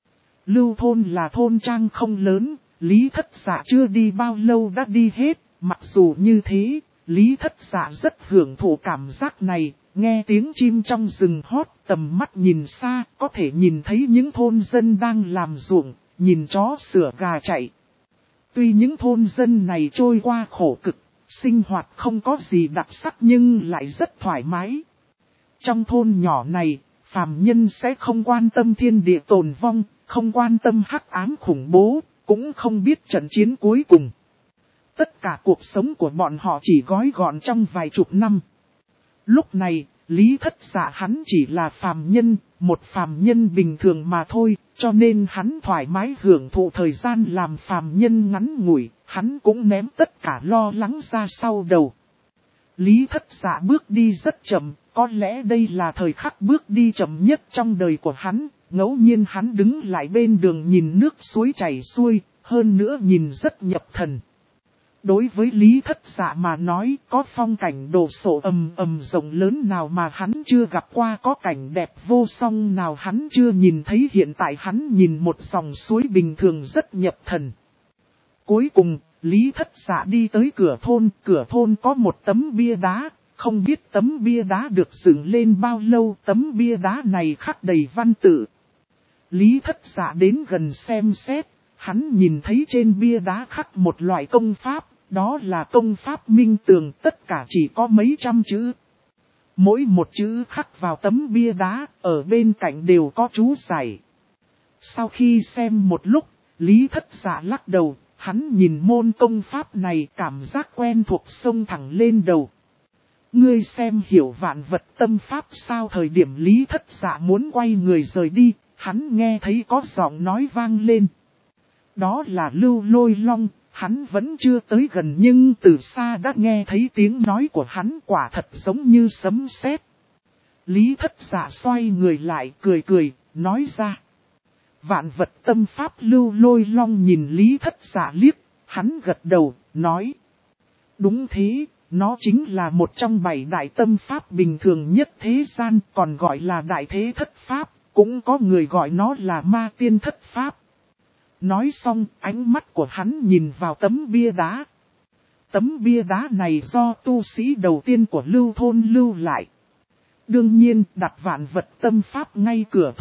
Lưu thôn là thôn trang không lớn, Lý Thất Dạ chưa đi bao lâu đã đi hết, mặc dù như thế, Lý Thất Dạ rất hưởng thụ cảm giác này, nghe tiếng chim trong rừng hót, tầm mắt nhìn xa, có thể nhìn thấy những thôn dân đang làm ruộng, nhìn chó sửa gà chạy. Tuy những thôn dân này trôi qua khổ cực, sinh hoạt không có gì đặc sắc nhưng lại rất thoải mái. Trong thôn nhỏ này, phàm nhân sẽ không quan tâm thiên địa tồn vong, không quan tâm hắc ám khủng bố, cũng không biết trận chiến cuối cùng. Tất cả cuộc sống của bọn họ chỉ gói gọn trong vài chục năm. Lúc này, Lý Thất Dạ hắn chỉ là phàm nhân, một phàm nhân bình thường mà thôi, cho nên hắn thoải mái hưởng thụ thời gian làm phàm nhân ngắn ngủi, hắn cũng ném tất cả lo lắng ra sau đầu. Lý Thất Dạ bước đi rất chậm, có lẽ đây là thời khắc bước đi chậm nhất trong đời của hắn, ngẫu nhiên hắn đứng lại bên đường nhìn nước suối chảy xuôi, hơn nữa nhìn rất nhập thần. Đối với Lý Thất Dạ mà nói, có phong cảnh đồ sộ ầm ầm rộng lớn nào mà hắn chưa gặp qua, có cảnh đẹp vô song nào hắn chưa nhìn thấy, hiện tại hắn nhìn một dòng suối bình thường rất nhập thần. Cuối cùng, Lý Thất Dạ đi tới cửa thôn có một tấm bia đá, không biết tấm bia đá được dựng lên bao lâu, tấm bia đá này khắc đầy văn tự. Lý Thất Dạ đến gần xem xét. Hắn nhìn thấy trên bia đá khắc một loại công pháp, đó là công pháp minh tường, tất cả chỉ có mấy trăm chữ. Mỗi một chữ khắc vào tấm bia đá, ở bên cạnh đều có chú giải. Sau khi xem một lúc, Lý Thất Dạ lắc đầu, hắn nhìn môn công pháp này cảm giác quen thuộc xông thẳng lên đầu. Ngươi xem hiểu vạn vật tâm pháp sao? Thời điểm Lý Thất Dạ muốn quay người rời đi, hắn nghe thấy có giọng nói vang lên. Đó là Lưu Lôi Long, hắn vẫn chưa tới gần nhưng từ xa đã nghe thấy tiếng nói của hắn, quả thật giống như sấm sét. Lý Thất Dạ xoay người lại cười cười, nói ra. Vạn vật tâm pháp. Lưu Lôi Long nhìn Lý Thất Dạ liếc, hắn gật đầu, nói. Đúng thế, nó chính là một trong 7 đại tâm pháp bình thường nhất thế gian, còn gọi là đại thế thất pháp, cũng có người gọi nó là ma tiên thất pháp. Nói xong, ánh mắt của hắn nhìn vào tấm bia đá. Tấm bia đá này do tu sĩ đầu tiên của lưu thôn lưu lại. Đương nhiên, đặt vạn vật tâm pháp ngay cửa thôn,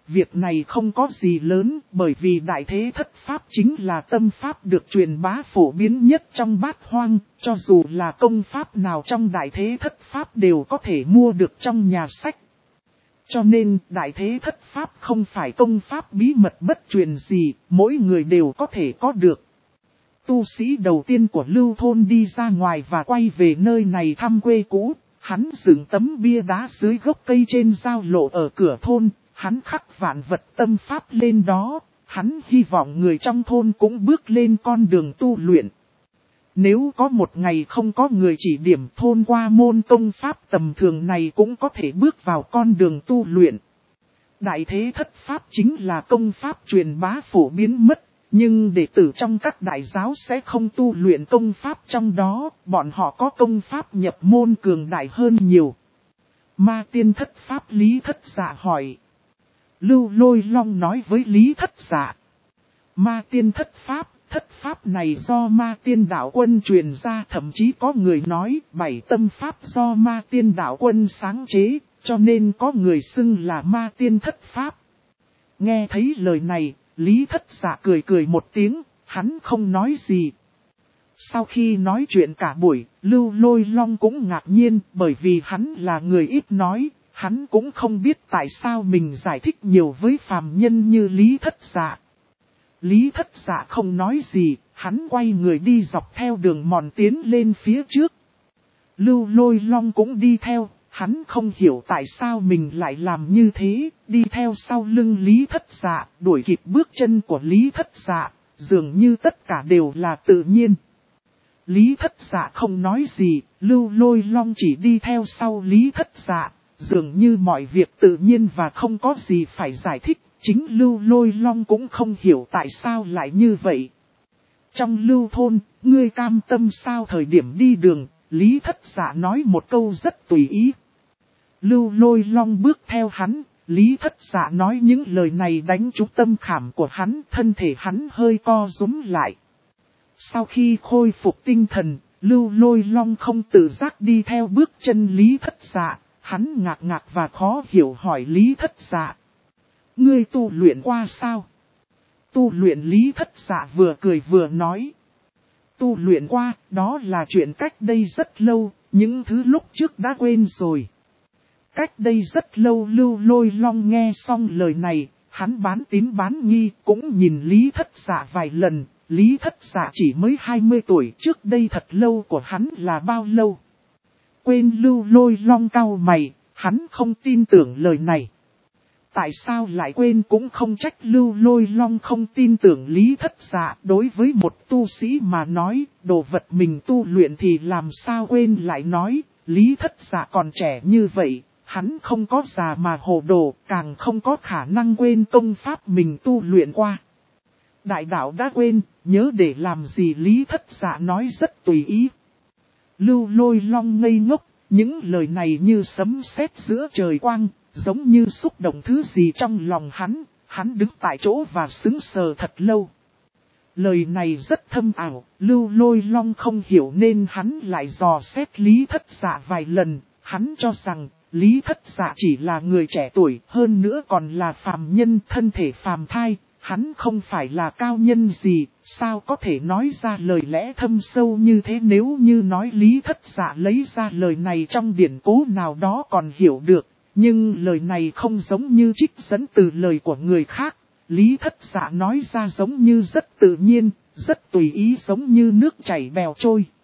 việc này không có gì lớn, bởi vì đại thế thất pháp chính là tâm pháp được truyền bá phổ biến nhất trong bát hoang, cho dù là công pháp nào trong đại thế thất pháp đều có thể mua được trong nhà sách. Cho nên, đại thế thất pháp không phải công pháp bí mật bất truyền gì, mỗi người đều có thể có được. Tu sĩ đầu tiên của Lưu thôn đi ra ngoài và quay về nơi này thăm quê cũ, hắn dựng tấm bia đá dưới gốc cây trên giao lộ ở cửa thôn, hắn khắc vạn vật tâm pháp lên đó, hắn hy vọng người trong thôn cũng bước lên con đường tu luyện. Nếu có một ngày không có người chỉ điểm thôn qua môn công pháp tầm thường này cũng có thể bước vào con đường tu luyện. Đại thế thất pháp chính là công pháp truyền bá phổ biến mất, nhưng đệ tử trong các đại giáo sẽ không tu luyện công pháp trong đó, bọn họ có công pháp nhập môn cường đại hơn nhiều. Ma tiên thất pháp Lý Thất Dạ hỏi. Lưu Lôi Long nói với Lý Thất Dạ. Ma tiên thất pháp này do ma tiên đạo quân truyền ra, thậm chí có người nói 7 tâm pháp do ma tiên đạo quân sáng chế, cho nên có người xưng là ma tiên thất pháp. Nghe thấy lời này, Lý Thất Dạ cười một tiếng, hắn không nói gì. Sau khi nói chuyện cả buổi, Lưu Lôi Long cũng ngạc nhiên, bởi vì hắn là người ít nói, hắn cũng không biết tại sao mình giải thích nhiều với phàm nhân như Lý Thất Dạ. Lý Thất Dạ không nói gì, hắn quay người đi dọc theo đường mòn tiến lên phía trước. Lưu Lôi Long cũng đi theo, hắn không hiểu tại sao mình lại làm như thế, đi theo sau lưng Lý Thất Dạ, đuổi kịp bước chân của Lý Thất Dạ, dường như tất cả đều là tự nhiên. Lý Thất Dạ không nói gì, Lưu Lôi Long chỉ đi theo sau Lý Thất Dạ, dường như mọi việc tự nhiên và không có gì phải giải thích, chính Lưu Lôi Long cũng không hiểu tại sao lại như vậy. Trong Lưu thôn, ngươi cam tâm sao? Thời điểm đi đường, Lý Thất Dạ nói một câu rất tùy ý. Lưu Lôi Long bước theo hắn, Lý Thất Dạ nói những lời này đánh trúng tâm khảm của hắn, thân thể hắn hơi co rúm lại. Sau khi khôi phục tinh thần, Lưu Lôi Long không tự giác đi theo bước chân Lý Thất Dạ, hắn ngạc và khó hiểu hỏi Lý Thất Dạ. Ngươi tu luyện qua sao? Tu luyện Lý Thất Dạ vừa cười vừa nói. Tu luyện qua, đó là chuyện cách đây rất lâu, những thứ lúc trước đã quên rồi. Cách đây rất lâu Lưu Lôi Long nghe xong lời này, hắn bán tín bán nghi, cũng nhìn Lý Thất Dạ vài lần. Lý Thất Dạ chỉ mới 20 tuổi, trước đây thật lâu của hắn là bao lâu? Quên? Lưu Lôi Long cau mày, hắn không tin tưởng lời này. Tại sao lại quên cũng không trách Lưu Lôi Long không tin tưởng Lý Thất Dạ. Đối với một tu sĩ mà nói, đồ vật mình tu luyện thì làm sao quên, lại nói, Lý Thất Dạ còn trẻ như vậy, hắn không có già mà hồ đồ, càng không có khả năng quên công pháp mình tu luyện qua. Đại đạo đã quên, nhớ để làm gì? Lý Thất Dạ nói rất tùy ý. Lưu Lôi Long ngây ngốc, những lời này như sấm sét giữa trời quang, giống như xúc động thứ gì trong lòng hắn đứng tại chỗ và sững sờ thật lâu. Lời này rất thâm ảo, Lưu Lôi Long không hiểu nên hắn lại dò xét Lý Thất Dạ vài lần, hắn cho rằng Lý Thất Dạ chỉ là người trẻ tuổi, hơn nữa còn là phàm nhân, thân thể phàm thai. Hắn không phải là cao nhân gì, sao có thể nói ra lời lẽ thâm sâu như thế? Nếu như nói Lý Thất Dạ lấy ra lời này trong điển cố nào đó còn hiểu được, nhưng lời này không giống như trích dẫn từ lời của người khác. Lý Thất Dạ nói ra giống như rất tự nhiên, rất tùy ý, giống như nước chảy bèo trôi.